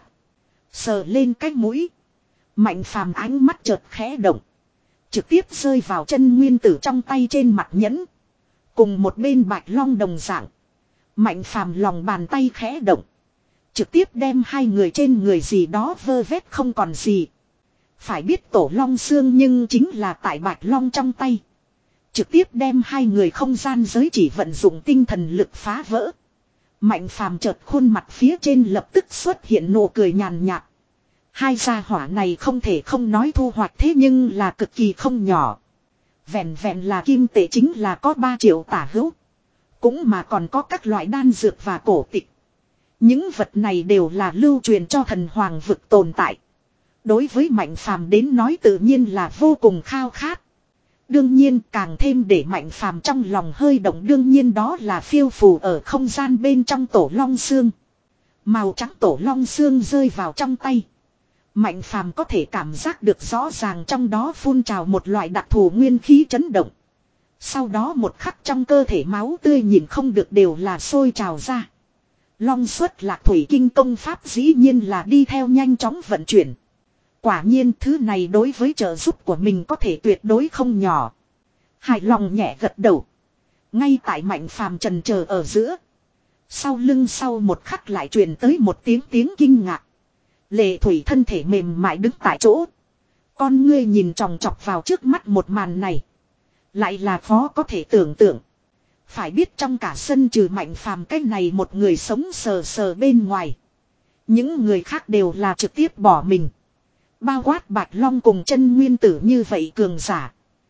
[SPEAKER 1] Sờ lên cái mũi. Mạnh Phàm ánh mắt chợt khẽ động. Trực tiếp rơi vào chân nguyên tử trong tay trên mặt nhẫn. Cùng một bên bạch long đồng dạng. Mạnh Phàm lòng bàn tay khẽ động. Trực tiếp đem hai người trên người gì đó vơ vét không còn gì. Phải biết tổ long xương nhưng chính là tại bạch long trong tay. Trực tiếp đem hai người không gian giới chỉ vận dụng tinh thần lực phá vỡ. Mạnh Phàm chợt khuôn mặt phía trên lập tức xuất hiện nụ cười nhàn nhạt. Hai gia hỏa này không thể không nói thu hoạch thế nhưng là cực kỳ không nhỏ. Vẹn vẹn là kim tệ chính là có ba triệu tả hữu. Cũng mà còn có các loại đan dược và cổ tịch. Những vật này đều là lưu truyền cho thần hoàng vực tồn tại. Đối với Mạnh Phàm đến nói tự nhiên là vô cùng khao khát. Đương nhiên càng thêm để Mạnh Phàm trong lòng hơi động đương nhiên đó là phiêu phù ở không gian bên trong tổ long xương. Màu trắng tổ long xương rơi vào trong tay. Mạnh Phàm có thể cảm giác được rõ ràng trong đó phun trào một loại đặc thù nguyên khí chấn động. Sau đó một khắc trong cơ thể máu tươi nhìn không được đều là sôi trào ra. Long xuất lạc thủy kinh công pháp dĩ nhiên là đi theo nhanh chóng vận chuyển. Quả nhiên thứ này đối với trợ giúp của mình có thể tuyệt đối không nhỏ. Hài lòng nhẹ gật đầu. Ngay tại Mạnh Phàm trần chờ ở giữa. Sau lưng sau một khắc lại truyền tới một tiếng tiếng kinh ngạc. Lệ thủy thân thể mềm mại đứng tại chỗ. Con ngươi nhìn tròng trọc vào trước mắt một màn này. Lại là khó có thể tưởng tượng. Phải biết trong cả sân trừ Mạnh Phàm cái này một người sống sờ sờ bên ngoài. Những người khác đều là trực tiếp bỏ mình. Bao quát Bạch Long cùng chân nguyên tử như vậy cường giả.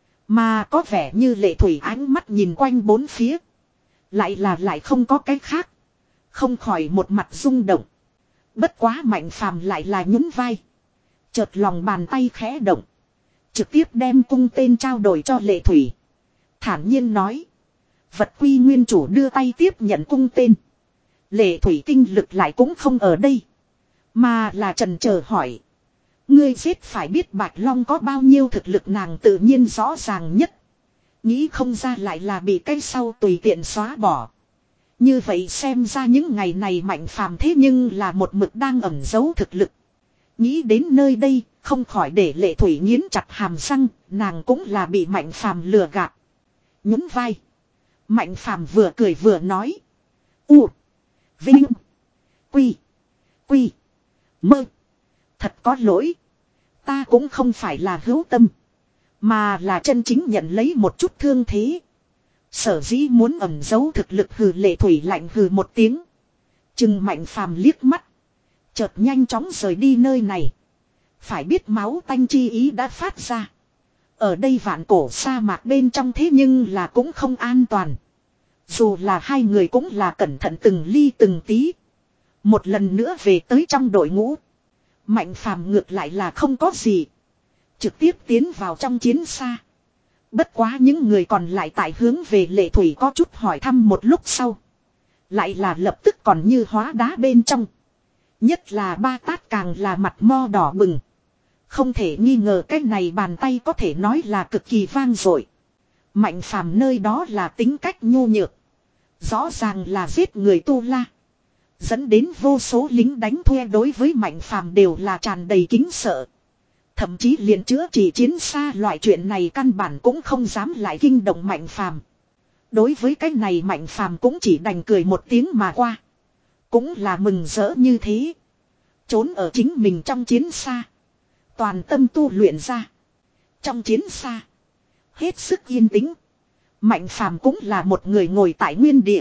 [SPEAKER 1] Mà có vẻ như lệ thủy ánh mắt nhìn quanh bốn phía. Lại là lại không có cái khác. Không khỏi một mặt rung động. Bất quá Mạnh Phàm lại là nhún vai. Chợt lòng bàn tay khẽ động. Trực tiếp đem cung tên trao đổi cho lệ thủy. Thản nhiên nói. Vật quy nguyên chủ đưa tay tiếp nhận cung tên. Lệ thủy tinh lực lại cũng không ở đây. Mà là trần chờ hỏi. Ngươi giết phải biết Bạch Long có bao nhiêu thực lực nàng tự nhiên rõ ràng nhất. Nghĩ không ra lại là bị cái sau tùy tiện xóa bỏ. Như vậy xem ra những ngày này Mạnh Phàm thế nhưng là một mực đang ẩn giấu thực lực. Nghĩ đến nơi đây, không khỏi để lệ thủy nghiến chặt hàm răng, nàng cũng là bị Mạnh Phàm lừa gạt. Nhún vai. Mạnh Phàm vừa cười vừa nói. U. Vinh. Quy. Quy. Mơ. Thật có lỗi. Ta cũng không phải là hữu tâm. Mà là chân chính nhận lấy một chút thương thế. Sở dĩ muốn ẩn giấu thực lực hừ lệ thủy lạnh hừ một tiếng. Chừng Mạnh Phàm liếc mắt. Chợt nhanh chóng rời đi nơi này. Phải biết máu tanh chi ý đã phát ra. Ở đây vạn cổ sa mạc bên trong thế nhưng là cũng không an toàn. Dù là hai người cũng là cẩn thận từng ly từng tí. Một lần nữa về tới trong đội ngũ. Mạnh Phàm ngược lại là không có gì. Trực tiếp tiến vào trong chiến xa. Bất quá những người còn lại tại hướng về Lệ Thủy có chút hỏi thăm một lúc sau. Lại là lập tức còn như hóa đá bên trong. Nhất là Ba Tát càng là mặt mo đỏ bừng. Không thể nghi ngờ cái này bàn tay có thể nói là cực kỳ vang dội. Mạnh Phàm nơi đó là tính cách nhu nhược. Rõ ràng là giết người tu la. Dẫn đến vô số lính đánh thuê đối với Mạnh Phàm đều là tràn đầy kính sợ. Thậm chí liền chữa trị chiến xa loại chuyện này căn bản cũng không dám lại kinh động Mạnh Phàm. Đối với cái này Mạnh Phàm cũng chỉ đành cười một tiếng mà qua. Cũng là mừng rỡ như thế. Trốn ở chính mình trong chiến xa. Toàn tâm tu luyện ra. Trong chiến xa. Hết sức yên tĩnh. Mạnh Phàm cũng là một người ngồi tại nguyên địa.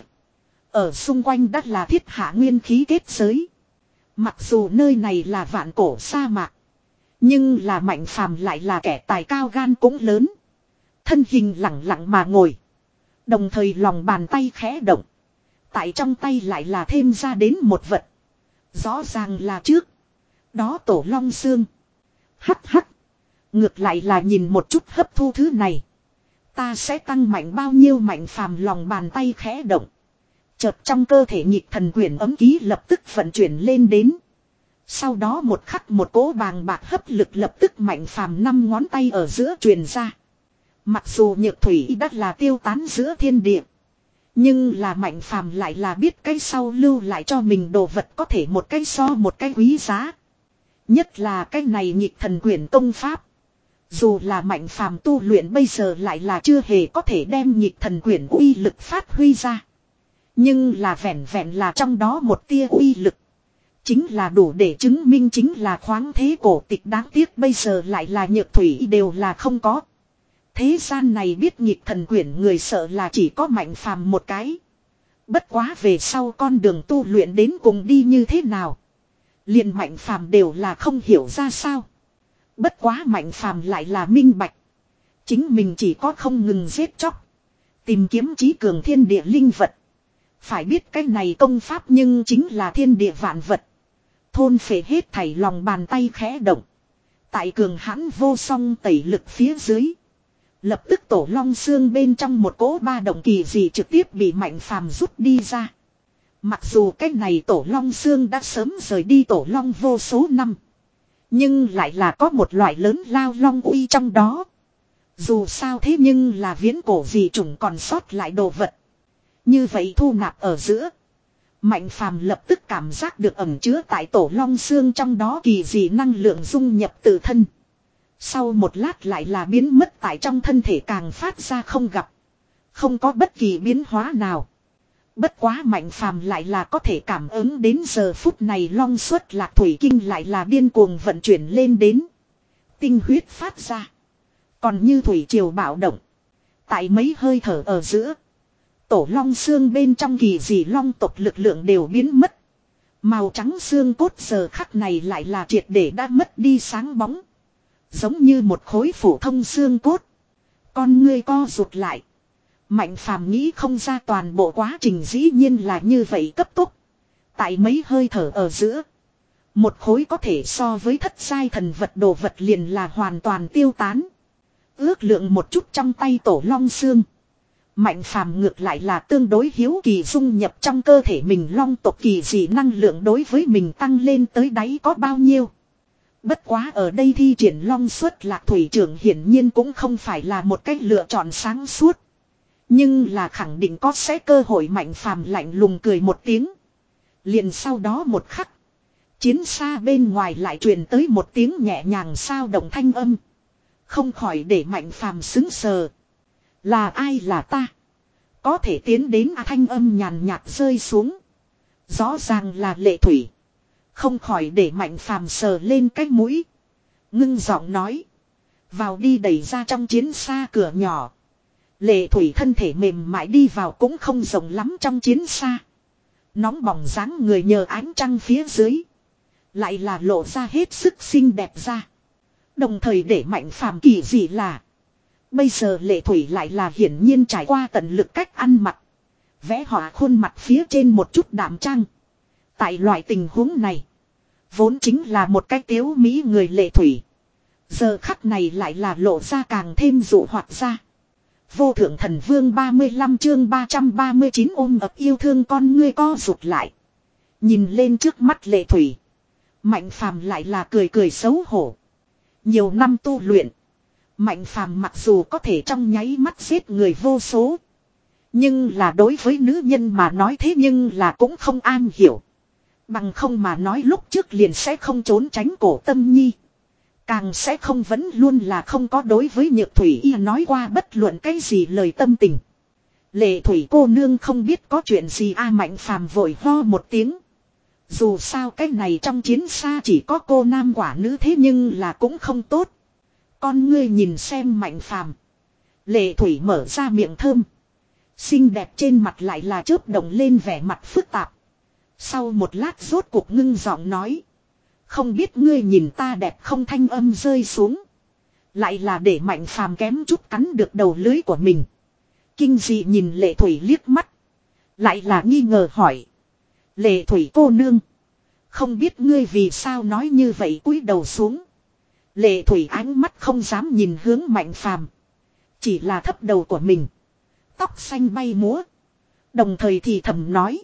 [SPEAKER 1] Ở xung quanh đất là thiết hạ nguyên khí kết giới. Mặc dù nơi này là vạn cổ sa mạc. Nhưng là Mạnh Phàm lại là kẻ tài cao gan cũng lớn. Thân hình lẳng lặng mà ngồi. Đồng thời lòng bàn tay khẽ động. Tại trong tay lại là thêm ra đến một vật. Rõ ràng là trước. Đó tổ long xương. Hắc hắc. Ngược lại là nhìn một chút hấp thu thứ này. Ta sẽ tăng mạnh bao nhiêu Mạnh Phàm lòng bàn tay khẽ động. Chợt trong cơ thể nhịp thần quyển ấm ký lập tức vận chuyển lên đến. Sau đó một khắc một cỗ bàng bạc hấp lực lập tức Mạnh Phàm năm ngón tay ở giữa truyền ra. Mặc dù nhược thủy đất là tiêu tán giữa thiên địa. Nhưng là Mạnh Phàm lại là biết cái sau lưu lại cho mình đồ vật có thể một cái so một cái quý giá. Nhất là cái này nhịp thần quyển công pháp. Dù là Mạnh Phàm tu luyện bây giờ lại là chưa hề có thể đem nhịp thần quyển uy lực phát huy ra. Nhưng là vẹn vẹn là trong đó một tia uy lực. Chính là đủ để chứng minh chính là khoáng thế cổ tịch, đáng tiếc bây giờ lại là nhược thủy đều là không có. Thế gian này biết nhịp thần quyển người sợ là chỉ có Mạnh Phàm một cái. Bất quá về sau con đường tu luyện đến cùng đi như thế nào. Liền Mạnh Phàm đều là không hiểu ra sao. Bất quá Mạnh Phàm lại là minh bạch. Chính mình chỉ có không ngừng giết chóc. Tìm kiếm trí cường thiên địa linh vật. Phải biết cái này công pháp nhưng chính là thiên địa vạn vật. Thôn phệ hết thảy lòng bàn tay khẽ động. Tại cường hãn vô song tẩy lực phía dưới. Lập tức tổ long xương bên trong một cỗ ba động kỳ dị trực tiếp bị Mạnh Phàm rút đi ra. Mặc dù cái này tổ long xương đã sớm rời đi tổ long vô số năm. Nhưng lại là có một loại lớn lao long uy trong đó. Dù sao thế nhưng là viễn cổ dị chủng còn sót lại đồ vật. Như vậy thu nạp ở giữa. Mạnh Phàm lập tức cảm giác được ẩn chứa tại tổ long xương trong đó kỳ dị năng lượng dung nhập tự thân. Sau một lát lại là biến mất tại trong thân thể càng phát ra không gặp. Không có bất kỳ biến hóa nào. Bất quá Mạnh Phàm lại là có thể cảm ứng đến giờ phút này long xuất lạc thủy kinh lại là điên cuồng vận chuyển lên đến. Tinh huyết phát ra. Còn như thủy triều bạo động. Tại mấy hơi thở ở giữa. Tổ long xương bên trong kỳ dị long tộc lực lượng đều biến mất. Màu trắng xương cốt giờ khắc này lại là triệt để đã mất đi sáng bóng. Giống như một khối phổ thông xương cốt. Con ngươi co rụt lại. Mạnh Phàm nghĩ không ra toàn bộ quá trình dĩ nhiên là như vậy cấp tốc. Tại mấy hơi thở ở giữa. Một khối có thể so với thất giai thần vật đồ vật liền là hoàn toàn tiêu tán. Ước lượng một chút trong tay tổ long xương. Mạnh Phàm ngược lại là tương đối hiếu kỳ dung nhập trong cơ thể mình long tộc kỳ dị năng lượng đối với mình tăng lên tới đáy có bao nhiêu. Bất quá ở đây thi triển long xuất lạc thủy trưởng hiển nhiên cũng không phải là một cách lựa chọn sáng suốt. Nhưng là khẳng định có sẽ cơ hội Mạnh Phàm lạnh lùng cười một tiếng. Liền sau đó một khắc. Chiến xa bên ngoài lại truyền tới một tiếng nhẹ nhàng sao động thanh âm. Không khỏi để Mạnh Phàm sững sờ. Là ai là ta? Có thể tiến đến à, thanh âm nhàn nhạt rơi xuống. Rõ ràng là Lệ Thủy. Không khỏi để Mạnh Phàm sờ lên cái mũi. Ngưng giọng nói. Vào đi, đẩy ra trong chiến xa cửa nhỏ. Lệ Thủy thân thể mềm mại đi vào cũng không rộng lắm trong chiến xa. Nóng bỏng dáng người nhờ ánh trăng phía dưới. Lại là lộ ra hết sức xinh đẹp ra. Đồng thời để Mạnh Phàm kỳ dị là. Bây giờ Lệ Thủy lại là hiển nhiên trải qua tận lực cách ăn mặc. Vẽ họa khuôn mặt phía trên một chút đạm trang. Tại loại tình huống này. Vốn chính là một cái tiếu mỹ người Lệ Thủy. Giờ khắc này lại là lộ ra càng thêm dụ hoạt ra. Vô thượng thần vương ba mươi lăm chương ba trăm ba mươi chín ôm ập yêu thương con ngươi co rụt lại. Nhìn lên trước mắt Lệ Thủy. Mạnh phàm lại là cười cười xấu hổ. Nhiều năm tu luyện. Mạnh phàm mặc dù có thể trong nháy mắt giết người vô số. Nhưng là đối với nữ nhân mà nói thế nhưng là cũng không an hiểu. Bằng không mà nói lúc trước liền sẽ không trốn tránh cổ tâm nhi. Càng sẽ không vẫn luôn là không có đối với Nhược Thủy y nói qua bất luận cái gì lời tâm tình. Lệ Thủy cô nương không biết có chuyện gì a Mạnh phàm vội ho một tiếng. Dù sao cái này trong chiến xa chỉ có cô nam quả nữ thế nhưng là cũng không tốt. Con ngươi nhìn xem Mạnh phàm. Lệ Thủy mở ra miệng thơm. Xinh đẹp trên mặt lại là chớp động lên vẻ mặt phức tạp. Sau một lát rốt cuộc ngưng giọng nói. Không biết ngươi nhìn ta đẹp không thanh âm rơi xuống. Lại là để Mạnh phàm kém chút cắn được đầu lưới của mình. Kinh dị nhìn Lệ Thủy liếc mắt. Lại là nghi ngờ hỏi. Lệ Thủy cô nương. Không biết ngươi vì sao nói như vậy cúi đầu xuống. Lệ Thủy ánh mắt không dám nhìn hướng Mạnh phàm. Chỉ là thấp đầu của mình. Tóc xanh bay múa. Đồng thời thì thầm nói.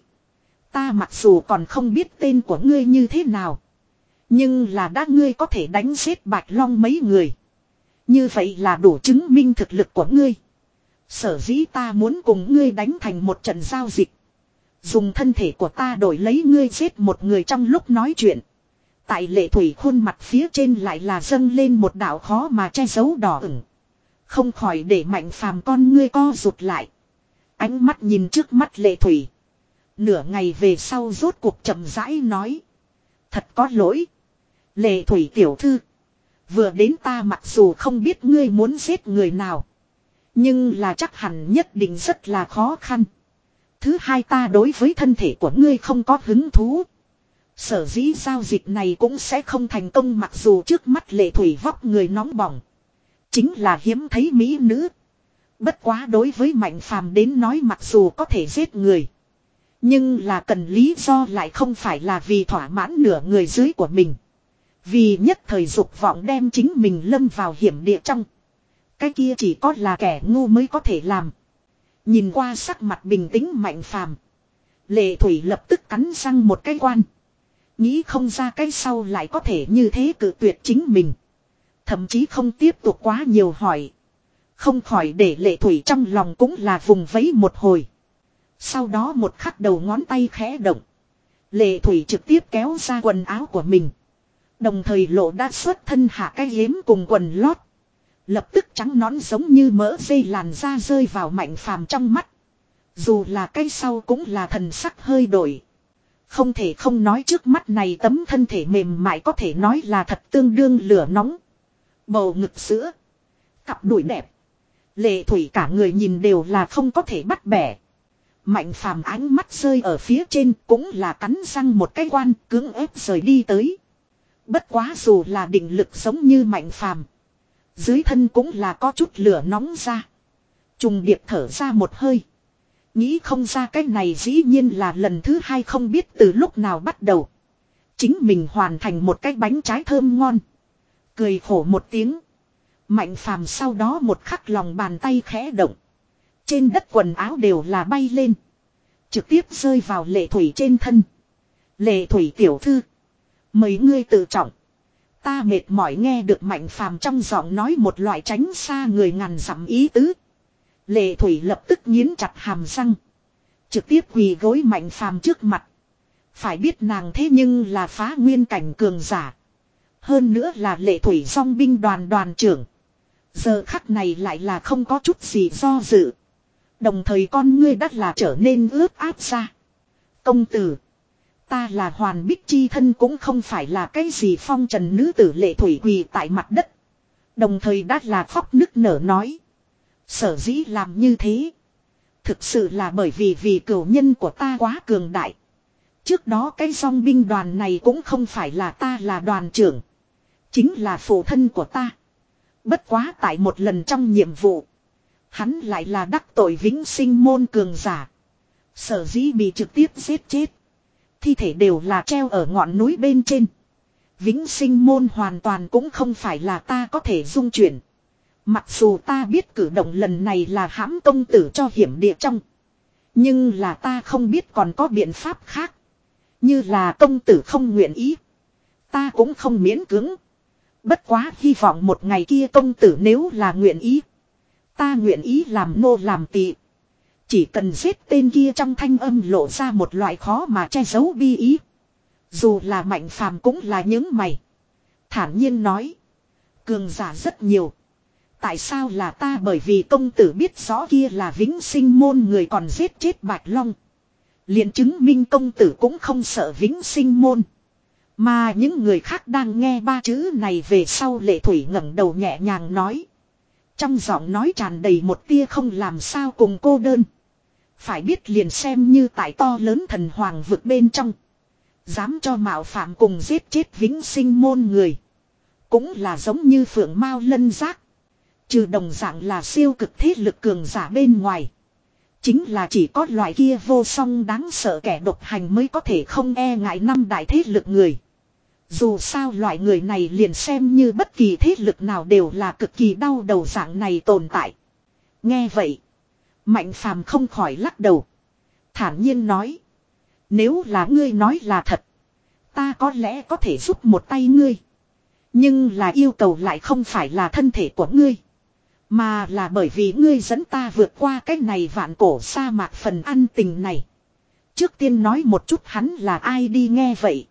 [SPEAKER 1] Ta mặc dù còn không biết tên của ngươi như thế nào. Nhưng là đã ngươi có thể đánh giết Bạch Long mấy người. Như vậy là đủ chứng minh thực lực của ngươi. Sở dĩ ta muốn cùng ngươi đánh thành một trận giao dịch. Dùng thân thể của ta đổi lấy ngươi giết một người trong lúc nói chuyện. Tại Lệ Thủy khuôn mặt phía trên lại là dâng lên một đạo khó mà che giấu đỏ ửng. Không khỏi để Mạnh phàm con ngươi co rụt lại. Ánh mắt nhìn trước mắt Lệ Thủy. Nửa ngày về sau rốt cuộc chậm rãi nói. Thật có lỗi. Lệ Thủy tiểu thư. Vừa đến ta mặc dù không biết ngươi muốn giết người nào. Nhưng là chắc hẳn nhất định rất là khó khăn. Thứ hai ta đối với thân thể của ngươi không có hứng thú. Sở dĩ giao dịch này cũng sẽ không thành công mặc dù trước mắt Lệ Thủy vóc người nóng bỏng. Chính là hiếm thấy mỹ nữ. Bất quá đối với Mạnh phàm đến nói mặc dù có thể giết người. Nhưng là cần lý do lại không phải là vì thỏa mãn nửa người dưới của mình. Vì nhất thời dục vọng đem chính mình lâm vào hiểm địa trong. Cái kia chỉ có là kẻ ngu mới có thể làm. Nhìn qua sắc mặt bình tĩnh Mạnh phàm. Lệ Thủy lập tức cắn răng một cái quan. Nghĩ không ra cái sau lại có thể như thế cự tuyệt chính mình. Thậm chí không tiếp tục quá nhiều hỏi. Không khỏi để Lệ Thủy trong lòng cũng là vùng vẫy một hồi. Sau đó một khắc đầu ngón tay khẽ động. Lệ Thủy trực tiếp kéo ra quần áo của mình. Đồng thời lộ đã xuất thân hạ cái yếm cùng quần lót. Lập tức trắng nõn giống như mỡ dây làn da rơi vào Mạnh phàm trong mắt. Dù là cái sau cũng là thần sắc hơi đổi. Không thể không nói trước mắt này tấm thân thể mềm mại có thể nói là thật tương đương lửa nóng. Bầu ngực sữa. Cặp đùi đẹp. Lệ Thủy cả người nhìn đều là không có thể bắt bẻ. Mạnh phàm ánh mắt rơi ở phía trên cũng là cắn răng một cái quan cưỡng ép rời đi tới. Bất quá dù là định lực giống như Mạnh phàm. Dưới thân cũng là có chút lửa nóng ra. Trùng điệp thở ra một hơi. Nghĩ không ra cái này dĩ nhiên là lần thứ hai không biết từ lúc nào bắt đầu. Chính mình hoàn thành một cái bánh trái thơm ngon. Cười khổ một tiếng. Mạnh phàm sau đó một khắc lòng bàn tay khẽ động. Trên đất quần áo đều là bay lên. Trực tiếp rơi vào Lệ Thủy trên thân. Lệ Thủy tiểu thư. Mấy ngươi tự trọng. Ta mệt mỏi nghe được Mạnh phàm trong giọng nói một loại tránh xa người ngàn dặm ý tứ. Lệ Thủy lập tức nghiến chặt hàm răng. Trực tiếp quỳ gối Mạnh phàm trước mặt. Phải biết nàng thế nhưng là phá nguyên cảnh cường giả. Hơn nữa là Lệ Thủy song binh đoàn đoàn trưởng. Giờ khắc này lại là không có chút gì do dự. Đồng thời con ngươi đắt là trở nên ướt át ra. Công tử. Ta là Hoàn Bích chi thân cũng không phải là cái gì phong trần nữ tử Lệ Thủy quỳ tại mặt đất. Đồng thời đắt là khóc nức nở nói. Sở dĩ làm như thế. Thực sự là bởi vì vì cửu nhân của ta quá cường đại. Trước đó cái song binh đoàn này cũng không phải là ta là đoàn trưởng. Chính là phụ thân của ta. Bất quá tại một lần trong nhiệm vụ. Hắn lại là đắc tội vĩnh sinh môn cường giả. Sở dĩ bị trực tiếp giết chết. Thi thể đều là treo ở ngọn núi bên trên. Vĩnh sinh môn hoàn toàn cũng không phải là ta có thể dung chuyển. Mặc dù ta biết cử động lần này là hãm công tử cho hiểm địa trong. Nhưng là ta không biết còn có biện pháp khác. Như là công tử không nguyện ý. Ta cũng không miễn cưỡng. Bất quá hy vọng một ngày kia công tử nếu là nguyện ý. Ta nguyện ý làm nô làm tỳ. Chỉ cần giết tên kia trong thanh âm lộ ra một loại khó mà che giấu bi ý. Dù là Mạnh Phàm cũng là những mày. Thản nhiên nói. Cường giả rất nhiều. Tại sao là ta, bởi vì công tử biết rõ kia là Vĩnh sinh môn người còn giết chết Bạch Long. Liền chứng minh công tử cũng không sợ Vĩnh sinh môn. Mà những người khác đang nghe ba chữ này về sau, Lệ Thủy ngẩng đầu nhẹ nhàng nói. Trong giọng nói tràn đầy một tia không làm sao cùng cô đơn. Phải biết liền xem như tại to lớn thần hoàng vực bên trong. Dám cho mạo phạm cùng giết chết Vĩnh sinh môn người. Cũng là giống như phượng mao lân giác. Trừ đồng dạng là siêu cực thế lực cường giả bên ngoài. Chính là chỉ có loại kia vô song đáng sợ kẻ độc hành mới có thể không e ngại năm đại thế lực người. Dù sao loại người này liền xem như bất kỳ thế lực nào đều là cực kỳ đau đầu dạng này tồn tại. Nghe vậy. Mạnh Phàm không khỏi lắc đầu. Thản nhiên nói. Nếu là ngươi nói là thật. Ta có lẽ có thể giúp một tay ngươi. Nhưng là yêu cầu lại không phải là thân thể của ngươi. Mà là bởi vì ngươi dẫn ta vượt qua cái này vạn cổ sa mạc phần ăn tình này. Trước tiên nói một chút hắn là ai đi, nghe vậy.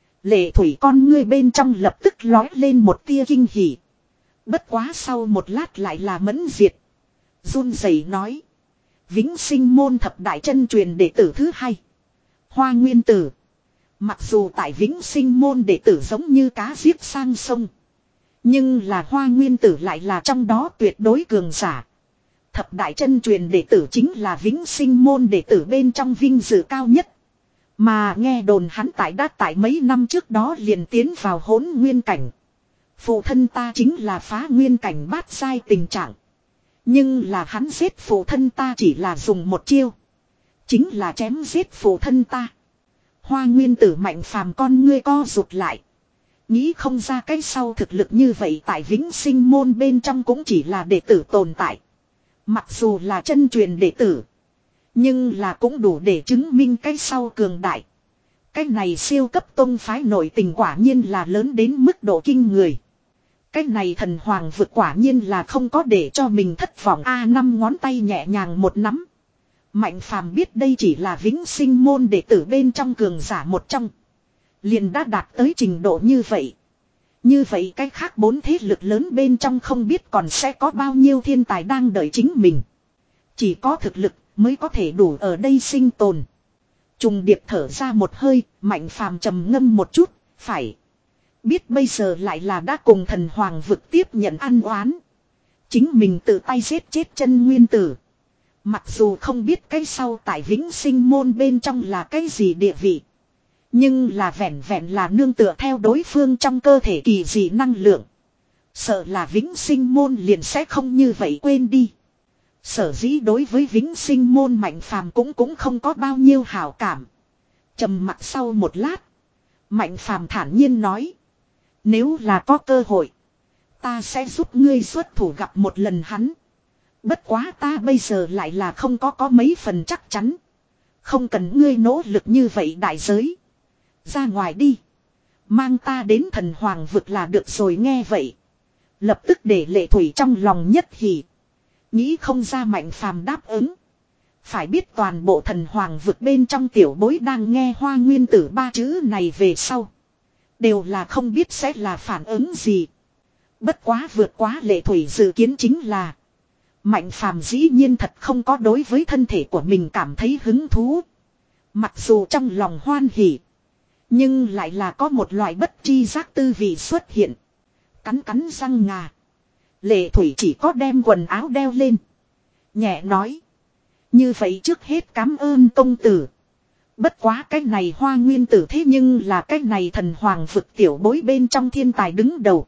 [SPEAKER 1] Lệ Thủy con ngươi bên trong lập tức lói lên một tia kinh hỉ. Bất quá sau một lát lại là mẫn diệt. Run rẩy nói. Vĩnh sinh môn thập đại chân truyền đệ tử thứ hai. Hoa Nguyên Tử. Mặc dù tại Vĩnh sinh môn đệ tử giống như cá giết sang sông. Nhưng là Hoa Nguyên Tử lại là trong đó tuyệt đối cường giả. Thập đại chân truyền đệ tử chính là Vĩnh sinh môn đệ tử bên trong vinh dự cao nhất. Mà nghe đồn hắn tại đã tại mấy năm trước đó liền tiến vào hỗn nguyên cảnh. Phụ thân ta chính là phá nguyên cảnh bát giai tình trạng. Nhưng là hắn giết phụ thân ta chỉ là dùng một chiêu. Chính là chém giết phụ thân ta. Hoa Nguyên Tử Mạnh Phàm con ngươi co rụt lại. Nghĩ không ra cái sau thực lực như vậy tại Vĩnh sinh môn bên trong cũng chỉ là đệ tử tồn tại. Mặc dù là chân truyền đệ tử. Nhưng là cũng đủ để chứng minh cái sau cường đại. Cái này siêu cấp tông phái nội tình quả nhiên là lớn đến mức độ kinh người. Cái này thần hoàng vực quả nhiên là không có để cho mình thất vọng. A năm ngón tay nhẹ nhàng một nắm. Mạnh Phàm biết đây chỉ là Vĩnh sinh môn đệ tử bên trong cường giả một trong. Liền đã đạt tới trình độ như vậy. Như vậy cái khác bốn thế lực lớn bên trong không biết còn sẽ có bao nhiêu thiên tài đang đợi chính mình. Chỉ có thực lực mới có thể đủ ở đây sinh tồn. Trùng điệp thở ra một hơi, Mạnh Phàm trầm ngâm một chút, phải. Biết bây giờ lại là đã cùng thần hoàng vực tiếp nhận ăn oán. Chính mình tự tay giết chết chân nguyên tử. Mặc dù không biết cái sau tại Vĩnh sinh môn bên trong là cái gì địa vị. Nhưng là vẹn vẹn là nương tựa theo đối phương trong cơ thể kỳ dị năng lượng. Sợ là Vĩnh sinh môn liền sẽ không như vậy quên đi. Sở dĩ đối với Vĩnh sinh môn Mạnh Phàm cũng cũng không có bao nhiêu hảo cảm. Trầm mặc sau một lát. Mạnh Phàm thản nhiên nói. Nếu là có cơ hội. Ta sẽ giúp ngươi xuất thủ gặp một lần hắn. Bất quá ta bây giờ lại là không có có mấy phần chắc chắn. Không cần ngươi nỗ lực như vậy đại giới. Ra ngoài đi. Mang ta đến thần hoàng vực là được rồi, nghe vậy. Lập tức để Lệ Thủy trong lòng nhất hỉ. Nghĩ không ra Mạnh Phàm đáp ứng. Phải biết toàn bộ thần hoàng vực bên trong tiểu bối đang nghe Hoa Nguyên Tử ba chữ này về sau. Đều là không biết sẽ là phản ứng gì. Bất quá vượt quá Lệ Thủy dự kiến chính là. Mạnh Phàm dĩ nhiên thật không có đối với thân thể của mình cảm thấy hứng thú. Mặc dù trong lòng hoan hỉ. Nhưng lại là có một loại bất chi giác tư vị xuất hiện. Cắn cắn răng ngà. Lệ Thủy chỉ có đem quần áo đeo lên. Nhẹ nói. Như vậy trước hết cảm ơn công tử. Bất quá cái này Hoa Nguyên Tử thế nhưng là cái này thần hoàng vực tiểu bối bên trong thiên tài đứng đầu.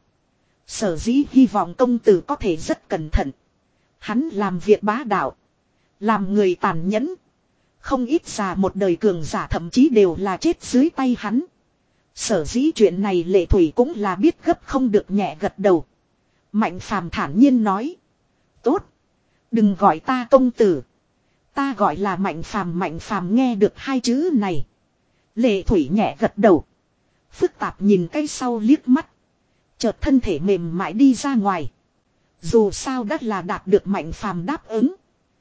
[SPEAKER 1] Sở dĩ hy vọng công tử có thể rất cẩn thận. Hắn làm việc bá đạo. Làm người tàn nhẫn. Không ít già một đời cường giả thậm chí đều là chết dưới tay hắn. Sở dĩ chuyện này Lệ Thủy cũng là biết gấp không được, nhẹ gật đầu. Mạnh Phàm thản nhiên nói. Tốt. Đừng gọi ta công tử. Ta gọi là Mạnh Phàm. Mạnh Phàm nghe được hai chữ này. Lệ Thủy nhẹ gật đầu. Phức tạp nhìn cái sau liếc mắt. Chợt thân thể mềm mại đi ra ngoài. Dù sao đã là đạt được Mạnh Phàm đáp ứng.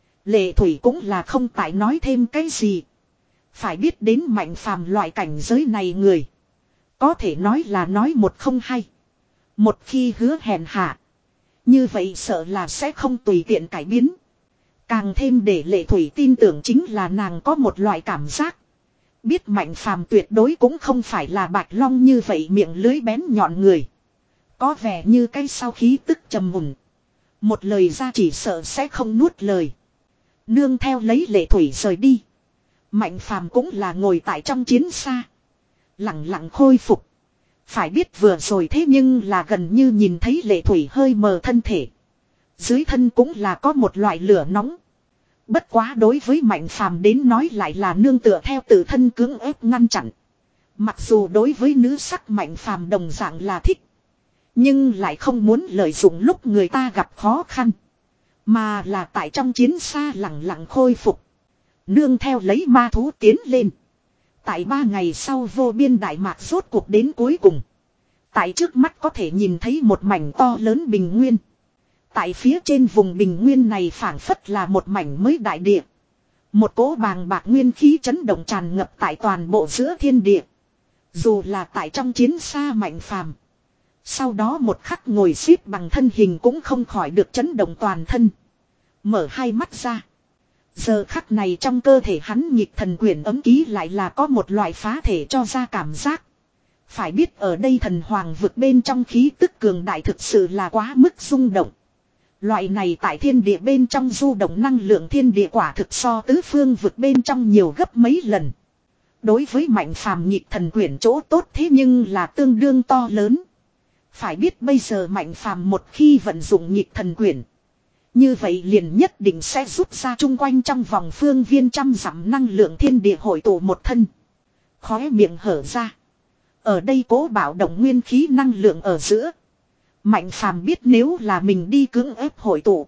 [SPEAKER 1] Lệ Thủy cũng là không tại nói thêm cái gì. Phải biết đến Mạnh Phàm loại cảnh giới này người. Có thể nói là nói một không hai. Một khi hứa hẹn hạ. Như vậy sợ là sẽ không tùy tiện cải biến. Càng thêm để Lệ Thủy tin tưởng chính là nàng có một loại cảm giác. Biết Mạnh Phàm tuyệt đối cũng không phải là Bạch Long như vậy miệng lưới bén nhọn người. Có vẻ như cái sau khí tức trầm mùn. Một lời ra chỉ sợ sẽ không nuốt lời. Nương theo lấy Lệ Thủy rời đi. Mạnh Phàm cũng là ngồi tại trong chiến xa. Lặng lặng khôi phục. Phải biết vừa rồi thế nhưng là gần như nhìn thấy Lệ Thủy hơi mờ thân thể. Dưới thân cũng là có một loại lửa nóng. Bất quá đối với Mạnh Phàm đến nói lại là nương tựa theo tự thân cưỡng ép ngăn chặn. Mặc dù đối với nữ sắc Mạnh Phàm đồng dạng là thích. Nhưng lại không muốn lợi dụng lúc người ta gặp khó khăn. Mà là tại trong chiến xa lặng lặng khôi phục. Nương theo lấy ma thú tiến lên. Tại ba ngày sau vô biên đại mạc rốt cuộc đến cuối cùng. Tại trước mắt có thể nhìn thấy một mảnh to lớn bình nguyên. Tại phía trên vùng bình nguyên này phảng phất là một mảnh mới đại địa. Một cỗ bàng bạc nguyên khí chấn động tràn ngập tại toàn bộ giữa thiên địa. Dù là tại trong chiến xa Mạnh Phàm. Sau đó một khắc ngồi xếp bằng thân hình cũng không khỏi được chấn động toàn thân. Mở hai mắt ra. Giờ khắc này trong cơ thể hắn nhịp thần quyển ấm ký lại là có một loại phá thể cho ra cảm giác. Phải biết ở đây thần hoàng vực bên trong khí tức cường đại thực sự là quá mức rung động. Loại này tại thiên địa bên trong du động năng lượng thiên địa quả thực so tứ phương vực bên trong nhiều gấp mấy lần. Đối với Mạnh Phàm nhịp thần quyển chỗ tốt thế nhưng là tương đương to lớn. Phải biết bây giờ Mạnh Phàm một khi vận dụng nhịp thần quyển. Như vậy liền nhất định sẽ rút ra chung quanh trong vòng phương viên trăm dặm năng lượng thiên địa hội tụ một thân. Khóe miệng hở ra. Ở đây cố bảo động nguyên khí năng lượng ở giữa. Mạnh Phàm biết nếu là mình đi cưỡng ép hội tụ.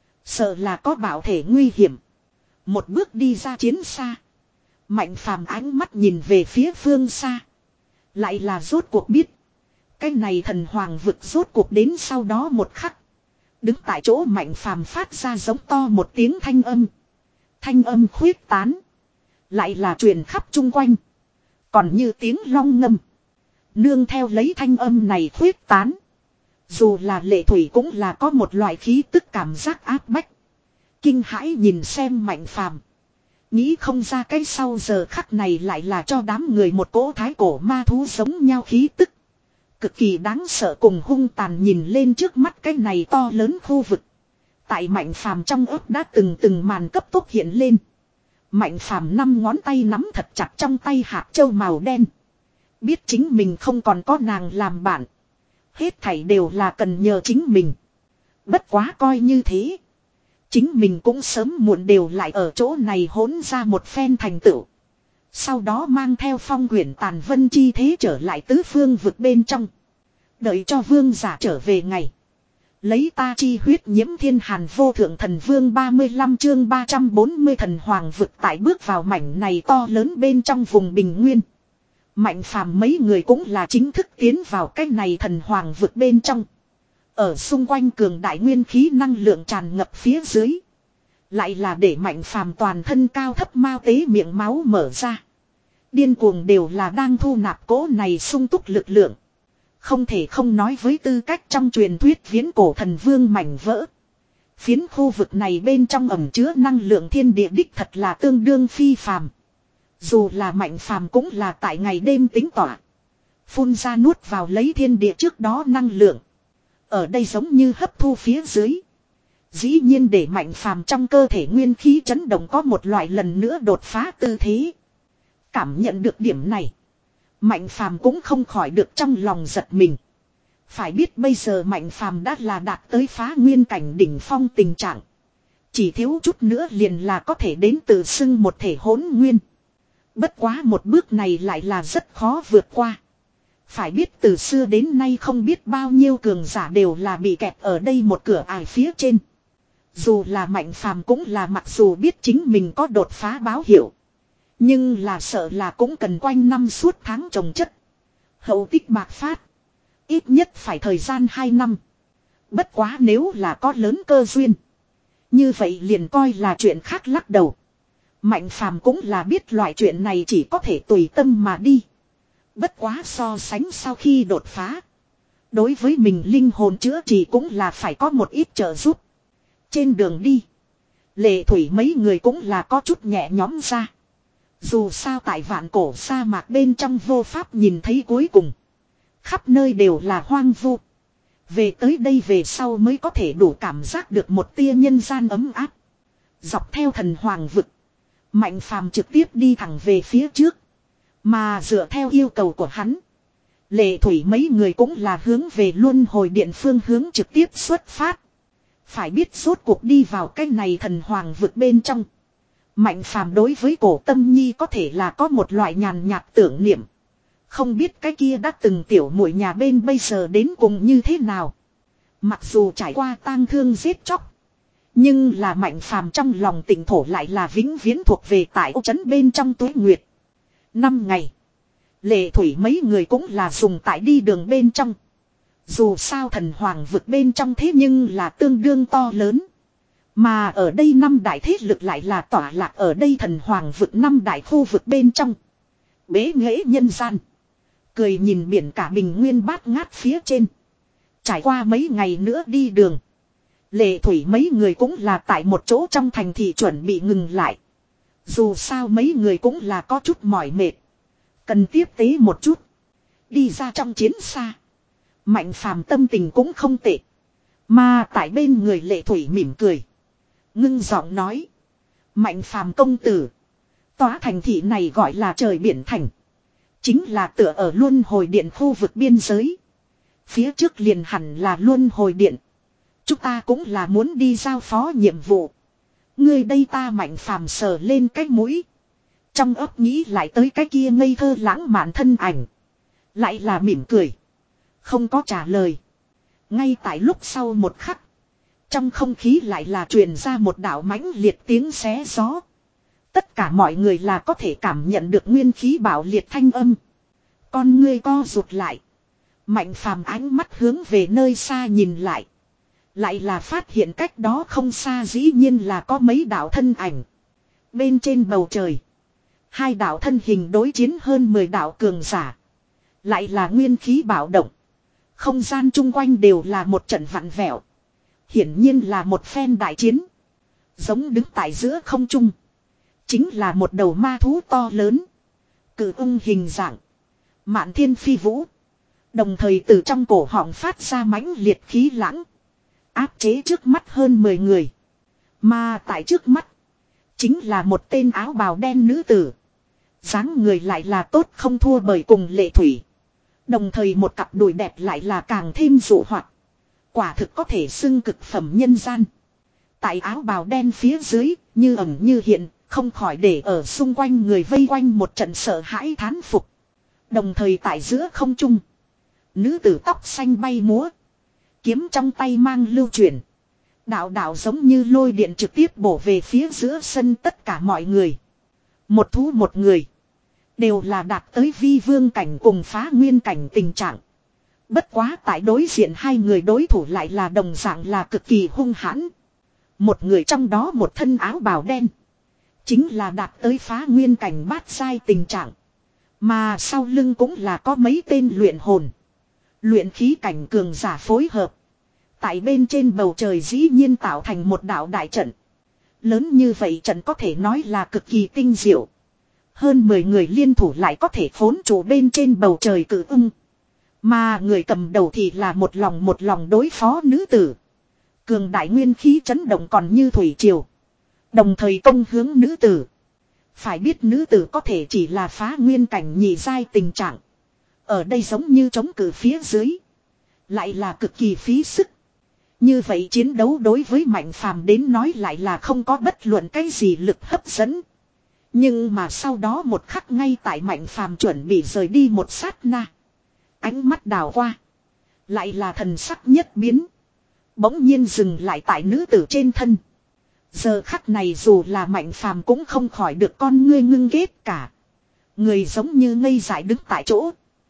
[SPEAKER 1] Sợ là có bảo thể nguy hiểm. Một bước đi ra chiến xa. Mạnh Phàm ánh mắt nhìn về phía phương xa. Lại là rốt cuộc biết. Cái này thần hoàng vực rốt cuộc đến sau đó một khắc. Đứng tại chỗ Mạnh Phàm phát ra giống to một tiếng thanh âm. Thanh âm khuyết tán. Lại là truyền khắp chung quanh. Còn như tiếng long ngâm. Nương theo lấy thanh âm này khuyết tán. Dù là Lệ Thủy cũng là có một loại khí tức cảm giác áp bách. Kinh hãi nhìn xem Mạnh Phàm. Nghĩ không ra cái sau giờ khắc này lại là cho đám người một cỗ thái cổ ma thú giống nhau khí tức. Cực kỳ đáng sợ cùng hung tàn nhìn lên trước mắt cái này to lớn khu vực. Tại Mạnh Phàm trong ớt đã từng từng màn cấp tốc hiện lên. Mạnh Phàm năm ngón tay nắm thật chặt trong tay hạt châu màu đen. Biết chính mình không còn có nàng làm bạn. Hết thảy đều là cần nhờ chính mình. Bất quá coi như thế. Chính mình cũng sớm muộn đều lại ở chỗ này hỗn ra một phen thành tựu. Sau đó mang theo phong quyển tàn vân chi thế trở lại tứ phương vực bên trong. Đợi cho vương giả trở về ngày. Lấy ta chi huyết nhiễm thiên hàn vô thượng thần vương ba mươi lăm chương ba trăm bốn mươi thần hoàng vực tại bước vào mảnh này to lớn bên trong vùng bình nguyên. Mạnh Phàm mấy người cũng là chính thức tiến vào cái này thần hoàng vực bên trong. Ở xung quanh cường đại nguyên khí năng lượng tràn ngập phía dưới. Lại là để Mạnh Phàm toàn thân cao thấp mao tế miệng máu mở ra. Điên cuồng đều là đang thu nạp cỗ này sung túc lực lượng. Không thể không nói với tư cách trong truyền thuyết viễn cổ thần vương mảnh vỡ. Phiến khu vực này bên trong ẩm chứa năng lượng thiên địa đích thật là tương đương phi phàm. Dù là Mạnh Phàm cũng là tại ngày đêm tính tỏa. Phun ra nuốt vào lấy thiên địa trước đó năng lượng. Ở đây giống như hấp thu phía dưới. Dĩ nhiên để Mạnh Phàm trong cơ thể nguyên khí chấn động có một loại lần nữa đột phá tư thế. Cảm nhận được điểm này. Mạnh Phàm cũng không khỏi được trong lòng giật mình. Phải biết bây giờ Mạnh Phàm đã là đạt tới phá nguyên cảnh đỉnh phong tình trạng. Chỉ thiếu chút nữa liền là có thể đến tự xưng một thể hỗn nguyên. Bất quá một bước này lại là rất khó vượt qua. Phải biết từ xưa đến nay không biết bao nhiêu cường giả đều là bị kẹt ở đây một cửa ải phía trên. Dù là Mạnh Phàm cũng là mặc dù biết chính mình có đột phá báo hiệu. Nhưng là sợ là cũng cần quanh năm suốt tháng trồng chất. Hậu tích bạc phát. Ít nhất phải thời gian hai năm. Bất quá nếu là có lớn cơ duyên. Như vậy liền coi là chuyện khác lắc đầu. Mạnh Phàm cũng là biết loại chuyện này chỉ có thể tùy tâm mà đi. Bất quá so sánh sau khi đột phá. Đối với mình linh hồn chữa trị cũng là phải có một ít trợ giúp. Trên đường đi. Lệ Thủy mấy người cũng là có chút nhẹ nhõm ra. Dù sao tại vạn cổ sa mạc bên trong vô pháp nhìn thấy cuối cùng. Khắp nơi đều là hoang vu. Về tới đây về sau mới có thể đủ cảm giác được một tia nhân gian ấm áp. Dọc theo thần hoàng vực. Mạnh Phàm trực tiếp đi thẳng về phía trước. Mà dựa theo yêu cầu của hắn. Lệ Thủy mấy người cũng là hướng về luân hồi điện phương hướng trực tiếp xuất phát. Phải biết rốt cuộc đi vào cái này thần hoàng vực bên trong. Mạnh Phàm đối với Cổ Tâm Nhi có thể là có một loại nhàn nhạt tưởng niệm. Không biết cái kia đã từng tiểu muội nhà bên bây giờ đến cùng như thế nào. Mặc dù trải qua tang thương giết chóc. Nhưng là Mạnh Phàm trong lòng tỉnh thổ lại là vĩnh viễn thuộc về tại ô trấn bên trong Tuế Nguyệt. Năm ngày. Lệ Thủy mấy người cũng là dùng tại đi đường bên trong. Dù sao thần hoàng vực bên trong thế nhưng là tương đương to lớn. Mà ở đây năm đại thế lực lại là tỏa lạc ở đây thần hoàng vực năm đại khu vực bên trong. Bế nghễ nhân gian. Cười nhìn biển cả bình nguyên bát ngát phía trên. Trải qua mấy ngày nữa đi đường. Lệ Thủy mấy người cũng là tại một chỗ trong thành thị chuẩn bị ngừng lại. Dù sao mấy người cũng là có chút mỏi mệt. Cần tiếp tế một chút. Đi ra trong chiến xa. Mạnh Phàm tâm tình cũng không tệ. Mà tại bên người Lệ Thủy mỉm cười. Ngưng giọng nói. Mạnh Phàm công tử. Tòa thành thị này gọi là trời biển thành. Chính là tựa ở luân hồi điện khu vực biên giới. Phía trước liền hẳn là luân hồi điện. Chúng ta cũng là muốn đi giao phó nhiệm vụ. Người đây ta Mạnh Phàm sờ lên cái mũi. Trong óc nghĩ lại tới cái kia ngây thơ lãng mạn thân ảnh. Lại là mỉm cười. Không có trả lời. Ngay tại lúc sau một khắc. Trong không khí lại là truyền ra một đạo mãnh liệt tiếng xé gió. Tất cả mọi người là có thể cảm nhận được nguyên khí bạo liệt thanh âm. Con ngươi co rụt lại. Mạnh Phàm ánh mắt hướng về nơi xa nhìn lại. Lại là phát hiện cách đó không xa dĩ nhiên là có mấy đạo thân ảnh. Bên trên bầu trời. Hai đạo thân hình đối chiến hơn mười đạo cường giả. Lại là nguyên khí bạo động. Không gian chung quanh đều là một trận vặn vẹo. Hiển nhiên là một phen đại chiến. Giống đứng tại giữa không trung. Chính là một đầu ma thú to lớn. Cự ung hình dạng. Mạn thiên phi vũ. Đồng thời từ trong cổ họng phát ra mãnh liệt khí lãng. Áp chế trước mắt hơn mười người. Mà tại trước mắt. Chính là một tên áo bào đen nữ tử. Dáng người lại là tốt không thua bởi cùng Lệ Thủy. Đồng thời một cặp đùi đẹp lại là càng thêm dụ hoạt. Quả thực có thể xưng cực phẩm nhân gian. Tại áo bào đen phía dưới, như ẩn như hiện, không khỏi để ở xung quanh người vây quanh một trận sợ hãi thán phục. Đồng thời tại giữa không trung. Nữ tử tóc xanh bay múa. Kiếm trong tay mang lưu chuyển. Đạo đạo giống như lôi điện trực tiếp bổ về phía giữa sân tất cả mọi người. Một thú một người. Đều là đạt tới vi vương cảnh cùng phá nguyên cảnh tình trạng. Bất quá tại đối diện hai người đối thủ lại là đồng dạng là cực kỳ hung hãn. Một người trong đó một thân áo bào đen. Chính là đạt tới phá nguyên cảnh bát giai tình trạng. Mà sau lưng cũng là có mấy tên luyện hồn. Luyện khí cảnh cường giả phối hợp. Tại bên trên bầu trời dĩ nhiên tạo thành một đạo đại trận. Lớn như vậy trận có thể nói là cực kỳ tinh diệu. Hơn mười người liên thủ lại có thể phốn trụ bên trên bầu trời cự ưng. Mà người cầm đầu thì là một lòng một lòng đối phó nữ tử. Cường đại nguyên khí chấn động còn như thủy triều. Đồng thời công hướng nữ tử. Phải biết nữ tử có thể chỉ là phá nguyên cảnh nhị giai tình trạng. Ở đây giống như chống cự phía dưới. Lại là cực kỳ phí sức. Như vậy chiến đấu đối với Mạnh Phàm đến nói lại là không có bất luận cái gì lực hấp dẫn. Nhưng mà sau đó một khắc ngay tại Mạnh Phàm chuẩn bị rời đi một sát na. Ánh mắt đảo qua. Lại là thần sắc nhất biến. Bỗng nhiên dừng lại tại nữ tử trên thân. Giờ khắc này dù là Mạnh Phàm cũng không khỏi được con ngươi ngưng ghét cả. Người giống như ngây dại đứng tại chỗ.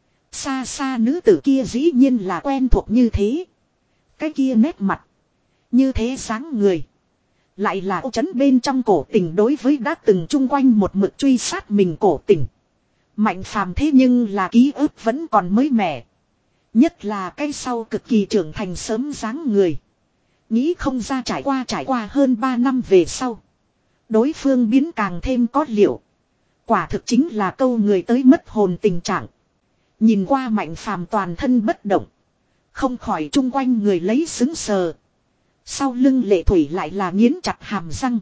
[SPEAKER 1] Xa xa nữ tử kia dĩ nhiên là quen thuộc như thế. Cái kia nét mặt. Như thế sáng người. Lại là ô chấn bên trong cổ tình đối với đã từng chung quanh một mực truy sát mình cổ tình. Mạnh Phàm thế nhưng là ký ức vẫn còn mới mẻ. Nhất là cái sau cực kỳ trưởng thành sớm dáng người. Nghĩ không ra trải qua trải qua hơn ba năm về sau. Đối phương biến càng thêm có liệu. Quả thực chính là câu người tới mất hồn tình trạng. Nhìn qua Mạnh Phàm toàn thân bất động. Không khỏi chung quanh người lấy xứng sờ. Sau lưng Lệ Thủy lại là nghiến chặt hàm răng.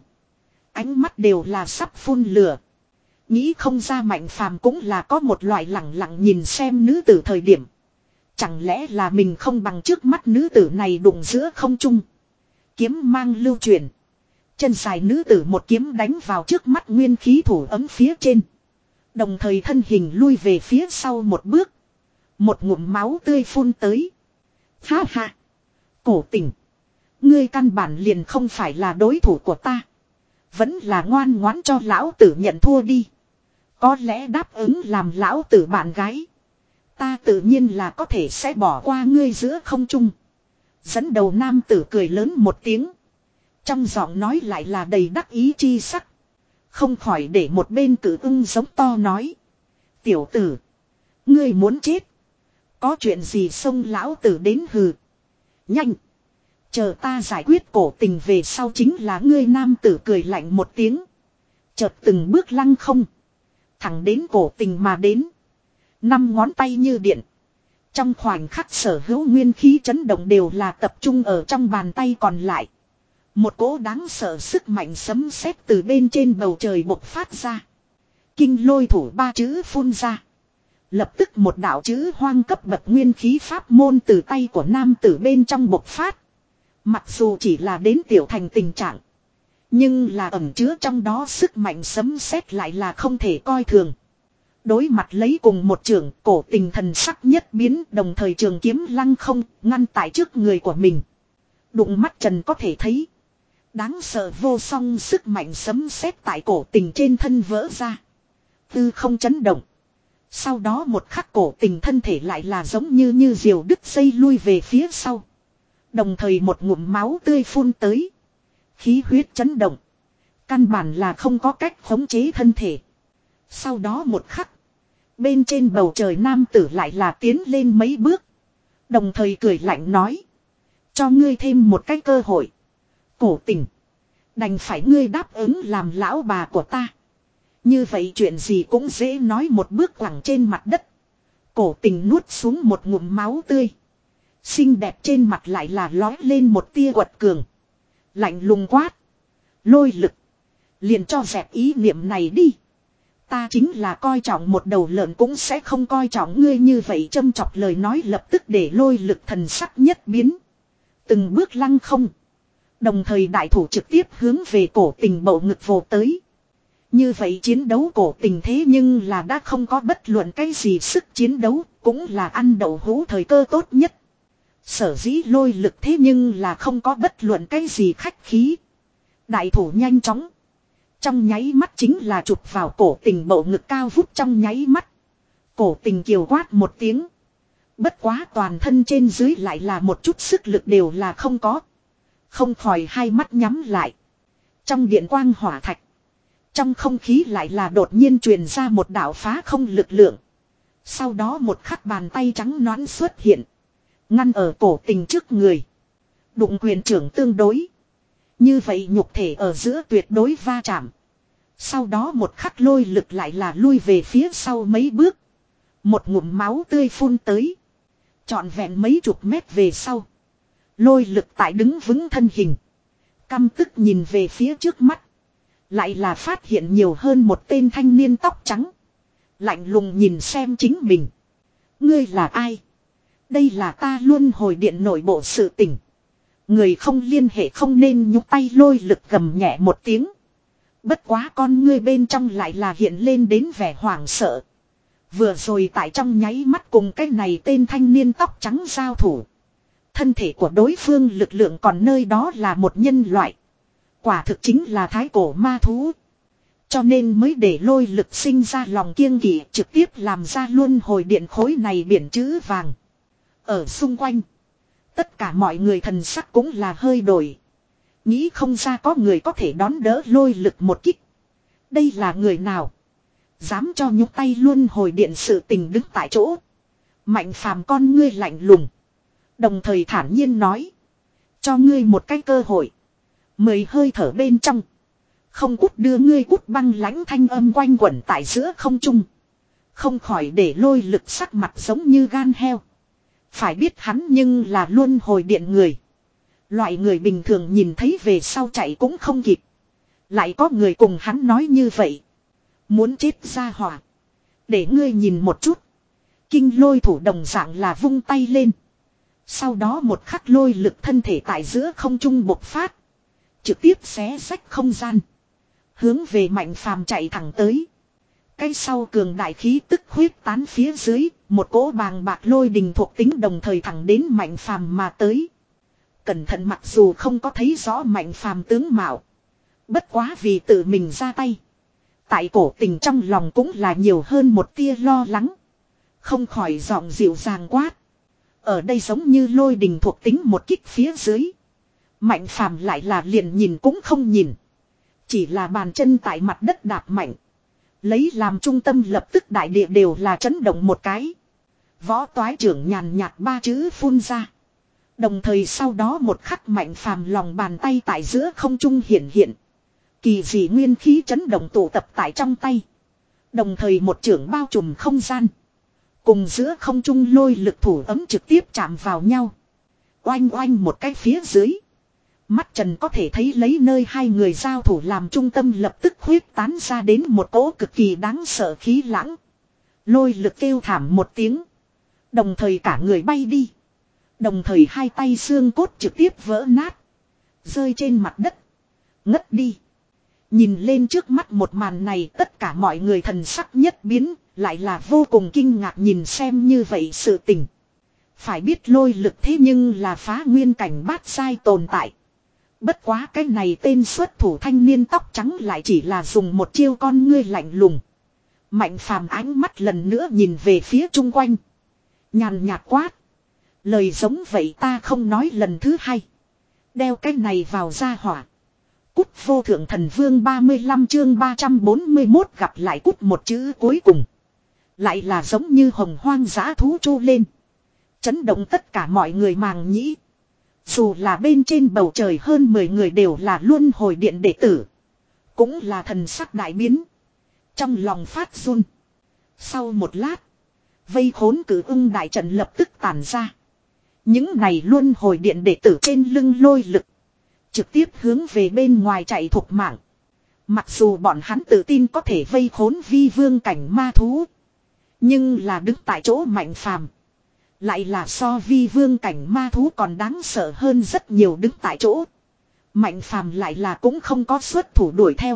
[SPEAKER 1] Ánh mắt đều là sắp phun lửa. Nghĩ không ra Mạnh Phàm cũng là có một loại lẳng lặng nhìn xem nữ tử thời điểm. Chẳng lẽ là mình không bằng trước mắt nữ tử này đụng giữa không trung. Kiếm mang lưu truyền. Chân dài nữ tử một kiếm đánh vào trước mắt nguyên khí thủ ấm phía trên. Đồng thời thân hình lui về phía sau một bước. Một ngụm máu tươi phun tới. Ha ha. Cổ tình. Ngươi căn bản liền không phải là đối thủ của ta. Vẫn là ngoan ngoãn cho lão tử nhận thua đi. Có lẽ đáp ứng làm lão tử bạn gái. Ta tự nhiên là có thể sẽ bỏ qua ngươi giữa không trung. Dẫn đầu nam tử cười lớn một tiếng. Trong giọng nói lại là đầy đắc ý chi sắc. Không khỏi để một bên cử ưng giống to nói. Tiểu tử. Ngươi muốn chết. Có chuyện gì xông lão tử đến hừ. Nhanh. Chờ ta giải quyết cổ tình về sau chính là ngươi nam tử cười lạnh một tiếng. Chợt từng bước lăng không. Thẳng đến cổ tình mà đến. Năm ngón tay như điện. Trong khoảnh khắc sở hữu nguyên khí chấn động đều là tập trung ở trong bàn tay còn lại. Một cỗ đáng sợ sức mạnh sấm sét từ bên trên bầu trời bộc phát ra. Kinh lôi thủ ba chữ phun ra. Lập tức một đạo chữ hoang cấp bậc nguyên khí pháp môn từ tay của nam tử bên trong bộc phát. Mặc dù chỉ là đến tiểu thành tình trạng. Nhưng là ẩn chứa trong đó sức mạnh sấm sét lại là không thể coi thường. Đối mặt lấy cùng một trường, cổ tình thần sắc nhất biến, đồng thời trường kiếm lăng không, ngăn tại trước người của mình. Đụng mắt trần có thể thấy. Đáng sợ vô song sức mạnh sấm sét tại cổ tình trên thân vỡ ra. Tư không chấn động. Sau đó một khắc cổ tình thân thể lại là giống như như diều đứt dây lui về phía sau. Đồng thời một ngụm máu tươi phun tới. Khí huyết chấn động. Căn bản là không có cách khống chế thân thể. Sau đó một khắc. Bên trên bầu trời nam tử lại là tiến lên mấy bước. Đồng thời cười lạnh nói. Cho ngươi thêm một cái cơ hội. Cổ tình. Đành phải ngươi đáp ứng làm lão bà của ta. Như vậy chuyện gì cũng dễ nói một bước quẳng trên mặt đất. Cổ tình nuốt xuống một ngụm máu tươi. Xinh đẹp trên mặt lại là lói lên một tia quật cường. Lạnh lùng quát. Lôi lực. Liền cho dẹp ý niệm này đi. Ta chính là coi trọng một đầu lợn cũng sẽ không coi trọng ngươi như vậy, châm chọc lời nói lập tức để lôi lực thần sắc nhất biến. Từng bước lăng không. Đồng thời đại thủ trực tiếp hướng về cổ tình bầu ngực vồ tới. Như vậy chiến đấu cổ tình thế nhưng là đã không có bất luận cái gì sức chiến đấu, cũng là ăn đậu hũ thời cơ tốt nhất. Sở dĩ lôi lực thế nhưng là không có bất luận cái gì khách khí. Đại thủ nhanh chóng. Trong nháy mắt chính là chụp vào cổ tình bầu ngực cao vút trong nháy mắt. Cổ tình kiều quát một tiếng. Bất quá toàn thân trên dưới lại là một chút sức lực đều là không có. Không khỏi hai mắt nhắm lại. Trong điện quang hỏa thạch. Trong không khí lại là đột nhiên truyền ra một đạo phá không lực lượng. Sau đó một khắc bàn tay trắng nõn xuất hiện. Ngăn ở cổ tình trước người. Đụng quyền trưởng tương đối. Như vậy nhục thể ở giữa tuyệt đối va chạm. Sau đó một khắc lôi lực lại là lui về phía sau mấy bước. Một ngụm máu tươi phun tới. Trọn vẹn mấy chục mét về sau. Lôi lực tại đứng vững thân hình. Căm tức nhìn về phía trước mắt. Lại là phát hiện nhiều hơn một tên thanh niên tóc trắng. Lạnh lùng nhìn xem chính mình. Ngươi là ai? Đây là ta luôn hồi điện nội bộ sự tình. Người không liên hệ không nên nhúc tay lôi lực gầm nhẹ một tiếng. Bất quá con ngươi bên trong lại là hiện lên đến vẻ hoảng sợ. Vừa rồi tại trong nháy mắt cùng cái này tên thanh niên tóc trắng giao thủ. Thân thể của đối phương lực lượng còn nơi đó là một nhân loại. Quả thực chính là thái cổ ma thú. Cho nên mới để lôi lực sinh ra lòng kiêng kỵ trực tiếp làm ra luôn hồi điện khối này biển chữ vàng. Ở xung quanh. Tất cả mọi người thần sắc cũng là hơi đổi. Nghĩ không ra có người có thể đón đỡ lôi lực một kích. Đây là người nào? Dám cho nhúc tay luôn hồi điện sự tình đứng tại chỗ. Mạnh phàm con ngươi lạnh lùng. Đồng thời thản nhiên nói. Cho ngươi một cái cơ hội. Mười hơi thở bên trong. Không cút đưa ngươi cút băng lãnh thanh âm quanh quẩn tại giữa không trung. Không khỏi để lôi lực sắc mặt giống như gan heo. Phải biết hắn nhưng là luôn hồi điện người. Loại người bình thường nhìn thấy về sau chạy cũng không kịp. Lại có người cùng hắn nói như vậy. Muốn chết ra hỏa. Để ngươi nhìn một chút. Kinh lôi thủ đồng dạng là vung tay lên. Sau đó một khắc lôi lực thân thể tại giữa không trung bộc phát. Trực tiếp xé rách không gian. Hướng về Mạnh Phàm chạy thẳng tới. Cái sau cường đại khí tức huyết tán phía dưới. Một cỗ bàng bạc lôi đình thuộc tính đồng thời thẳng đến Mạnh Phàm mà tới. Cẩn thận mặc dù không có thấy rõ Mạnh Phàm tướng mạo. Bất quá vì tự mình ra tay. Tại cổ tình trong lòng cũng là nhiều hơn một tia lo lắng. Không khỏi giọng dịu dàng quát. Ở đây giống như lôi đình thuộc tính một kích phía dưới. Mạnh Phàm lại là liền nhìn cũng không nhìn. Chỉ là bàn chân tại mặt đất đạp mạnh. Lấy làm trung tâm lập tức đại địa đều là chấn động một cái. Võ toái trưởng nhàn nhạt ba chữ phun ra. Đồng thời sau đó một khắc Mạnh Phàm lòng bàn tay tại giữa không trung hiện hiện. Kỳ dị nguyên khí chấn động tụ tập tại trong tay. Đồng thời một trưởng bao trùm không gian. Cùng giữa không trung lôi lực thủ ấm trực tiếp chạm vào nhau. Oanh oanh một cái phía dưới. Mắt trần có thể thấy lấy nơi hai người giao thủ làm trung tâm lập tức huyết tán ra đến một cỗ cực kỳ đáng sợ khí lãng. Lôi lực kêu thảm một tiếng. Đồng thời cả người bay đi. Đồng thời hai tay xương cốt trực tiếp vỡ nát. Rơi trên mặt đất. Ngất đi. Nhìn lên trước mắt một màn này tất cả mọi người thần sắc nhất biến. Lại là vô cùng kinh ngạc nhìn xem như vậy sự tình. Phải biết lôi lực thế nhưng là phá nguyên cảnh bát sai tồn tại. Bất quá cái này tên xuất thủ thanh niên tóc trắng lại chỉ là dùng một chiêu con ngươi lạnh lùng. Mạnh Phàm ánh mắt lần nữa nhìn về phía chung quanh. Nhàn nhạt quát. Lời giống vậy ta không nói lần thứ hai. Đeo cái này vào ra hỏa. Cút vô thượng thần vương ba mươi lăm chương ba trăm bốn mươi mốt gặp lại cút một chữ cuối cùng. Lại là giống như hồng hoang dã thú trô lên. Chấn động tất cả mọi người màng nhĩ. Dù là bên trên bầu trời hơn mười người đều là luân hồi điện đệ tử. Cũng là thần sắc đại biến. Trong lòng phát run. Sau một lát. Vây khốn cử ưng đại trận lập tức tàn ra. Những này luân hồi điện đệ tử trên lưng lôi lực. Trực tiếp hướng về bên ngoài chạy thục mạng. Mặc dù bọn hắn tự tin có thể vây khốn vi vương cảnh ma thú. Nhưng là đứng tại chỗ Mạnh Phàm. Lại là so vi vương cảnh ma thú còn đáng sợ hơn rất nhiều đứng tại chỗ. Mạnh Phàm lại là cũng không có xuất thủ đuổi theo.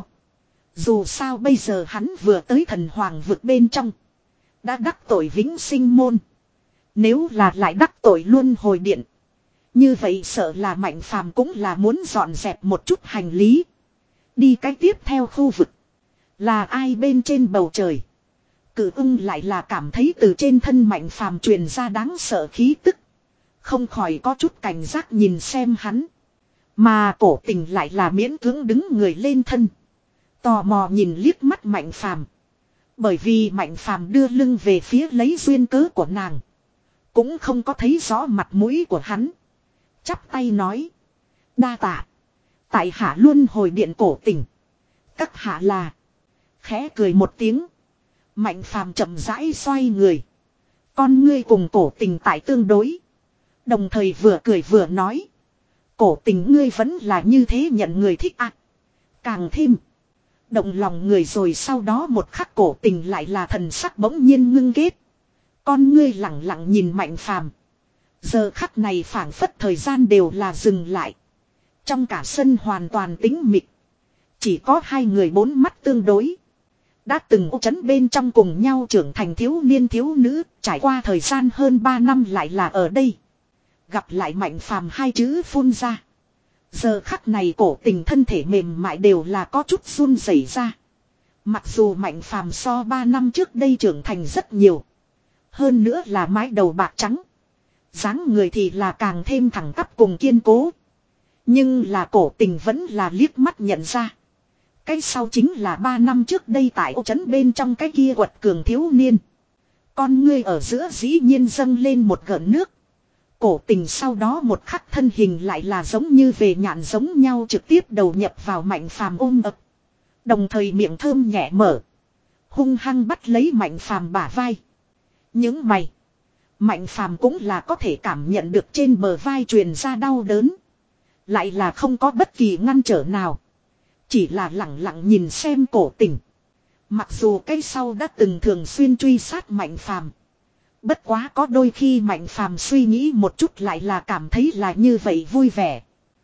[SPEAKER 1] Dù sao bây giờ hắn vừa tới thần hoàng vực bên trong. Đã đắc tội vĩnh sinh môn. Nếu là lại đắc tội luôn hồi điện. Như vậy sợ là Mạnh Phàm cũng là muốn dọn dẹp một chút hành lý. Đi cái tiếp theo khu vực. Là ai bên trên bầu trời. Cử ưng lại là cảm thấy từ trên thân Mạnh Phàm truyền ra đáng sợ khí tức. Không khỏi có chút cảnh giác nhìn xem hắn. Mà cổ tình lại là miễn cưỡng đứng người lên thân. Tò mò nhìn liếc mắt Mạnh Phàm. Bởi vì Mạnh Phàm đưa lưng về phía lấy duyên cớ của nàng. Cũng không có thấy rõ mặt mũi của hắn. Chắp tay nói. Đa tạ. Tại hạ luôn hồi điện cổ tình. Các hạ là. Khẽ cười một tiếng. Mạnh Phàm chậm rãi xoay người. Con ngươi cùng cổ tình tại tương đối. Đồng thời vừa cười vừa nói. Cổ tình ngươi vẫn là như thế nhận người thích ạ. À. Càng thêm. Động lòng người rồi sau đó một khắc cổ tình lại là thần sắc bỗng nhiên ngưng kết. Con ngươi lặng lặng nhìn Mạnh Phàm. Giờ khắc này phảng phất thời gian đều là dừng lại. Trong cả sân hoàn toàn tĩnh mịch. Chỉ có hai người bốn mắt tương đối. Đã từng ô trấn bên trong cùng nhau trưởng thành thiếu niên thiếu nữ, trải qua thời gian hơn ba năm lại là ở đây. Gặp lại Mạnh Phàm hai chữ phun ra. Giờ khắc này cổ tình thân thể mềm mại đều là có chút run rẩy ra. Mặc dù Mạnh Phàm so ba năm trước đây trưởng thành rất nhiều. Hơn nữa là mái đầu bạc trắng. Dáng người thì là càng thêm thẳng tắp cùng kiên cố. Nhưng là cổ tình vẫn là liếc mắt nhận ra. Cái sau chính là ba năm trước đây tại ô trấn bên trong cái kia quật cường thiếu niên. Con ngươi ở giữa dĩ nhiên dâng lên một gợn nước. Cổ tình sau đó một khắc thân hình lại là giống như về nhạn giống nhau trực tiếp đầu nhập vào Mạnh Phàm ôm ập. Đồng thời miệng thơm nhẹ mở. Hung hăng bắt lấy Mạnh Phàm bả vai. Những mày. Mạnh Phàm cũng là có thể cảm nhận được trên bờ vai truyền ra đau đớn. Lại là không có bất kỳ ngăn trở nào. Chỉ là lặng lặng nhìn xem cổ tình. Mặc dù cái sau đã từng thường xuyên truy sát Mạnh Phàm. Bất quá có đôi khi Mạnh Phàm suy nghĩ một chút lại là cảm thấy là như vậy vui vẻ.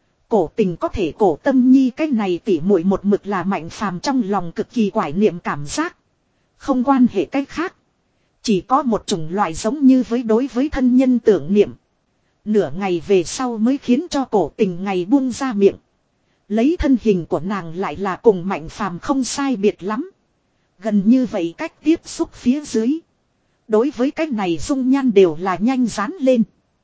[SPEAKER 1] Cổ tình có thể cổ tâm nhi cái này tỉ muội một mực là Mạnh Phàm trong lòng cực kỳ quải niệm cảm giác. Không quan hệ cách khác. Chỉ có một chủng loại giống như với đối với thân nhân tưởng niệm. Nửa ngày về sau mới khiến cho cổ tình ngày buông ra miệng. Lấy thân hình của nàng lại là cùng Mạnh Phàm không sai biệt lắm. Gần như vậy cách tiếp xúc phía dưới. Đối với cái này dung nhan đều là nhanh dán lên.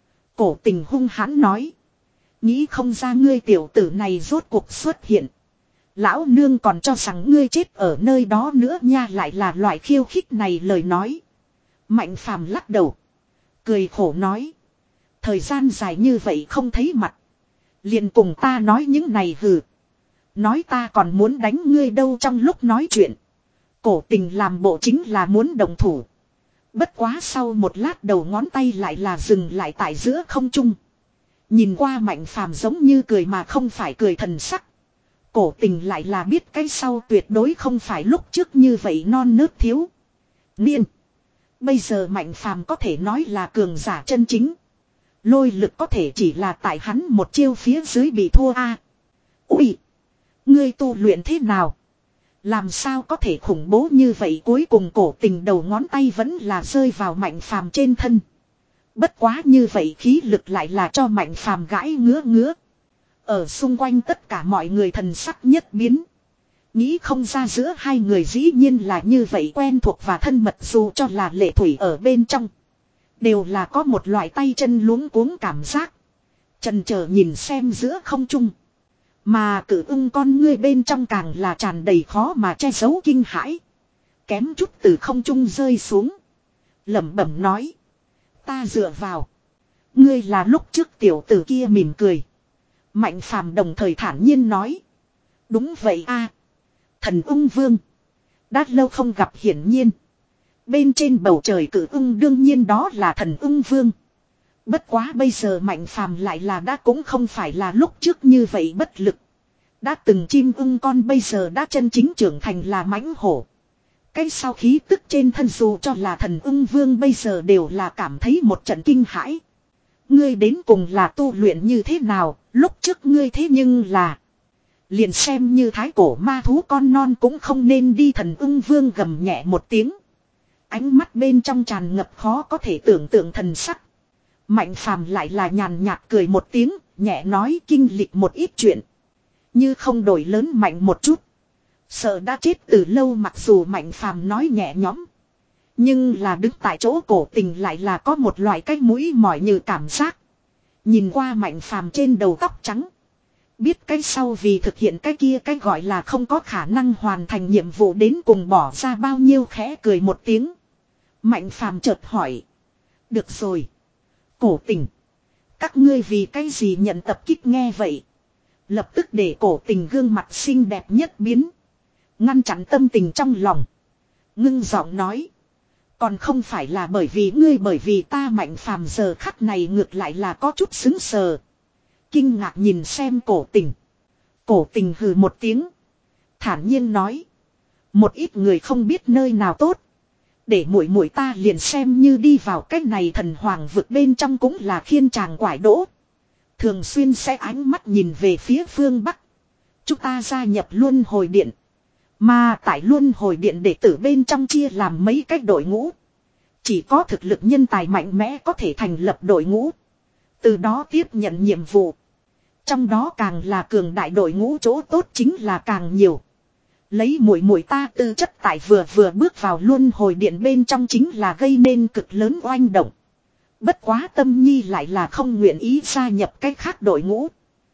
[SPEAKER 1] Cổ tình hung hãn nói. Nghĩ không ra ngươi tiểu tử này rốt cuộc xuất hiện. Lão nương còn cho rằng ngươi chết ở nơi đó nữa nha, lại là loại khiêu khích này lời nói. Mạnh Phàm lắc đầu. Cười khổ nói. Thời gian dài như vậy không thấy mặt. Liền cùng ta nói những này hừ. Nói ta còn muốn đánh ngươi đâu. Trong lúc nói chuyện. Cổ tình làm bộ chính là muốn động thủ. Bất quá sau một lát đầu ngón tay lại là dừng lại tại giữa không trung. Nhìn qua Mạnh Phàm giống như cười mà không phải cười thần sắc. Cổ tình lại là biết cái sau tuyệt đối không phải lúc trước như vậy non nớt thiếu niên. Bây giờ Mạnh Phàm có thể nói là cường giả chân chính. Lôi lực có thể chỉ là tại hắn một chiêu phía dưới bị thua a. À, ui! Ngươi tu luyện thế nào? Làm sao có thể khủng bố như vậy? Cuối cùng cổ tình đầu ngón tay vẫn là rơi vào Mạnh Phàm trên thân. Bất quá như vậy khí lực lại là cho Mạnh Phàm gãi ngứa ngứa. Ở xung quanh tất cả mọi người thần sắc nhất biến. Nghĩ không ra giữa hai người dĩ nhiên là như vậy quen thuộc và thân mật, dù cho là Lệ Thủy ở bên trong. Đều là có một loại tay chân luống cuống cảm giác. Chần chờ nhìn xem giữa không trung. Mà cử ưng con ngươi bên trong càng là tràn đầy khó mà che giấu kinh hãi. Kém chút từ không trung rơi xuống. Lẩm bẩm nói. Ta dựa vào. Ngươi là lúc trước tiểu tử kia mỉm cười. Mạnh Phàm đồng thời thản nhiên nói. Đúng vậy a, thần ưng vương. Đã lâu không gặp hiển nhiên. Bên trên bầu trời cử ưng đương nhiên đó là thần ưng vương. Bất quá bây giờ Mạnh Phàm lại là đã cũng không phải là lúc trước như vậy bất lực. Đã từng chim ưng con bây giờ đã chân chính trưởng thành là mãnh hổ. Cái sau khí tức trên thân dù cho là thần ưng vương bây giờ đều là cảm thấy một trận kinh hãi. Ngươi đến cùng là tu luyện như thế nào, lúc trước ngươi thế nhưng là. Liền xem như thái cổ ma thú con non cũng không nên đi. Thần ưng vương gầm nhẹ một tiếng. Ánh mắt bên trong tràn ngập khó có thể tưởng tượng thần sắc. Mạnh Phàm lại là nhàn nhạt cười một tiếng, nhẹ nói kinh lịch một ít chuyện. Như không đổi lớn mạnh một chút. Sợ đã chết từ lâu. Mặc dù Mạnh Phàm nói nhẹ nhõm. Nhưng là đứng tại chỗ cổ tình lại là có một loại cái mũi mỏi như cảm giác. Nhìn qua Mạnh Phàm trên đầu tóc trắng. Biết cái sau vì thực hiện cái kia cái gọi là không có khả năng hoàn thành nhiệm vụ đến cùng bỏ ra bao nhiêu, khẽ cười một tiếng. Mạnh Phàm chợt hỏi. Được rồi. Cổ tình. Các ngươi vì cái gì nhận tập kích nghe vậy. Lập tức để cổ tình gương mặt xinh đẹp nhất biến. Ngăn chặn tâm tình trong lòng. Ngưng giọng nói. Còn không phải là bởi vì ngươi, bởi vì ta. Mạnh Phàm giờ khắc này ngược lại là có chút sững sờ. Kinh ngạc nhìn xem cổ tình. Cổ tình hừ một tiếng. Thản nhiên nói. Một ít người không biết nơi nào tốt. Để muội muội ta liền xem như đi vào cái này thần hoàng vực bên trong cũng là khiên chàng quải đỗ. Thường xuyên sẽ ánh mắt nhìn về phía phương Bắc. Chúng ta gia nhập luân hồi điện. Mà tại luân hồi điện đệ tử bên trong chia làm mấy cách đội ngũ. Chỉ có thực lực nhân tài mạnh mẽ có thể thành lập đội ngũ. Từ đó tiếp nhận nhiệm vụ. Trong đó càng là cường đại đội ngũ chỗ tốt chính là càng nhiều. Lấy muội muội ta tư chất tại vừa vừa bước vào luân hồi điện bên trong chính là gây nên cực lớn oanh động. Bất quá Tâm Nhi lại là không nguyện ý gia nhập cái khác đội ngũ.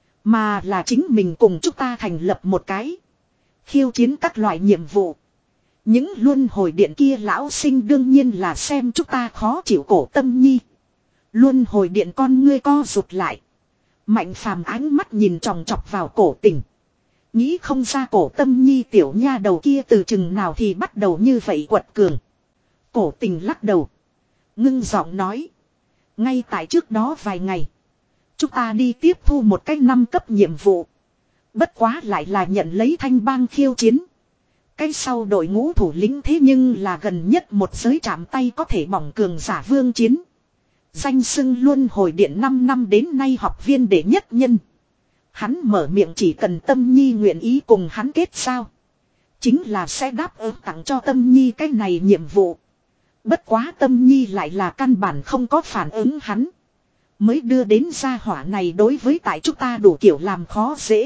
[SPEAKER 1] Mà là chính mình cùng chúng ta thành lập một cái. Khiêu chiến các loại nhiệm vụ. Những luân hồi điện kia lão sinh đương nhiên là xem chúng ta khó chịu cổ Tâm Nhi. Luân hồi điện con ngươi co rụt lại. Mạnh phàm ánh mắt nhìn tròng trọc vào cổ Tình. Nghĩ không ra cổ Tâm Nhi tiểu nha đầu kia từ chừng nào thì bắt đầu như vậy quật cường. Cổ Tình lắc đầu. Ngưng giọng nói. Ngay tại trước đó vài ngày. Chúng ta đi tiếp thu một cái năm cấp nhiệm vụ. Bất quá lại là nhận lấy thanh bang khiêu chiến. Cái sau đội ngũ thủ lĩnh thế nhưng là gần nhất một giới chạm tay có thể bỏng cường giả vương chiến. Danh xưng luân hồi điện năm năm đến nay học viên đệ nhất nhân. Hắn mở miệng chỉ cần Tâm Nhi nguyện ý cùng hắn kết giao. Chính là sẽ đáp ứng tặng cho Tâm Nhi cái này nhiệm vụ. Bất quá Tâm Nhi lại là căn bản không có phản ứng hắn. Mới đưa đến gia hỏa này đối với tại chúng ta đủ kiểu làm khó dễ.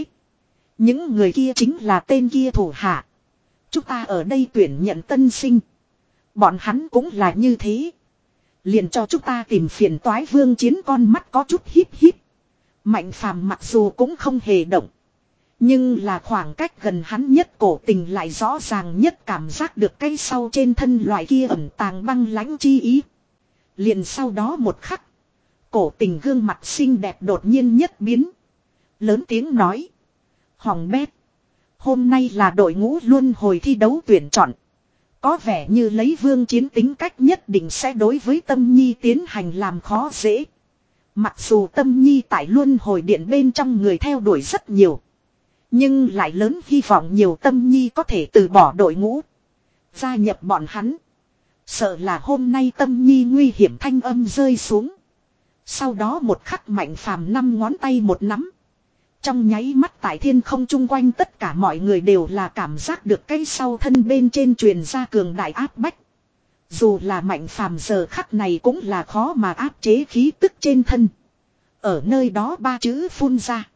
[SPEAKER 1] Những người kia chính là tên kia thủ hạ. Chúng ta ở đây tuyển nhận tân sinh. Bọn hắn cũng là như thế. Liền cho chúng ta tìm phiền toái vương chiến con mắt có chút híp híp. Mạnh phàm mặc dù cũng không hề động. Nhưng là khoảng cách gần hắn nhất cổ Tình lại rõ ràng nhất cảm giác được cái sau trên thân loại kia ẩn tàng băng lãnh chi ý. Liền sau đó một khắc. Cổ Tình gương mặt xinh đẹp đột nhiên nhất biến. Lớn tiếng nói. Hỏng bét. Hôm nay là đội ngũ luân hồi thi đấu tuyển chọn. Có vẻ như lấy vương chiến tính cách nhất định sẽ đối với Tâm Nhi tiến hành làm khó dễ. Mặc dù Tâm Nhi tại luân hồi điện bên trong người theo đuổi rất nhiều. Nhưng lại lớn hy vọng nhiều Tâm Nhi có thể từ bỏ đội ngũ. Gia nhập bọn hắn. Sợ là hôm nay Tâm Nhi nguy hiểm thanh âm rơi xuống. Sau đó một khắc Mạnh phàm năm ngón tay một nắm. Trong nháy mắt tại thiên không chung quanh tất cả mọi người đều là cảm giác được cái sau thân bên trên truyền ra cường đại áp bách. Dù là Mạnh phàm giờ khắc này cũng là khó mà áp chế khí tức trên thân. Ở nơi đó ba chữ phun ra.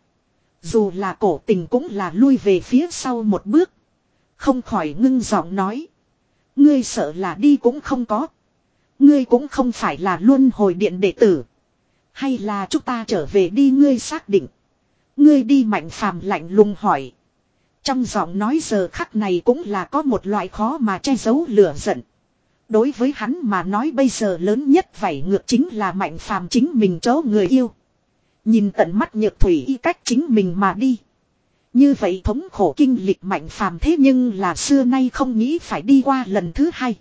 [SPEAKER 1] Dù là cổ Tình cũng là lui về phía sau một bước. Không khỏi ngưng giọng nói. Ngươi sợ là đi cũng không có. Ngươi cũng không phải là luân hồi điện đệ tử. Hay là chúng ta trở về đi ngươi xác định. Ngươi đi Mạnh phàm lạnh lùng hỏi. Trong giọng nói giờ khắc này cũng là có một loại khó mà che giấu lửa giận. Đối với hắn mà nói bây giờ lớn nhất vảy ngược chính là Mạnh phàm chính mình chỗ người yêu. Nhìn tận mắt Nhược Thủy y cách chính mình mà đi. Như vậy thống khổ kinh lịch Mạnh phàm thế nhưng là xưa nay không nghĩ phải đi qua lần thứ hai.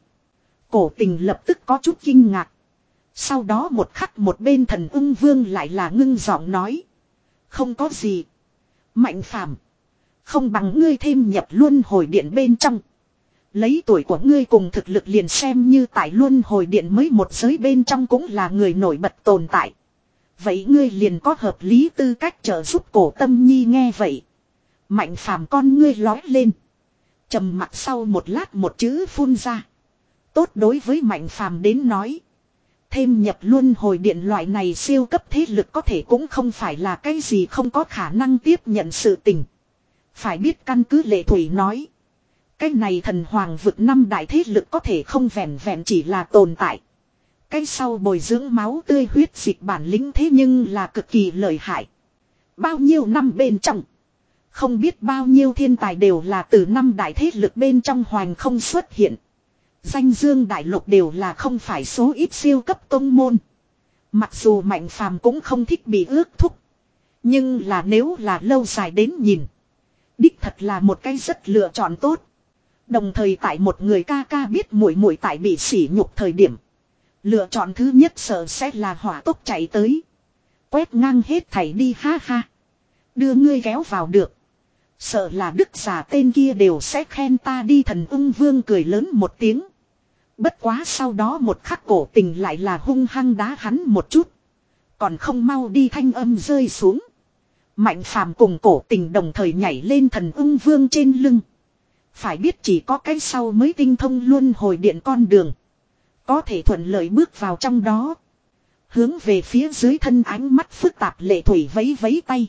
[SPEAKER 1] Cổ Tình lập tức có chút kinh ngạc. Sau đó một khắc một bên Thần Ưng Vương lại là ngưng giọng nói. Không có gì. Mạnh phàm. Không bằng ngươi thêm nhập luân hồi điện bên trong. Lấy tuổi của ngươi cùng thực lực liền xem như tại luân hồi điện mới một giới bên trong cũng là người nổi bật tồn tại. Vậy ngươi liền có hợp lý tư cách trợ giúp cổ Tâm Nhi nghe vậy. Mạnh phàm con ngươi lói lên. Trầm mặt sau một lát một chữ phun ra. Tốt đối với Mạnh phàm đến nói. Thêm nhập luân hồi điện loại này siêu cấp thế lực có thể cũng không phải là cái gì không có khả năng tiếp nhận sự tình. Phải biết căn cứ Lệ Thủy nói. Cái này thần hoàng vực năm đại thế lực có thể không vẹn vẹn chỉ là tồn tại. Cái sau bồi dưỡng máu tươi huyết dịch bản lĩnh thế nhưng là cực kỳ lợi hại. Bao nhiêu năm bên trong. Không biết bao nhiêu thiên tài đều là từ năm đại thế lực bên trong hoành không xuất hiện. Danh dương đại lục đều là không phải số ít siêu cấp tông môn. Mặc dù Mạnh phàm cũng không thích bị ước thúc. Nhưng là nếu là lâu dài đến nhìn. Đích thật là một cái rất lựa chọn tốt. Đồng thời tại một người ca ca biết muội muội tại bị sỉ nhục thời điểm. Lựa chọn thứ nhất sợ sẽ là hỏa tốc chạy tới. Quét ngang hết thảy đi ha ha. Đưa ngươi kéo vào được. Sợ là đức giả tên kia đều sẽ khen ta đi. Thần Ưng Vương cười lớn một tiếng. Bất quá sau đó một khắc cổ tình lại là hung hăng đá hắn một chút. Còn không mau đi thanh âm rơi xuống. Mạnh phàm cùng cổ tình đồng thời nhảy lên thần ưng vương trên lưng. Phải biết chỉ có cái sau mới tinh thông luân hồi điện con đường. Có thể thuận lợi bước vào trong đó. Hướng về phía dưới thân ánh mắt phức tạp lệ thủy vấy vấy tay.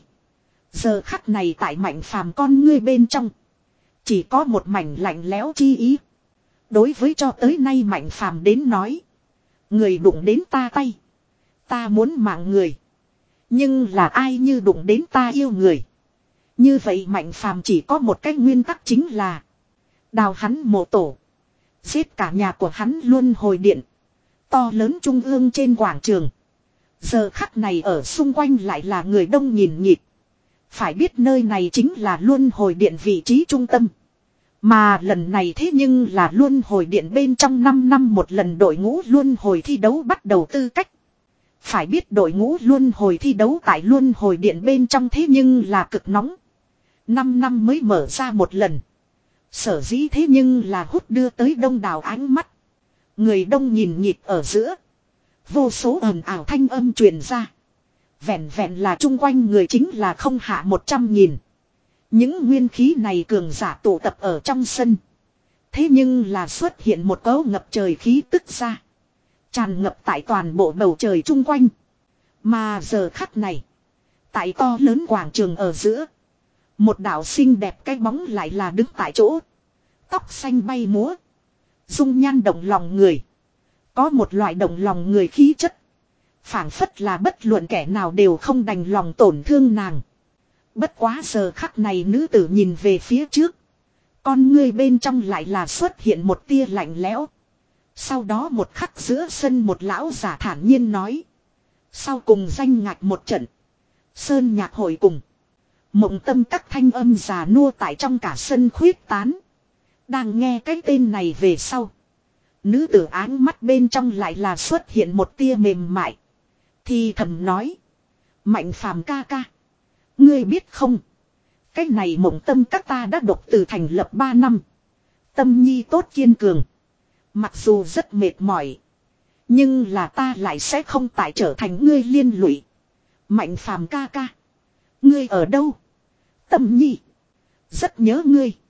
[SPEAKER 1] Giờ khắc này tại mạnh phàm con ngươi bên trong. Chỉ có một mảnh lạnh lẽo chi ý. Đối với cho tới nay mạnh phàm đến nói. Người đụng đến ta tay. Ta muốn mạng người. Nhưng là ai như đụng đến ta yêu người. Như vậy mạnh phàm chỉ có một cái nguyên tắc chính là. Đào hắn mộ tổ. Giết cả nhà của hắn luân hồi điện. To lớn trung ương trên quảng trường. Giờ khắc này ở xung quanh lại là người đông nhìn nhịp. Phải biết nơi này chính là luân hồi điện vị trí trung tâm. Mà lần này thế nhưng là luân hồi điện bên trong năm năm một lần đội ngũ luân hồi thi đấu bắt đầu tư cách. Phải biết đội ngũ luân hồi thi đấu tại luân hồi điện bên trong thế nhưng là cực nóng. năm năm mới mở ra một lần. Sở dĩ thế nhưng là hút đưa tới đông đảo ánh mắt. Người đông nhìn nhịp ở giữa. Vô số ồn ào thanh âm truyền ra. Vẹn vẹn là chung quanh người chính là không hạ một trăm nghìn. Những nguyên khí này cường giả tụ tập ở trong sân. Thế nhưng là xuất hiện một cấu ngập trời khí tức ra. Tràn ngập tại toàn bộ bầu trời chung quanh. Mà giờ khắc này. Tại to lớn quảng trường ở giữa. Một đạo xinh đẹp cái bóng lại là đứng tại chỗ. Tóc xanh bay múa. Dung nhan động lòng người. Có một loại động lòng người khí chất. Phảng phất là bất luận kẻ nào đều không đành lòng tổn thương nàng. Bất quá giờ khắc này nữ tử nhìn về phía trước. Con ngươi bên trong lại là xuất hiện một tia lạnh lẽo. Sau đó một khắc giữa sân một lão giả thản nhiên nói. Sau cùng danh ngạch một trận. Sơn nhạc hội cùng. Mộng tâm các thanh âm già nua tại trong cả sân khuyết tán. Đang nghe cái tên này về sau. Nữ tử áng mắt bên trong lại là xuất hiện một tia mềm mại. Thì thầm nói. Mạnh phàm ca ca. Ngươi biết không. Cái này mộng tâm các ta đã độc từ thành lập ba năm. Tâm nhi tốt kiên cường. Mặc dù rất mệt mỏi. Nhưng là ta lại sẽ không tại trở thành ngươi liên lụy. Mạnh phàm ca ca. Ngươi ở đâu? Tâm nhi. Rất nhớ ngươi.